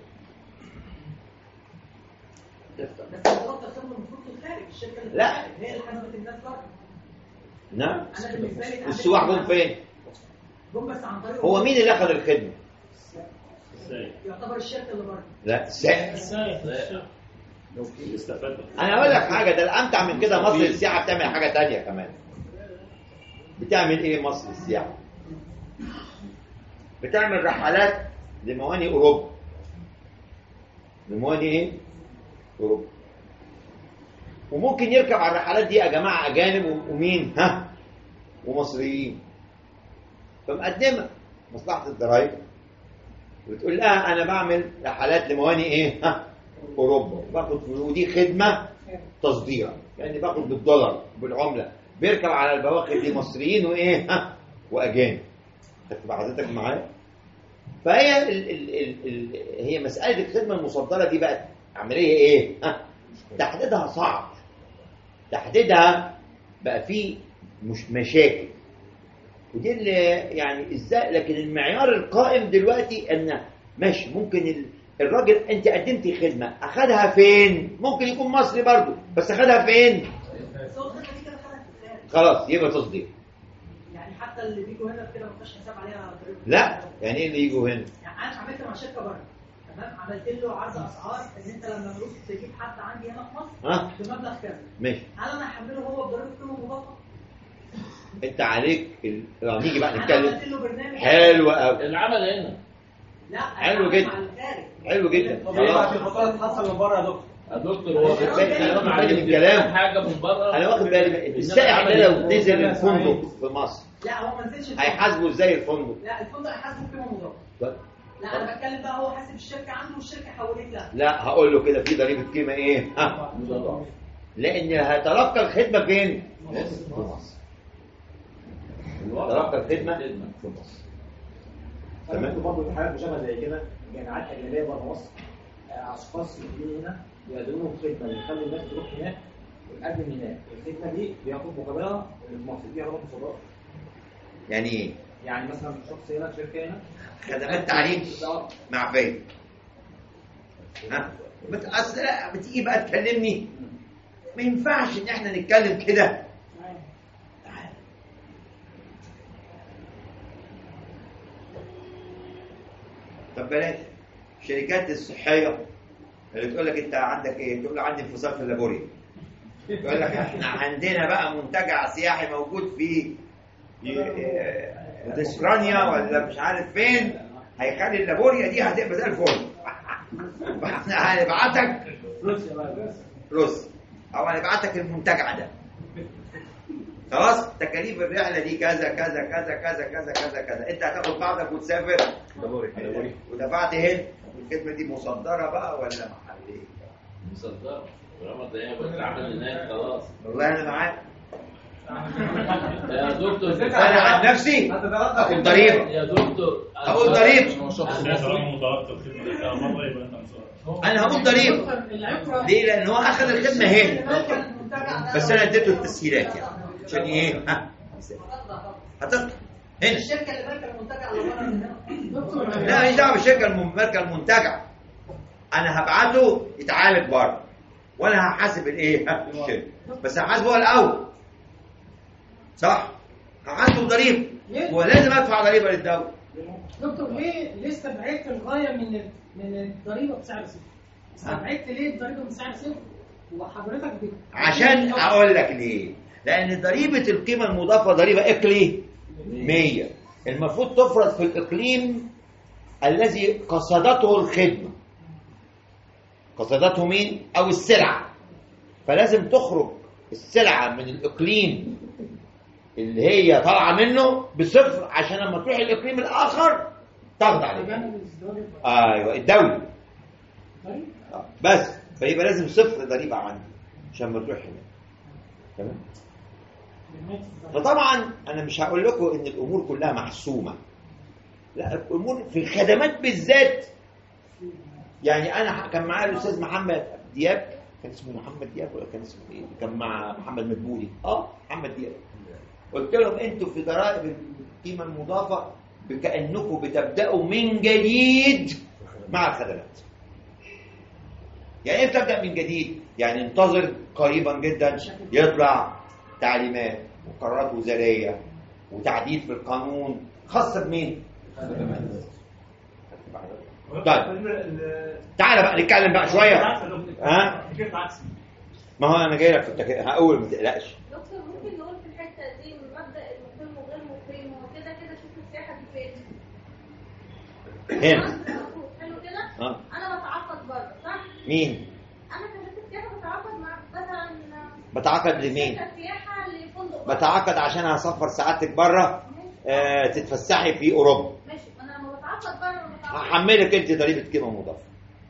بس تلقى الخدمه المفروض في الخارج، الشركه اللي لا. هي اللي خدمت الناس بره. نعم. انا بالنسبه لي السواح جم فين؟ جم بس عن طريق هو مين اللي اخذ الخدمه؟ يعتبر الشركه اللي بره. لا السائح. لو في استفاد. انا اقول لك حاجه، ده الامتع من كده، مصر السياحه بتعمل حاجه تانية كمان. بتعمل ايه مصر السياحه؟ بتعمل رحلات لموانئ اوروبا لموانئ ايه؟ اوروبا. وممكن يركب على الرحلات دي يا جماعه اجانب ومين؟ ها؟ ومصريين. فمقدمه مصلحه الضرايب وتقول لها انا بعمل رحلات لموانئ ايه؟ ها؟ اوروبا، باخد ودي خدمه تصدير، يعني باخد بالدولار بالعمله، بيركب على البواخر دي مصريين وايه؟ ها؟ واجانب. خدت حضرتك معايا؟ فهي ال ال ال ال هي مساله الخدمه المصدره دي بقت عمليه ايه؟ ها؟ تحديدها صعب. تحديدها بقى فيه مش مشاكل. ودي اللي يعني ازاي، لكن المعيار القائم دلوقتي ان ماشي ممكن الراجل انت قدمتي خدمه اخذها فين؟ ممكن يكون مصري برضه بس اخذها فين؟ خلاص يبقى تصدير. يعني حتى اللي بيجوا هنا كده ما فيش حساب عليها ضريبه. لا يعني ايه اللي يجوا هنا؟ يعني انا عملت مع شركه بره تمام، عملت له عرض اسعار ان انت لما تروح تجيب حد عندي هنا في مصر ها؟ بمبلغ كذا. ماشي. هل انا احمله هو بضريبه قيمه مضافه؟ انت عليك ال... نيجي بقى نتكلم. حلو قوي العمل هنا. لا حلو جدا حلو جدا. طب ايه بقى الخطوات تتحصل من بره يا دكتور؟ يا دكتور هو بالي من الكلام حاجه من بره. انا واخد بالي السائح ده لو نزل الفندق في مصر لا هو ما نزلش هيحاسبه ازاي الفندق؟ لا الفندق هيحاسبه قيمه مضافه. لا انا بتكلم بقى هو حاسب الشركه عنده والشركه حولت لها. لا هقول له كده في ضريبه قيمه ايه؟ ها مضافه. لان هيتلقى الخدمه فين؟ في مصر. تلقى الخدمه في مصر. تمام. برضه في حالات مشابهه زي كده جامعات اجنبيه بره مصر اشخاص يجوا هنا يقدموا لهم خدمه يخلوا الناس تروح هناك وتقدم هناك، الخدمه دي بياخد مقابلها المصريين بياخدوا مصادرات. يعني ايه؟ يعني مثلا شخص هنا شركه هنا خدمات تعليم معفيه. ها؟ اصل بتيجي بقى تكلمني ما ينفعش ان احنا نتكلم كده. طب بلاش الشركات الصحيه اللي تقول لك انت عندك ايه؟ تقول له عندي انفصال في اللابوريا. يقول لك احنا عندنا بقى منتجع سياحي موجود في اوكرانيا ولا مش عارف فين، هيخلي اللابوريا دي هتبقى زي الفل. فاحنا هنبعتك روسيا او هنبعتك المنتجع ده. خلاص تكاليف الرحله دي كذا كذا كذا كذا كذا كذا كذا، انت هتاخد بعضك وتسافر ودفعت هنا. الخدمه دي مصدره بقى ولا محليه؟ مصدره. ولما تلاقيها بتتعمل هناك خلاص. والله انا معاك يا دكتور. انا عن نفسي اقول ضريبه يا دكتور اقول ضريبه. انا هقول ضريبه ليه؟ لان هو اخذ الخدمه هنا بس انا اديته التسهيلات يعني عشان ايه؟ ها هتطلع هنا الشركه اللي مالكه المنتجع اللي بره. لا ماليش دعوه بالشركه المالكه المنتجع. انا هبعته يتعالج بره وانا هحاسب الايه؟ الشركه بس هحاسبه هو الاول صح؟ هحاسبه ضريبه ولازم ادفع ضريبه للدوله. دكتور ليه ليه استبعدت الغايه من من الضريبه بسعر صفر؟ استبعدت ليه الضريبه بسعر صفر وحضرتك بت... عشان اقول لك ليه؟ لان ضريبه القيمه المضافه ضريبه اقليميه المفروض تفرض في الاقليم الذي قصدته الخدمه. قصدته مين؟ او السلعه. فلازم تخرج السلعه من الاقليم اللي هي طالعه منه بصفر عشان لما تروح الاقليم الاخر تاخد عليه. ايوه الدولي بس فيبقى لازم صفر ضريبه عندي عشان ما تروح هنا. تمام. فطبعا انا مش هقول لكم ان الامور كلها محسومه، لا الامور في الخدمات بالذات. يعني انا كان معايا الاستاذ محمد دياب، كان اسمه محمد دياب ولا كان اسمه ايه؟ كان مع محمد مدبولي. اه محمد دياب. قلت لهم انتوا في ضرائب القيمه المضافه بكانكم بتبداوا من جديد مع الخدمات. يعني ايه بتبدا من جديد؟ يعني انتظر قريبا جدا يطلع تعليمات وقرارات وزاريه وتعديل في القانون خاصه بمين؟ طيب تعالى بقى نتكلم بقى شويه. ها؟ ما هو انا جاي لك في التك... هقول ما تقلقش. دكتور ممكن نقول في الحته دي مبدا المقيم وغير مقيم وكده كده شوف السياحه دي فين؟ هنا. حلو كده؟ اه انا بتعاقد بره صح؟ مين؟ انا كشركه سياحه بتعاقد مع مثلا بتعاقد لمين؟ شركه سياحه لفندق. بتعاقد عشان هسفر سعادتك بره آه تتفسحي في اوروبا. ماشي، انا لما بتعاقد بره لما بتعاقد هحملك انت ضريبه قيمه مضافه.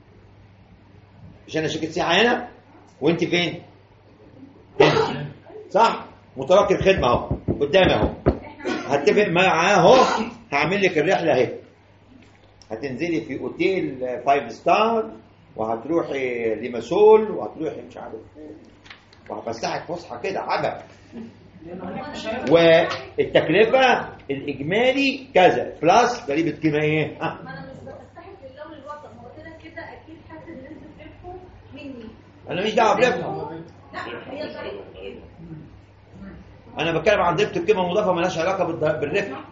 مش انا شركه سياحه هنا وانت فين؟ هنا. صح؟ مترقب خدمه اهو قدامي اهو. هتفق معاه اهو، هعمل لك الرحله اهي. هتنزلي في اوتيل فايف ستار وهتروحي لمسول وهتروحي مش عارف ايه وهفسحك فسحه كده عجب. والتكلفه الاجمالي كذا بلس ضريبه قيمه ايه؟ ها؟ ما انا مش بفتحك لله وللوطن، هو كده كده اكيد حاسس نسبه ربحه مني. انا مش دعوه بربحه. لا هي الضريبه. انا بتكلم عن ضريبه القيمه المضافه مالهاش علاقه بالربح.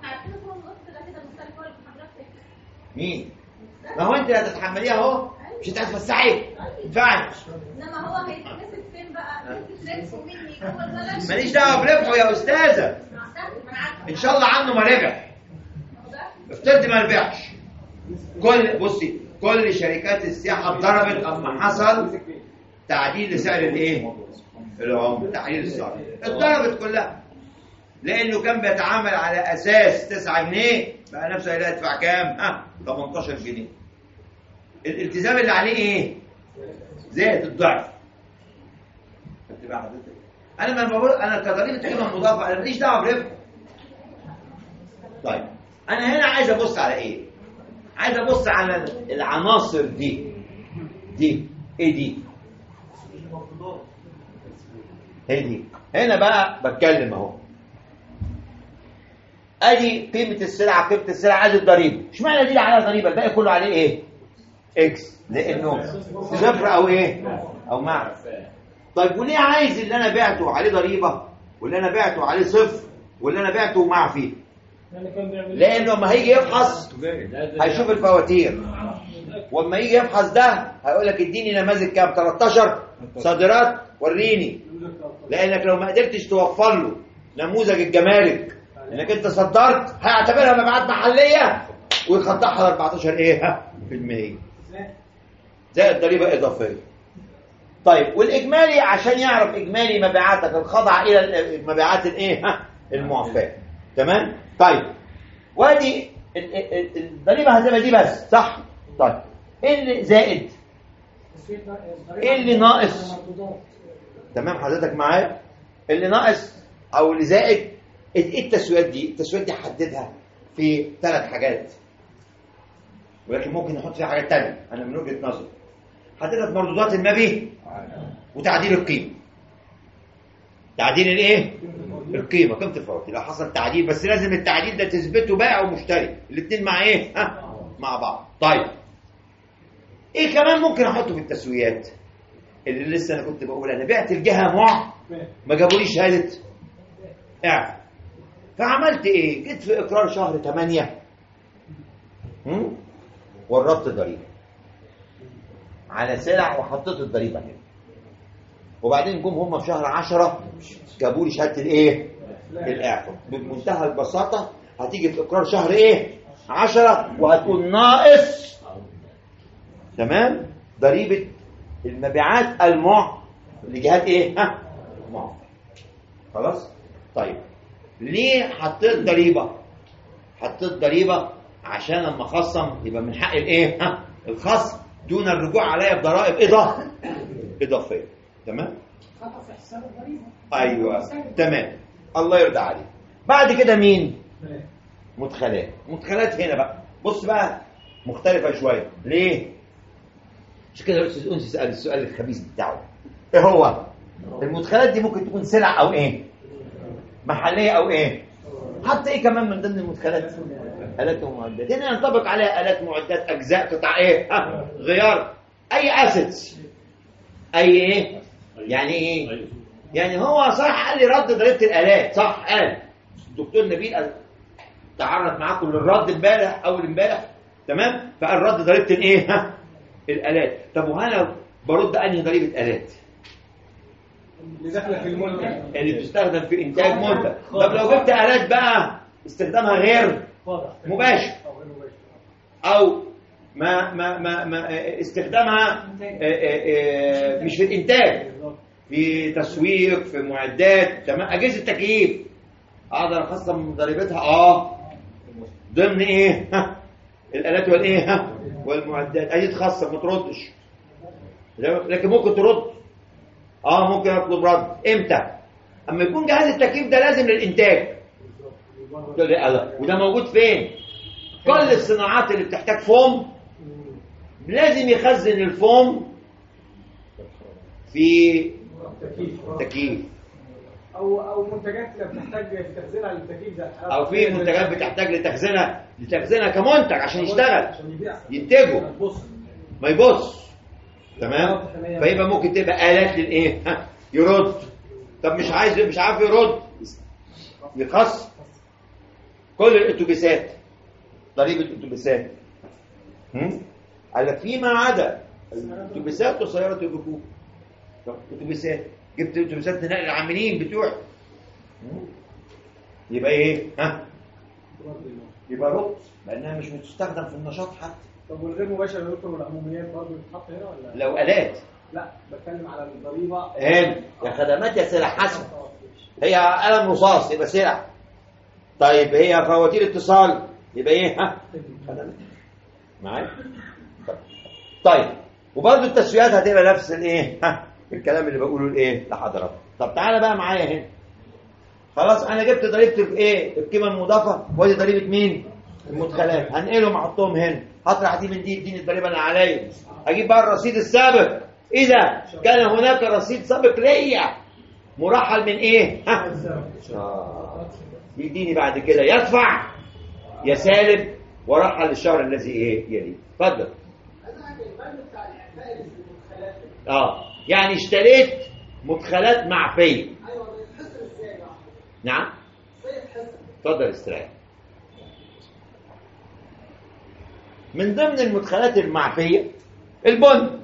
مين؟ ما هو انت هتتحمليها اهو، مش هتتفسحي. ما ينفعش. انما هو هيتمسك فين بقى؟ نسبه ربحه مني جوه البلد. ماليش دعوه بربحه يا استاذه. ان شاء الله عنه ما ربح. افترض ما ربحش. كل بصي كل شركات السياحه اتضربت اما حصل تعديل لسعر الايه؟ العمله، تعديل السعر. اتضربت كلها. لانه كان بيتعامل على اساس تسعة جنيه بقى نفسه هيلاقي يدفع كام؟ ها ثمانية عشر جنيه. الالتزام اللي عليه ايه؟ زائد الضعف. بقى حضرتك انا ما بقول انا كضريبه قيمه مضافه انا ماليش دعوه بربح. طيب انا هنا عايز ابص على ايه؟ عايز ابص على العناصر دي. دي ايه دي؟ هي دي. هنا بقى بتكلم اهو. ادي قيمه السلعه، قيمه السلعه ادي الضريبه. اشمعنى دي اللي عليها ضريبه؟ الباقي كله عليه ايه؟ اكس، لانه صفر او ايه؟ او معرفه. طيب وليه عايز اللي انا بعته عليه ضريبه واللي انا بعته عليه صفر واللي انا بعته معفي؟ لانه لما هيجي يفحص هيشوف الفواتير، واما يجي يفحص ده هيقول لك اديني نماذج كام؟ تلتاشر صادرات وريني. لانك لو ما قدرتش توفر له نموذج الجمارك انك انت صدرت هيعتبرها مبيعات محليه ويخضعها ل اربعتاشر ايه؟ ها في المية زائد ضريبه اضافيه. طيب والاجمالي عشان يعرف اجمالي مبيعاتك الخاضعه الى المبيعات الايه؟ ها المعفاه. تمام؟ طيب وادي الضريبه هتبقى دي بس صح؟ طيب ايه اللي زائد؟ ايه اللي ناقص؟ تمام حضرتك معايا؟ اللي ناقص او اللي زائد ايه التسويات دي؟ التسويات دي حددها في ثلاث حاجات، ولكن ممكن نحط فيها حاجات ثانيه انا من وجهه نظري. حددها في مردودات المبيع وتعديل القيمه. تعديل الايه؟ القيمه، قيمه الفواتير. لو حصل تعديل بس لازم التعديل ده تثبته بائع ومشتري الاثنين مع ايه؟ ها مع بعض. طيب ايه كمان ممكن احطه في التسويات اللي لسه انا كنت بقول؟ انا بعت الجهه مع ما جابوليش شهاده اعفاء، فعملت ايه؟ جيت في اقرار شهر ثمانية ورطت ضريبه على سلع وحطيت الضريبه هنا، وبعدين جم هم في شهر عشرة جابوا لي شهاده الايه؟ الاعفاء. بمنتهى البساطه هتيجي في اقرار شهر ايه؟ عشرة وهتقول ناقص تمام ضريبه المبيعات المع لجهات ايه؟ ها معفى. خلاص؟ طيب ليه حطيت ضريبه؟ حطيت ضريبه عشان لما اخصم يبقى من حق الايه؟ ها الخصم دون الرجوع عليا بضرائب اضافه اضافيه. تمام؟ خطأ في حساب الضريبه. ايوه تمام الله يرضى عليك. بعد كده مين؟ مدخلات. مدخلات هنا بقى بص بقى مختلفه شويه. ليه؟ مش كده الاستاذ انسي سال السؤال الخبيث بتاعه ايه هو؟ المدخلات دي ممكن تكون سلع او ايه؟ محليه او ايه؟ حتى ايه كمان من ضمن المدخلات؟ آلات ومعدات. هنا ينطبق عليها آلات معدات اجزاء قطع ايه؟ ها غيار اي اسيتس. اي ايه؟ يعني ايه؟ يعني هو صح قال لي رد ضريبه الالات صح قال الدكتور نبيل قال تعرض معاكم للرد امبارح اول امبارح تمام؟ فقال رد ضريبه الايه؟ ها الالات. طب وانا برد انهي ضريبه الات؟ اللي داخله في المنتج اللي بتستخدم في انتاج منتج. طب لو جبت الات بقى استخدامها غير مباشر او ما ما ما, ما استخدامها مش في الانتاج، في تسويق، في معدات. تمام. اجهزه تكييف اقدر اخصم ضريبتها اه ضمن ايه ها الالات والايه ها والمعدات. اجي تخصم ما تردش، لكن ممكن ترد. اه ممكن اطلب رد. امتى؟ اما يكون جهاز التكييف ده لازم للانتاج، وده موجود فين؟ كل الصناعات اللي بتحتاج فوم لازم يخزن الفوم في تكييف، او او منتجات بتحتاج تخزينها للتكييف ده، او في منتجات بتحتاج لتخزينها لتخزينها كمنتج عشان يشتغل ينتجه ما يبص. تمام. فيبقى ممكن تبقى آلات للايه ها يرد. طب مش عايز مش عارف يرد، يخص كل الاتوبيسات ضريبه الاتوبيسات. قال لك فيما عدا الاتوبيسات وسيارات الركوب. طب اتوبيسات جبت اتوبيسات نقل العاملين بتوعك، يبقى ايه ها يبقى رد لانها مش بتستخدم في النشاط حتى. طب والغير مباشر يا دكتور والعموميات برضه بتتحط هنا ولا لو آلات؟ لا بتكلم على الضريبه هنا يا خدمات يا سلع حسب. هي قلم رصاص يبقى سلع. طيب هي فواتير اتصال يبقى ايه ها خدمات معايا. طيب وبرضه التسويات هتبقى نفس الايه ها الكلام اللي بقوله الايه لحضرتك. طب تعالى بقى معايا هنا. خلاص انا جبت ضريبه الايه القيمه المضافه ودي ضريبه مين المدخلات. هنقلهم احطهم هنا، هطرح دي من دي اديني الضريبه اللي عليا. اجيب بقى الرصيد السابق اذا كان هناك رصيد سابق ليا مرحل من ايه ها آه. يديني بعد كده يدفع يا سالب ورحل الشهر الذي ايه يليه. اتفضل. اه يعني اشتريت مدخلات معفيه. نعم اتفضل استريح. من ضمن المدخلات المعفيه البن.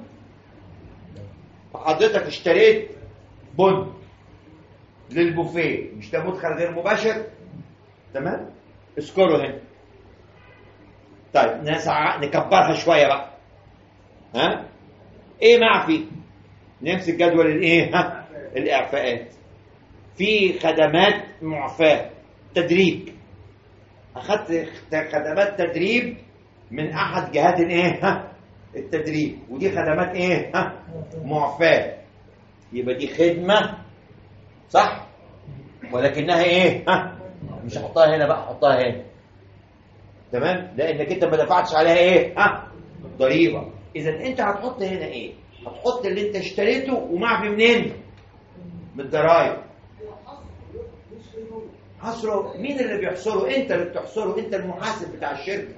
حضرتك اشتريت بن للبوفيه، مش ده مدخل غير مباشر. تمام. اذكره هنا. طيب نسع... نكبرها شويه بقى. ها ايه معفي؟ نمسك جدول الايه ها الاعفاءات. في خدمات معفاه تدريب. اخذت خدمات تدريب من احد جهات الايه ها التدريب، ودي خدمات ايه ها معفاه. يبقى دي خدمه صح ولكنها ايه ها مش هحطها هنا بقى، احطها هنا. تمام. لانك انت ما دفعتش عليها ايه ها ضريبه. اذا انت هتحط هنا ايه؟ هتحط اللي انت اشتريته ومعفي منين؟ من الضرايب. حصره مين اللي بيحصره؟ انت اللي بتحصره، انت المحاسب بتاع الشركه.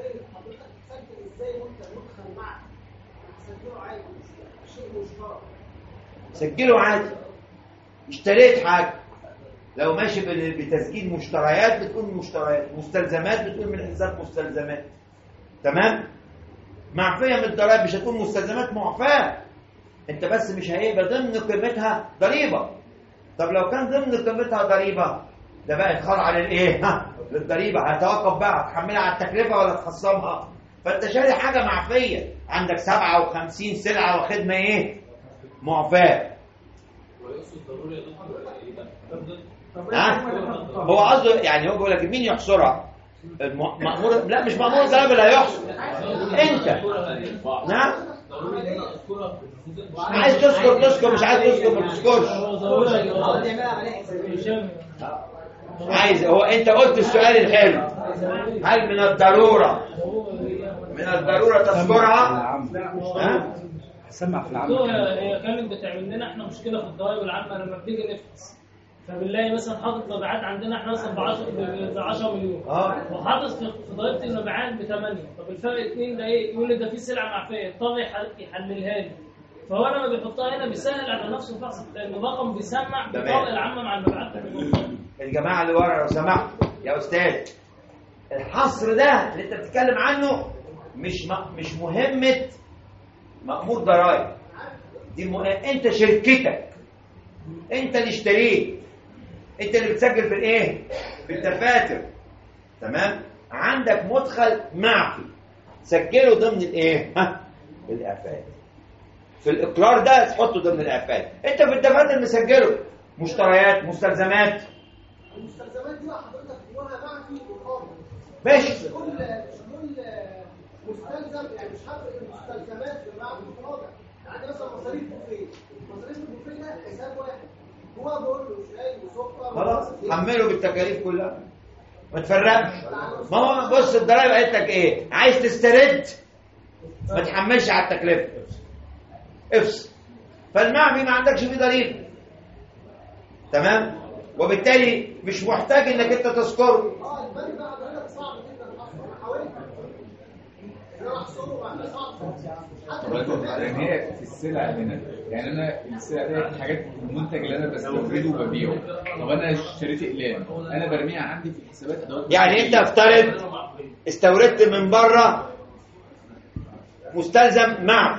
سجله عادي. اشتريت حاجه لو ماشي بتسجيل مشتريات بتقول مشتريات، مستلزمات بتقول من حساب مستلزمات. تمام. معفيه من الضرائب مش هتقول مستلزمات معفاه، انت بس مش هيبقى ضمن قيمتها ضريبه. طب لو كان ضمن قيمتها ضريبه ده بقى خاضعه للايه ها للضريبه. هتوقف بقى هتحملها على التكلفه ولا تخصمها. فانت شاري حاجه معفيه، عندك سبعة وخمسين سلعه وخدمه ايه معفاه. هو قصده يعني هو بيقول لك مين يحصرها؟ مأمور؟ لا مش مأمور الضرائب اللي هيحصر انت. نعم عايز تذكر تذكر، مش عايز تذكر ما تذكرش. عايز هو انت قلت السؤال الحلو، هل من الضروره من الضروره تذكرها؟ ها سمع في العمل. هي كانت بتعمل لنا احنا مشكله في الضرايب العامه لما بنيجي نفحص، فبنلاقي مثلا حاطط مبيعات عندنا احنا مثلا ب عشرة مليون اه وحاطط في ضريبه المبيعات ب ثمانية. طب الفرق اتنين ده ايه؟ يقول لي ده في سلعه معفيه، الطاغي يحللها لي. فهو لما بيحطها هنا بيسهل على نفسه الفحص، لان الرقم بيسمع بالطاقه العامه مع المبيعات. الجماعه اللي ورا لو سمحت يا استاذ، الحصر ده اللي انت بتتكلم عنه مش م... مش مهمه مأمور ضرائب. دي م... انت شركتك، انت اللي اشتريت، انت اللي بتسجل في الايه في الدفاتر. تمام. عندك مدخل معفي سجله ضمن الايه؟ ها الاعفاءات. في الاقرار ده تحطه ضمن الاعفاءات. انت في الدفاتر مسجله مشتريات مستلزمات. المستلزمات دي بقى حضرتك جواها معفي وقابل. ماشي. مش كل مش كل مستلزم، يعني مش هفرق المستلزمات في معفي وقابل. يعني مثلا مصاريف بوفيه، مصاريف البوفيه ده حساب واحد. هو بقول له شاي وسكر خلاص حمله بالتكاليف كلها ما تفرقش. ما هو بص الضرايب قالت لك ايه؟ عايز تسترد ما تحملش على التكلفه، افصل. فالمعفي ما عندكش فيه ضريبه، تمام؟ وبالتالي مش محتاج انك انت تذكره. اه البنك بقى حضرتك صعب جدا اصلا. انا حاولت ان انا احصره بقى صعب. لان هي في السلع هنا، يعني انا السلع دي حاجات المنتج اللي انا بستورده وببيعه. طب انا اشتريت اقلام، انا برميها عندي في حسابات ادوات. يعني انت افترض استوردت من بره مستلزم معفي،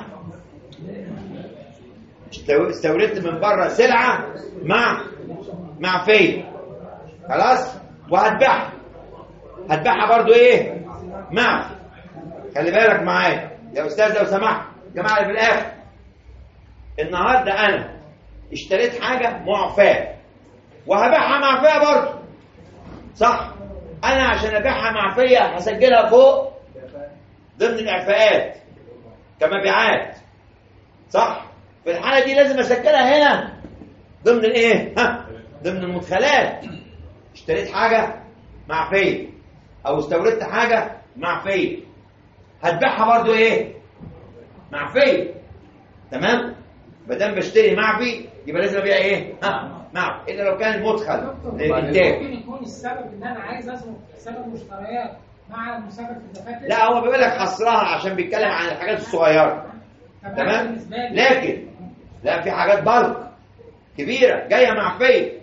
استوردت من بره سلعه مع معفيه، خلاص؟ وهتبيعها هتبيعها برضو ايه؟ معفي. خلي بالك معايا يا استاذ لو سمحت جماعه اللي في الاخر. النهارده انا اشتريت حاجه معفاه وهبيعها معفيه برضو، صح؟ انا عشان ابيعها معفيه هسجلها فوق ضمن الاعفاءات كمبيعات، صح؟ في الحاله دي لازم اسجلها هنا ضمن الايه؟ ها ضمن المدخلات. اشتريت حاجه معفيه او استوردت حاجه معفيه، هتبيعها برضو ايه؟ معفيه، تمام؟ ما دام بشتري معفي يبقى لازم ابيع ايه؟ ها معفي، الا لو كان المدخل للانتاج. ممكن يكون السبب ان انا عايز اظبط حساب المشتريات مع مسابقه الدفاتر. لا هو بيقول لك حصرها عشان بيتكلم عن الحاجات الصغيره، تمام؟ لكن لا في حاجات بلق كبيره جايه معفيه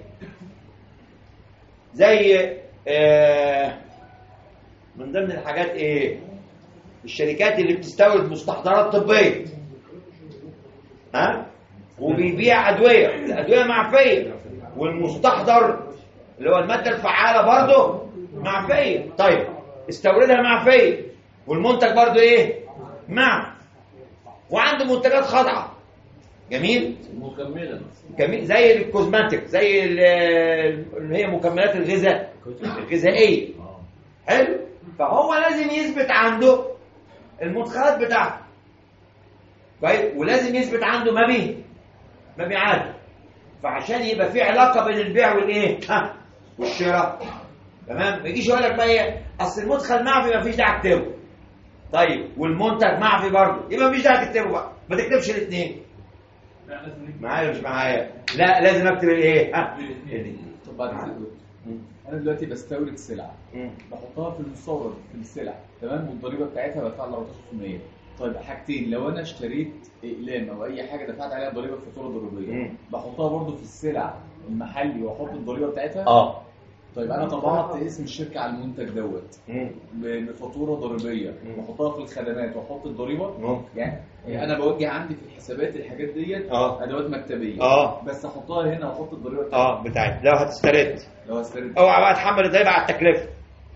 زي آه من ضمن الحاجات ايه؟ الشركات اللي بتستورد مستحضرات طبيه، ها؟ وبيبيع ادويه، الادويه معفيه، والمستحضر اللي هو الماده الفعاله برضه معفيه. طيب استوردها معفيه والمنتج برضه ايه؟ معفي، وعنده منتجات خاضعه. جميل؟ مكمله جميل زي الكوزماتيك، زي اللي هي مكملات الغذاء الغذائيه. حلو؟ فهو لازم يثبت عنده المدخلات بتاعته، كويس؟ ولازم يثبت عنده مبيع مبيعات، فعشان يبقى في علاقه بين البيع والايه؟ ها والشراء، تمام؟ ما يجيش يقول لك بقى ايه؟ اصل المدخل معفي ما فيش داعي اكتبه. طيب والمنتج معفي برضه، يبقى ما فيش داعي تكتبه بقى، ما تكتبش الاثنين. معايا مش معايا؟ لا لازم اكتب الايه؟ ها طب بعد كده انا دلوقتي بستورد سلعه بحطها في المستورد في السلع، تمام؟ والضريبه بتاعتها بدفع لها أربعتاشر بالمية. طيب حاجتين، لو انا اشتريت اقلام او اي حاجه دفعت عليها ضريبه فاتوره ضريبيه، بحطها برضو في السلع المحلي واحط الضريبه بتاعتها؟ اه. طيب انا طبعت اسم الشركه على المنتج دوت بفاتوره ضريبيه، بحطها في الخدمات واحط الضريبه. يعني انا بوجه عندي في الحسابات الحاجات ديت ادوات مكتبيه، اه بس احطها هنا واحط الضريبه اه بتاعتي لو هتسترد. لو هسترد اوعى بقى تحمل الضريبه على التكلفه،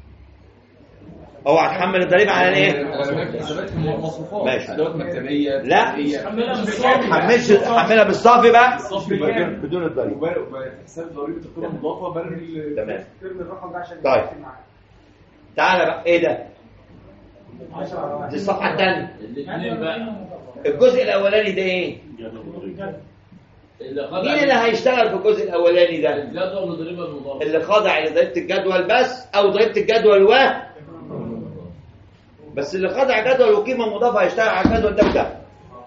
اوعى تحمل الضريبه على الايه؟ حسابات المصروفات، ماشي. ادوات مكتبيه. لا حملش حملها بالصافي بقى بدون بدون الضريبه. حساب ضريبه القيمه المضافه برمي تمام. ترمي الرقم ده عشان طيب تعالى بقى ايه ده؟ دي الصفحه الثانيه. الجزء الاولاني ده ايه؟ مين اللي هيشتغل في الجزء الاولاني ده؟ الجدول والضريبه المضافه اللي خاضع لضريبه الجدول بس او ضريبه الجدول و بس اللي خاضع جدول وقيمه مضافه هيشتغل على الجدول ده بتاعه.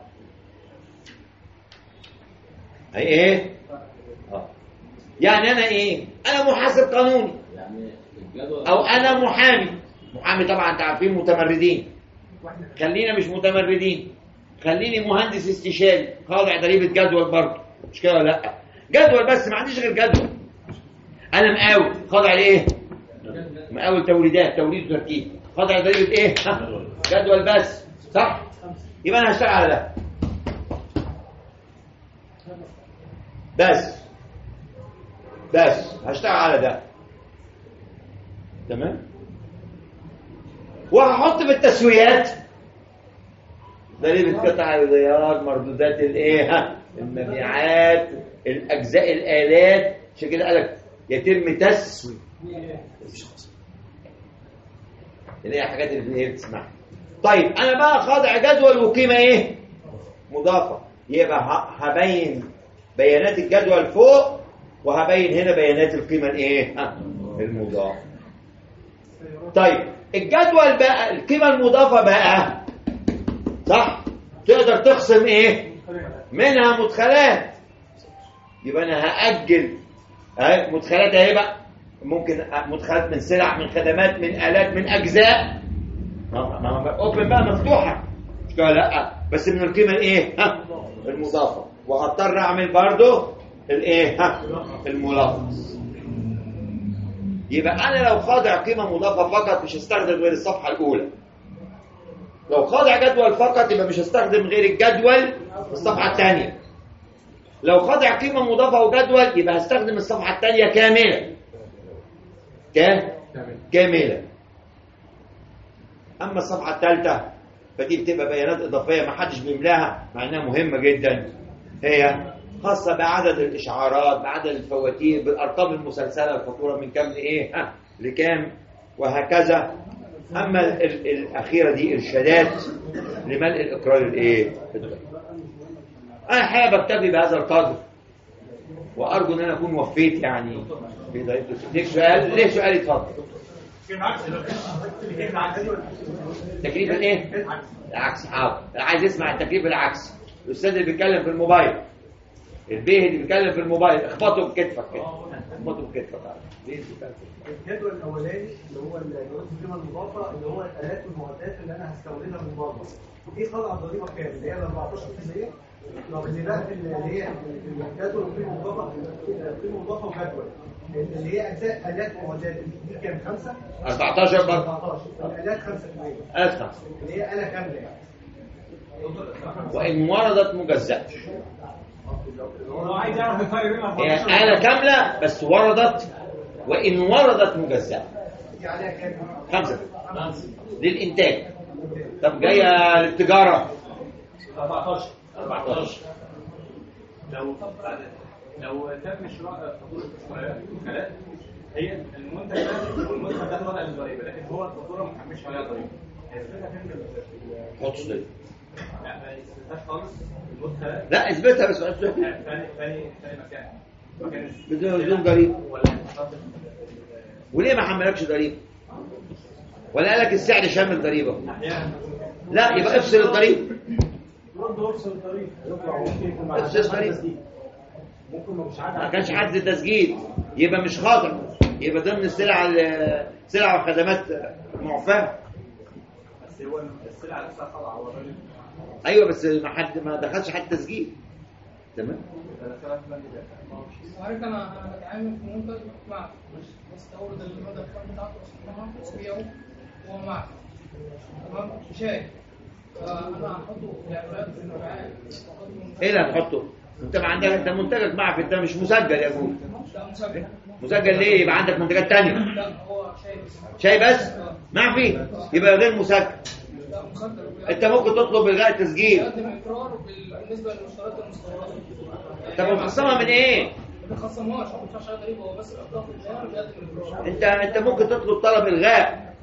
هي ايه؟ اه يعني انا ايه؟ انا محاسب قانوني يعني الجدول او انا محامي. محامي طبعا انت عارفين متمردين، خلينا مش متمردين، خليني مهندس استشاري خاضع ضريبه جدول برضه، مش كده ولا لا؟ جدول بس ما عنديش غير جدول. انا مقاول خاضع لايه؟ مقاول توريدات، توريد وتركيب، خاضع ضريبه ايه؟ جدول بس، صح؟ يبقى انا هشتغل على ده بس بس هشتغل على ده، تمام؟ وهحط في التسويات ضريبه قطع الغيار، مردودات الايه ها المبيعات، الاجزاء الالات. عشان كده قال لك يتم تسوية اللي هي الحاجات اللي هي بتسمعها. طيب انا بقى خاضع جدول وقيمه ايه مضافه، يبقى هبين بيانات الجدول فوق وهبين هنا بيانات القيمه الايه ها المضافه. طيب الجدول بقى القيمه المضافه بقى صح تقدر تخصم ايه منها مدخلات، يبقى انا هاجل اهي مدخلات اهي بقى، ممكن مدخلات من سلع من خدمات من آلات من اجزاء، ما اوبن بقى مفتوحه مش كده لا، بس من القيمه الايه ها المضافه، وهضطر اعمل برضو الايه ها الملخص. يبقى انا لو خاضع قيمه مضافه فقط مش هستخدم غير الصفحه الاولى، لو خاضع جدول فقط يبقى مش هستخدم غير الجدول الصفحه الثانيه، لو خاضع قيمه مضافه وجدول يبقى هستخدم الصفحه الثانيه كامله كام كامله. اما الصفحه الثالثه فدي بتبقى بيانات اضافيه ما حدش بيملاها مع انها مهمه جدا، هي خاصه بعدد الاشعارات بعدد الفواتير بالارقام المسلسله الفاتوره من كام لايه ها لكام وهكذا. اما ال ال الاخيره دي ارشادات لملء الاقرار الايه. انا حابب اكتفي بهذا القدر وارجو ان انا اكون وفيت يعني. ليك سؤال؟ ليه سؤال؟ اتفضل. تكليف الايه؟ العكس. حاضر. عايز يسمع التكليف العكس. الاستاذ اللي بيتكلم في الموبايل، البيه اللي بيتكلم في الموبايل اخبطه بكتفك كده، اخبطه بكتفك. الجدول الاولاني اللي هو الجدول القيمه المضافه اللي هو الالات والمعدات اللي انا هستوردها من بره، دي خاضعه الضريبه كام؟ اللي هي ال أربعتاشر بالمية. لو اللي بقى في اللي هي الجدول القيمه المضافه القيمه المضافه وجدول اللي هي اجزاء الات ومعدات دي كام؟ خمسة أربعتاشر برضه. أربعتاشر الالات خمسة بالمية. أدفع اللي هي آلة كامله يعني. وإن وردت مجزأة. هو عايز يعرف الفرق بين هي آلة كاملة بس وردت، وإن وردت مجزأة. يعني كام؟ خمسة للإنتاج. طب جاية للتجارة أربعتاشر. أربعتاشر. لو لو تم شراء فاتوره الوكالات هي المنتج ده والمنتج ده طالع للضريبه، لكن هو الفاتوره ما كملش عليها ضريبه، هيثبتها فين؟ حط ضريبه. لا ما يثبتهاش خالص المدخلات. لا اثبتها بس ما ثاني ثاني ثاني مكان مكان بدون ضريبه. ولا وليه ما حملكش ضريبه؟ ولا قال لك السعر شامل ضريبه؟ لا يبقى افصل الضريبه. برضه افصل الضريبه. افصل الضريبه. ممكن ما مش عادي ما كانش حد تسجيل يبقى مش خاضع، يبقى ضمن السلع السلع وخدمات معفاه. بس هو السلعه نفسها خاضعه هو الراجل. ايوه بس ما حد ما دخلش حد تسجيل. تمام. عارف انا انا بتعامل في منتج مع مش بستورد المدى الخام بتاعته اصلا وبيعه وهو معه تمام شاي، فانا هحطه في الاعلانات في المبيعات. ايه اللي هتحطه؟ انت ما عندك انت منتجك معك انت مش مسجل يا ابوي. لا مسجل. مسجل ليه؟ يبقى عندك منتجات ثانيه. لا هو شاي بس. شاي بس؟ معفي يبقى غير مسجل. لا مسجل. انت ممكن تطلب الغاء التسجيل. يقدم اقرار بالنسبه للمشتريات المستورده. طب مخصمها من ايه؟ ما بيخصمهاش، هو ما بيدفعش عليها ضريبه، هو بس الاقراض في الجهه بيقدم الاقرار. انت انت ممكن تطلب طلب الغاء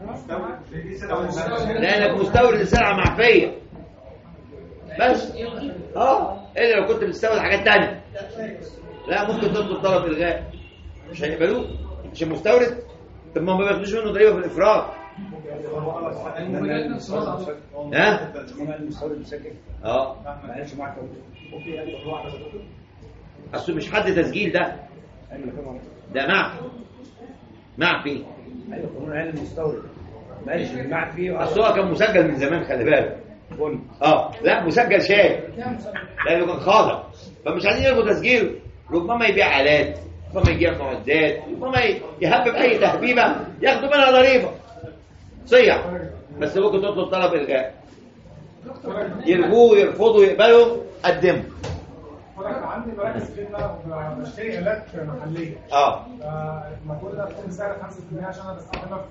لانك مستورد سلعه معفيه بس. اه الا لو كنت بتستورد حاجات ثانيه. لا ممكن تطلب طلب الغاء مش هيقبلوه عشان مستورد. طب ما بياخدوش منه ضريبه في الافراج. ها؟ المستورد مسجل. اه ما قالش معاك ممكن ياخد هو على زكاته. اصل مش حد تسجيل ده. ده معفي. معفي. ايوه قانون قال المستورد ما قالش المعفي. اصل هو كان مسجل من زمان خلي بالك. اه لا مسجل شاي لانه كان خاضع، فمش عايزين يلغوا تسجيله. ربما يبيع آلات، ربما يبيع معدات، ربما يهبب اي تهبيبه ياخدوا منها ضريبه صيع. بس ممكن تطلب طلب الغاء يلغوه يرفضوا يقبلوا قدموا. عندي مراكز خدمه بشتري آلات محليه. اه الموتور ده بيكون بسعر خمسة بالمية عشان انا بستخدمها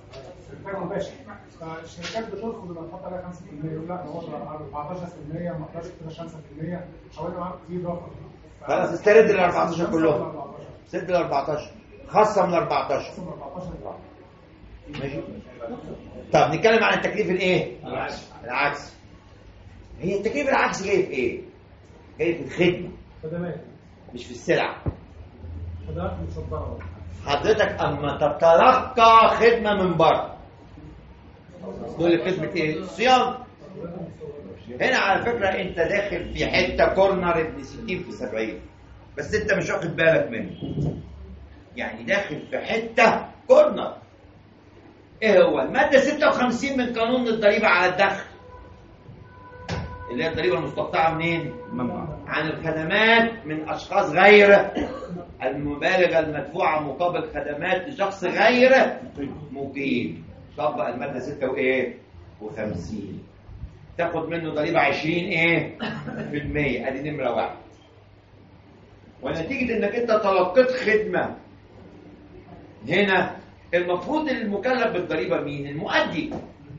انتاج مباشر. فالشركات بترفض انها تحط عليها خمسة بالمية، يقول لا ده هو أربعتاشر بالمية ما اقدرش كده خمسة بالمية، حوالي معاك كتير رفض. خلاص استرد ال أربعتاشر كلهم، سد ال أربعتاشر خاصه من أربعتاشر. ماشي. طب نتكلم عن التكليف الايه؟ العكس. العكس. هي التكليف العكس جاي في ايه؟ جاي في الخدمه خدمات مش في السلع. خدمات مصدره. حضرتك اما تتلقى خدمه من بره تقول خدمه ايه؟ صيانه. هنا على فكره انت داخل في حته كورنر ابن ستين في سبعين، بس انت مش واخد بالك منه. يعني داخل في حته كورنر. ايه هو؟ الماده ستة وخمسين من قانون الضريبه على الدخل، اللي هي الضريبه المستقطعه منين؟ عن الخدمات من اشخاص غير المبالغه المدفوعه مقابل خدمات لشخص غير مقيم. طبق الماده ستة وايه؟ وخمسين. تاخد منه ضريبه عشرين ايه؟ في المية. ادي نمره واحد. ونتيجه انك انت تلقيت خدمه هنا، المفروض المكلف بالضريبه مين؟ المؤدي.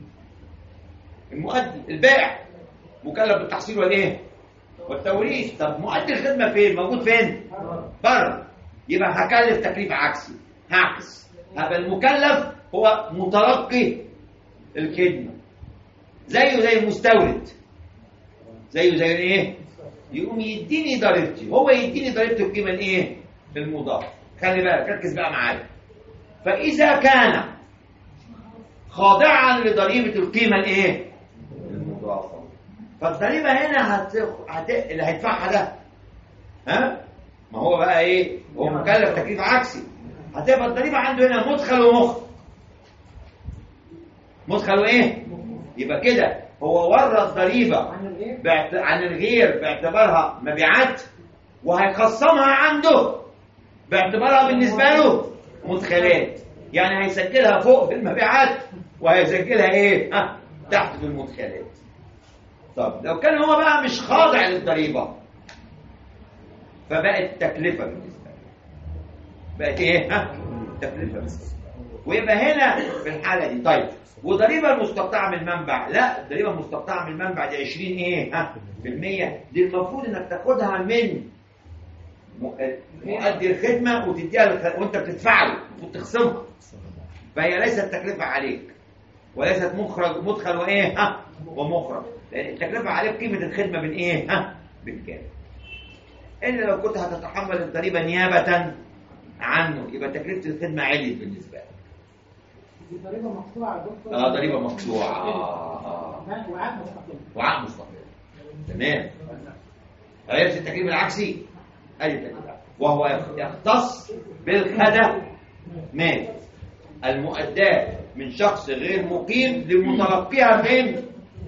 المؤدي البائع مكلف بالتحصيل والايه؟ والتوريث. طب مؤدي الخدمه فين؟ موجود فين؟ بره. يبقى هكلف تكليف عكسي، هعكس. هذا المكلف هو متلقي الخدمه، زيه زي المستورد، زيه زي الايه؟ يقوم يديني ضريبتي، هو يديني ضريبته القيمه الايه؟ المضافه. خلي بالك، ركز بقى معايا. فاذا كان خاضعا لضريبه القيمه الايه؟ المضافه، فالضريبه هنا هت... هت... اللي هيدفعها ده، ها؟ ما هو بقى ايه؟ هو مكلف تكليف عكسي. هتبقى الضريبه عنده هنا مدخل ومخرج. مدخل وايه؟ يبقى كده هو ورث ضريبه باعت... عن الغير باعتبارها مبيعات، وهيخصمها عنده باعتبارها بالنسبه له مدخلات. يعني هيسجلها فوق في المبيعات وهيسجلها ايه؟ ها؟ تحت في المدخلات. طب لو كان هو بقى مش خاضع للضريبه، فبقت تكلفه بالنسبه له. بقت ايه؟ ها؟ تكلفه بس. ويبقى هنا في الحاله دي طيب، وضريبه المستقطعه من المنبع، لا، الضريبه المستقطعه من المنبع دي عشرين ايه؟ ها؟ في المية. دي المفروض انك تاخدها من مؤدي الخدمه وتديها للخ... وانت بتدفع له، المفروض تخصمها. فهي ليست تكلفه عليك، وليست مخرج مدخل وايه؟ ها؟ ومخرج. لان التكلفه عليك قيمه الخدمه من ايه؟ ها؟ بالكامل. الا لو كنت هتتحمل الضريبه نيابه عنه، يبقى تكلفه الخدمه عليت بالنسبه لك. دي ضريبه مقطوعه يا دكتور. اه ضريبه مقطوعه. اه اه وعاء مستقل. وعاء مستقل. تمام. عرفت التكليف العكسي؟ ادي التكليف العكسي، وهو يختص بالخدمات المؤداه من شخص غير مقيم لمتلقيها فين؟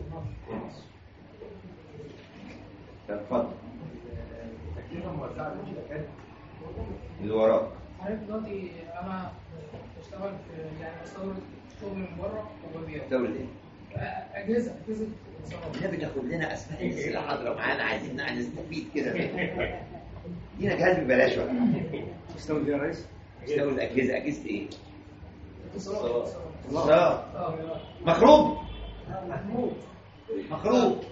اتفضل. التكلفه موزعه على الشركات اللي وراك. عارف دلوقتي انا بشتغل في يعني بستورد شغل من بره وببيعه. تستورد ايه؟ اجهزه اجهزه النبي تاخد لنا اسماء الناس اللي حاضره معانا، عايزين نستفيد كده منها. دينا جهاز ببلاش ولا تستورد ايه يا ريس؟ تستورد اجهزه. اجهزه ايه؟ اتصالات. اتصالات. مخروب مخروب.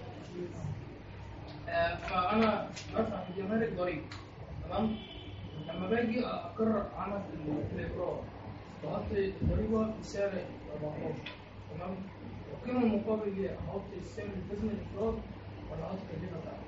فانا بدفع في الجمارك ضريبه، تمام؟ لما باجي اقرر عمل الاقرار بحط الضريبه بسعر أربعتاشر، تمام؟ القيمه المقابل ليها احط السعر التزم الافراد ولا احط التكلفه بتاعته؟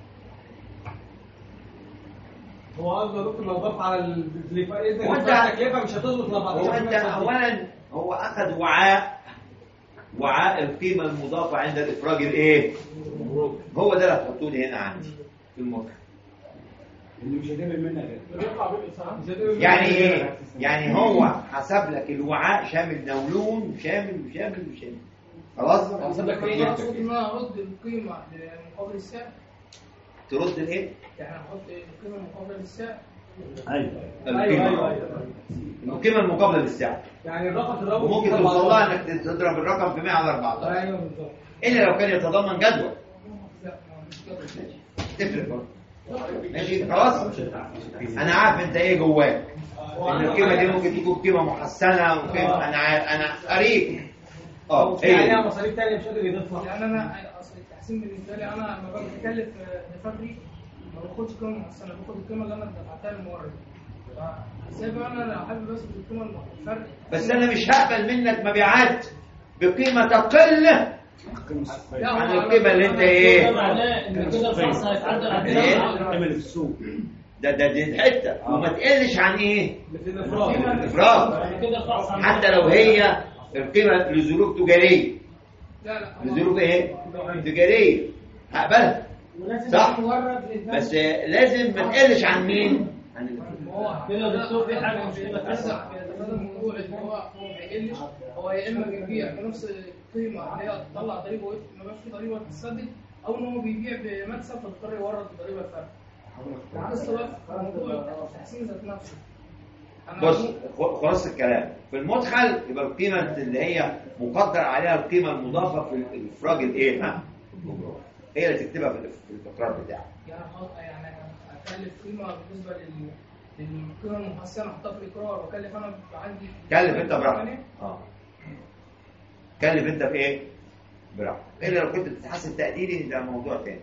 هو قصده يا دكتور لو ضاف على التكلفه اذا هو انت التكلفه مش هتظبط ل هو انت اولا هو اخذ وعاء وعاء القيمه المضافه عند الافراج الايه؟ هو ده اللي هتحطوه لي هنا عندي في المركب. اللي مش هتقبل منك يعني ايه؟ يعني هو حسب لك الوعاء شامل نولون وشامل وشامل وشامل. خلاص؟ حسب لك انا اقصد ان انا ارد القيمه مقابل السعر. ترد الايه؟ يعني احط القيمه مقابل السعر. ايوه القيمه القيمه المقابله للسعر. يعني الرقم تضربه وممكن توصل لها انك تضرب الرقم في مية على أربعتاشر. ايوه بالظبط. الا لو كان يتضمن جدول. لا مش كده. تفرق برضه. ماشي خلاص؟ انا عارف انت ايه جواك. ان القيمه دي ممكن تكون قيمه محسنه وقيمه انا انا قريب اه في هي عليها دي. مصاريف ثانيه مش قادر يضيفها. يعني انا اصل التحسين بالنسبه لي انا لما باجي اتكلف لفابري ما باخدش قيمه محسنه، باخد القيمه اللي انا دفعتها للمورد. ازاي بقى انا لو حابب اثبت القيمه الفرق؟ بس انا مش هقبل منك مبيعات بقيمه تقل عن القيمه اللي انت ايه؟ معناه ان كده الخاص هيتعدل على القيمه اللي في السوق. ده ده دي الحته وما تقلش عن ايه؟ الافراج. كده الخاص حتى لو هي القيمه لظروف تجاريه. لا لا لظروف ايه؟ تجاريه هقبلها صح؟ بس لازم ما تقلش عن مين؟ عن هو كده السوق في حاجه مش كده تسع هذا الموضوع اللي هو هو ما يقلش، هو يا اما بيبيع بنفس القيمه اللي هي تطلع ضريبه ما بقاش في ضريبه تتسدد، او ان هو بيبيع بمكسب فاضطر يورد الضريبه الفرق. القصه بقى في موضوع التحسين ذات نفسه. بص خلاص الكلام في المدخل يبقى القيمه اللي هي مقدر عليها القيمه المضافه في الافراج الايه ها هي اللي تكتبها في الاقرار بتاعك. يعني يعني اكلف قيمه بالنسبه لل للقيمه المحسنه احطها في الاقرار واكلف انا عندي كلف انت براحتك. اه كلف انت بايه؟ براحتك. الا لو كنت بتتحسن تقديري ده موضوع تاني.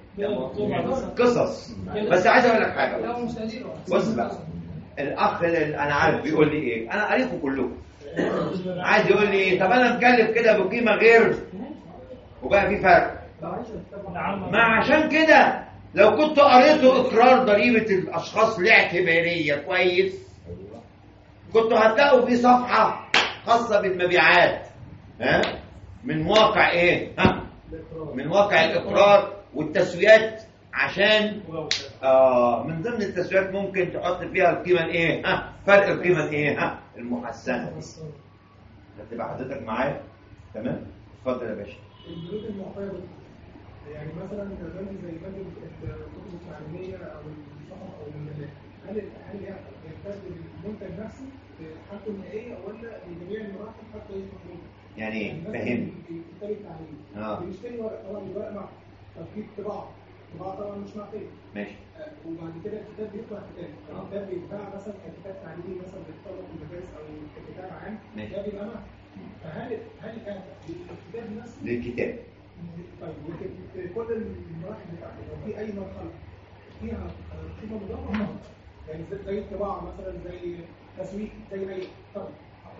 قصص. بس عايز اقول لك حاجه. لا مش تقدير. بص بقى الاخ اللي انا عارف بيقول لي ايه؟ انا قريتكم كلكم. عايز يقول لي ايه؟ طب انا مكلف كده بقيمه غير وبقى في فرق. ما عشان كده لو كنت قريتوا اقرار ضريبه الاشخاص الاعتباريه كويس كنتوا هتلاقوا في صفحه خاصه بالمبيعات ها من واقع ايه ها من واقع الاقرار والتسويات عشان آه من ضمن التسويات ممكن تحط فيها القيمه الايه ها فرق القيمه الايه ها المحسنه. هتبقى حضرتك معايا تمام؟ اتفضل يا باشا. البنوك المعتبره يعني مثلا البنك زي بنك الكتب التعليميه او الصحف او المجلات، هل هل يحتاج المنتج نفسه في حالته النهائيه ولا لجميع المراحل حتى يصبح منتج؟ يعني ايه؟ فهمني. الكتاب التعليمي اه بنشتري ورق، طبعا الورق مع تركيب طباعه، طباعه طبعا مش معقيه. ماشي. آه وبعد كده الكتاب بيطلع كتاب، الكتاب بيتباع مثلا ككتاب تعليمي مثلا بيتطلب في المدارس او ككتاب عام، ده بيبقى معه. فهل هل الكتاب نفسه للكتاب طيب في كل المراحل بتاعته لو في اي مرحله فيها قيمه مضافه يعني زي الطباعه مثلا زي تسويق زي اي طبعا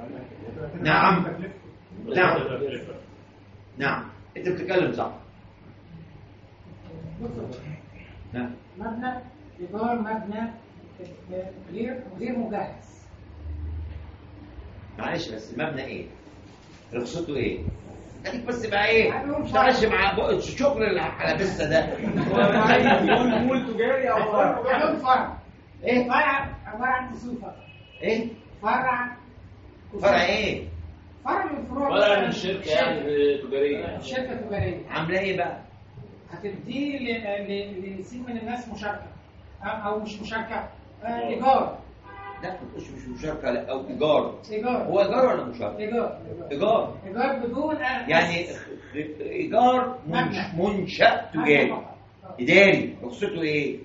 نعم نعم نعم انت بتتكلم صح. نعم مبنى ايجار مبنى غير غير مجهز. معلش بس المبنى ايه؟ رخصته ايه؟ خليك بس بقى ايه؟ ما تشتغلش مع بق شغل الحلبسه ده. يقول مول تجاري او فرع فرع ايه؟ فرع عباره عن اصول فقط. ايه؟ فرع فرع ايه؟ فرع من فروع فرع من شركه يعني تجاريه. شركه تجاريه. عامله ايه بقى؟ هتديه لنسيب من الناس مشاركه او مش مشاركه ايجار. لا ما تقولش مش مشاركه لا او ايجار. ايجار. هو ايجار ولا مشاركه؟ ايجار. ايجار. ايجار بدون يعني ايجار منشأ تجاري اداري رخصته ايه؟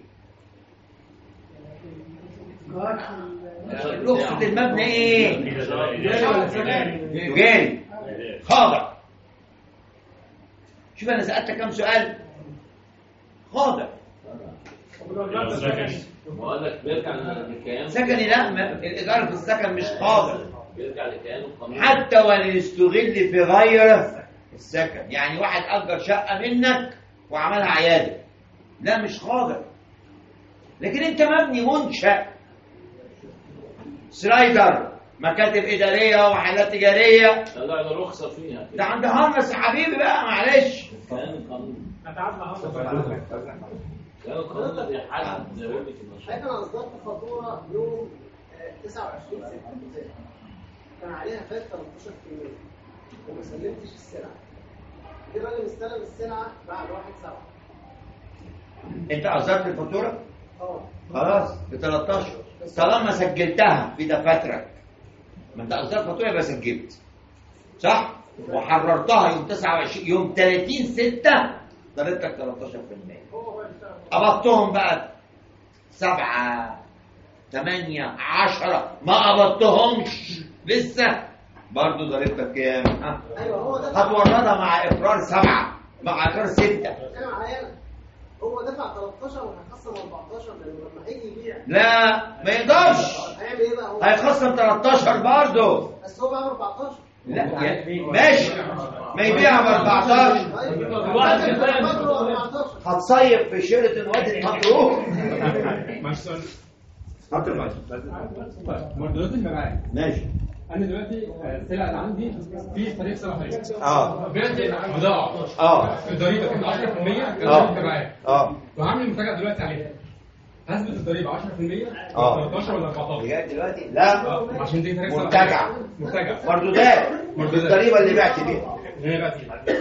رخصة المبنى ايه؟ تجاري خاضع. شوف انا سألتك كم سؤال خاضع. وقال لك بيرجع لكيان سكني لا الايجار في السكن مش خاضع. بيرجع لكيان القانون حتى ولا يستغل في غير السكن. يعني واحد اجر شقه منك وعملها عياده لا مش خاضع. لكن انت مبني منشأ سلايدر مكاتب اداريه ومحلات تجاريه طلع له رخصه فيها ده عند هرمس يا حبيبي بقى معلش. كيان القانون نتعامل مع كيان القانون بيحدد زي ما قلت انا اصدرت فاتوره يوم تسعة وعشرين ستة كان عليها فات ثلاثة عشر بالمية وما سلمتش السلعه. جه الراجل استلم السلعه بعد واحد سبعة. انت اصدرت الفاتوره؟ اه خلاص ب تلتاشر طالما سجلتها في دفاترك. ما انت اصدرت فاتوره يبقى سجلت صح؟ وحررتها يوم تسعة وعشرين يوم ثلاثين ستة ضربت لك تلتاشر بالمية. قبضتهم بقى سبعة ثمانية عشرة ما قبضتهمش لسه برضه ضريبتك كام؟ ها؟ ايوه هو ده هتوردها مع اقرار سبعه مع اقرار سته. انا معايا هو دفع تلتاشر وهيخصم اربعتاشر لما هيجي يبيع. لا ما يقدرش. هيعمل ايه بقى هو؟ هيخصم تلتاشر برضه. بس هو بقى اربعتاشر. لا يعني ماشي ما يبيع ب اربعتاشر. هتصيف في شيرة وادي المطروح. حط الماشي دلوقتي انت معايا ماشي. انا دلوقتي السلعه اللي عندي في طريق صلاحيه اه بعت بضاعه اه الضريبه كانت عشرة في المية كانت اه معايا اه وعامل مفاجاه دلوقتي عليها هثبت الضريبه عشرة في المية اه تلتاشر ولا اربعتاشر رجعت دلوقتي لا عشان دي طريق مرتجع مرتجع مردودات الضريبه اللي بعت بيها هي بعت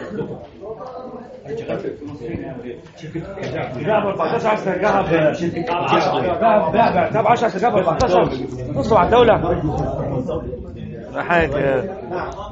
بيع ب اربعتاشر عايز ترجعها ب بعتها ب عشرة ترجعها ب اربعتاشر نصوا على الدوله حاجه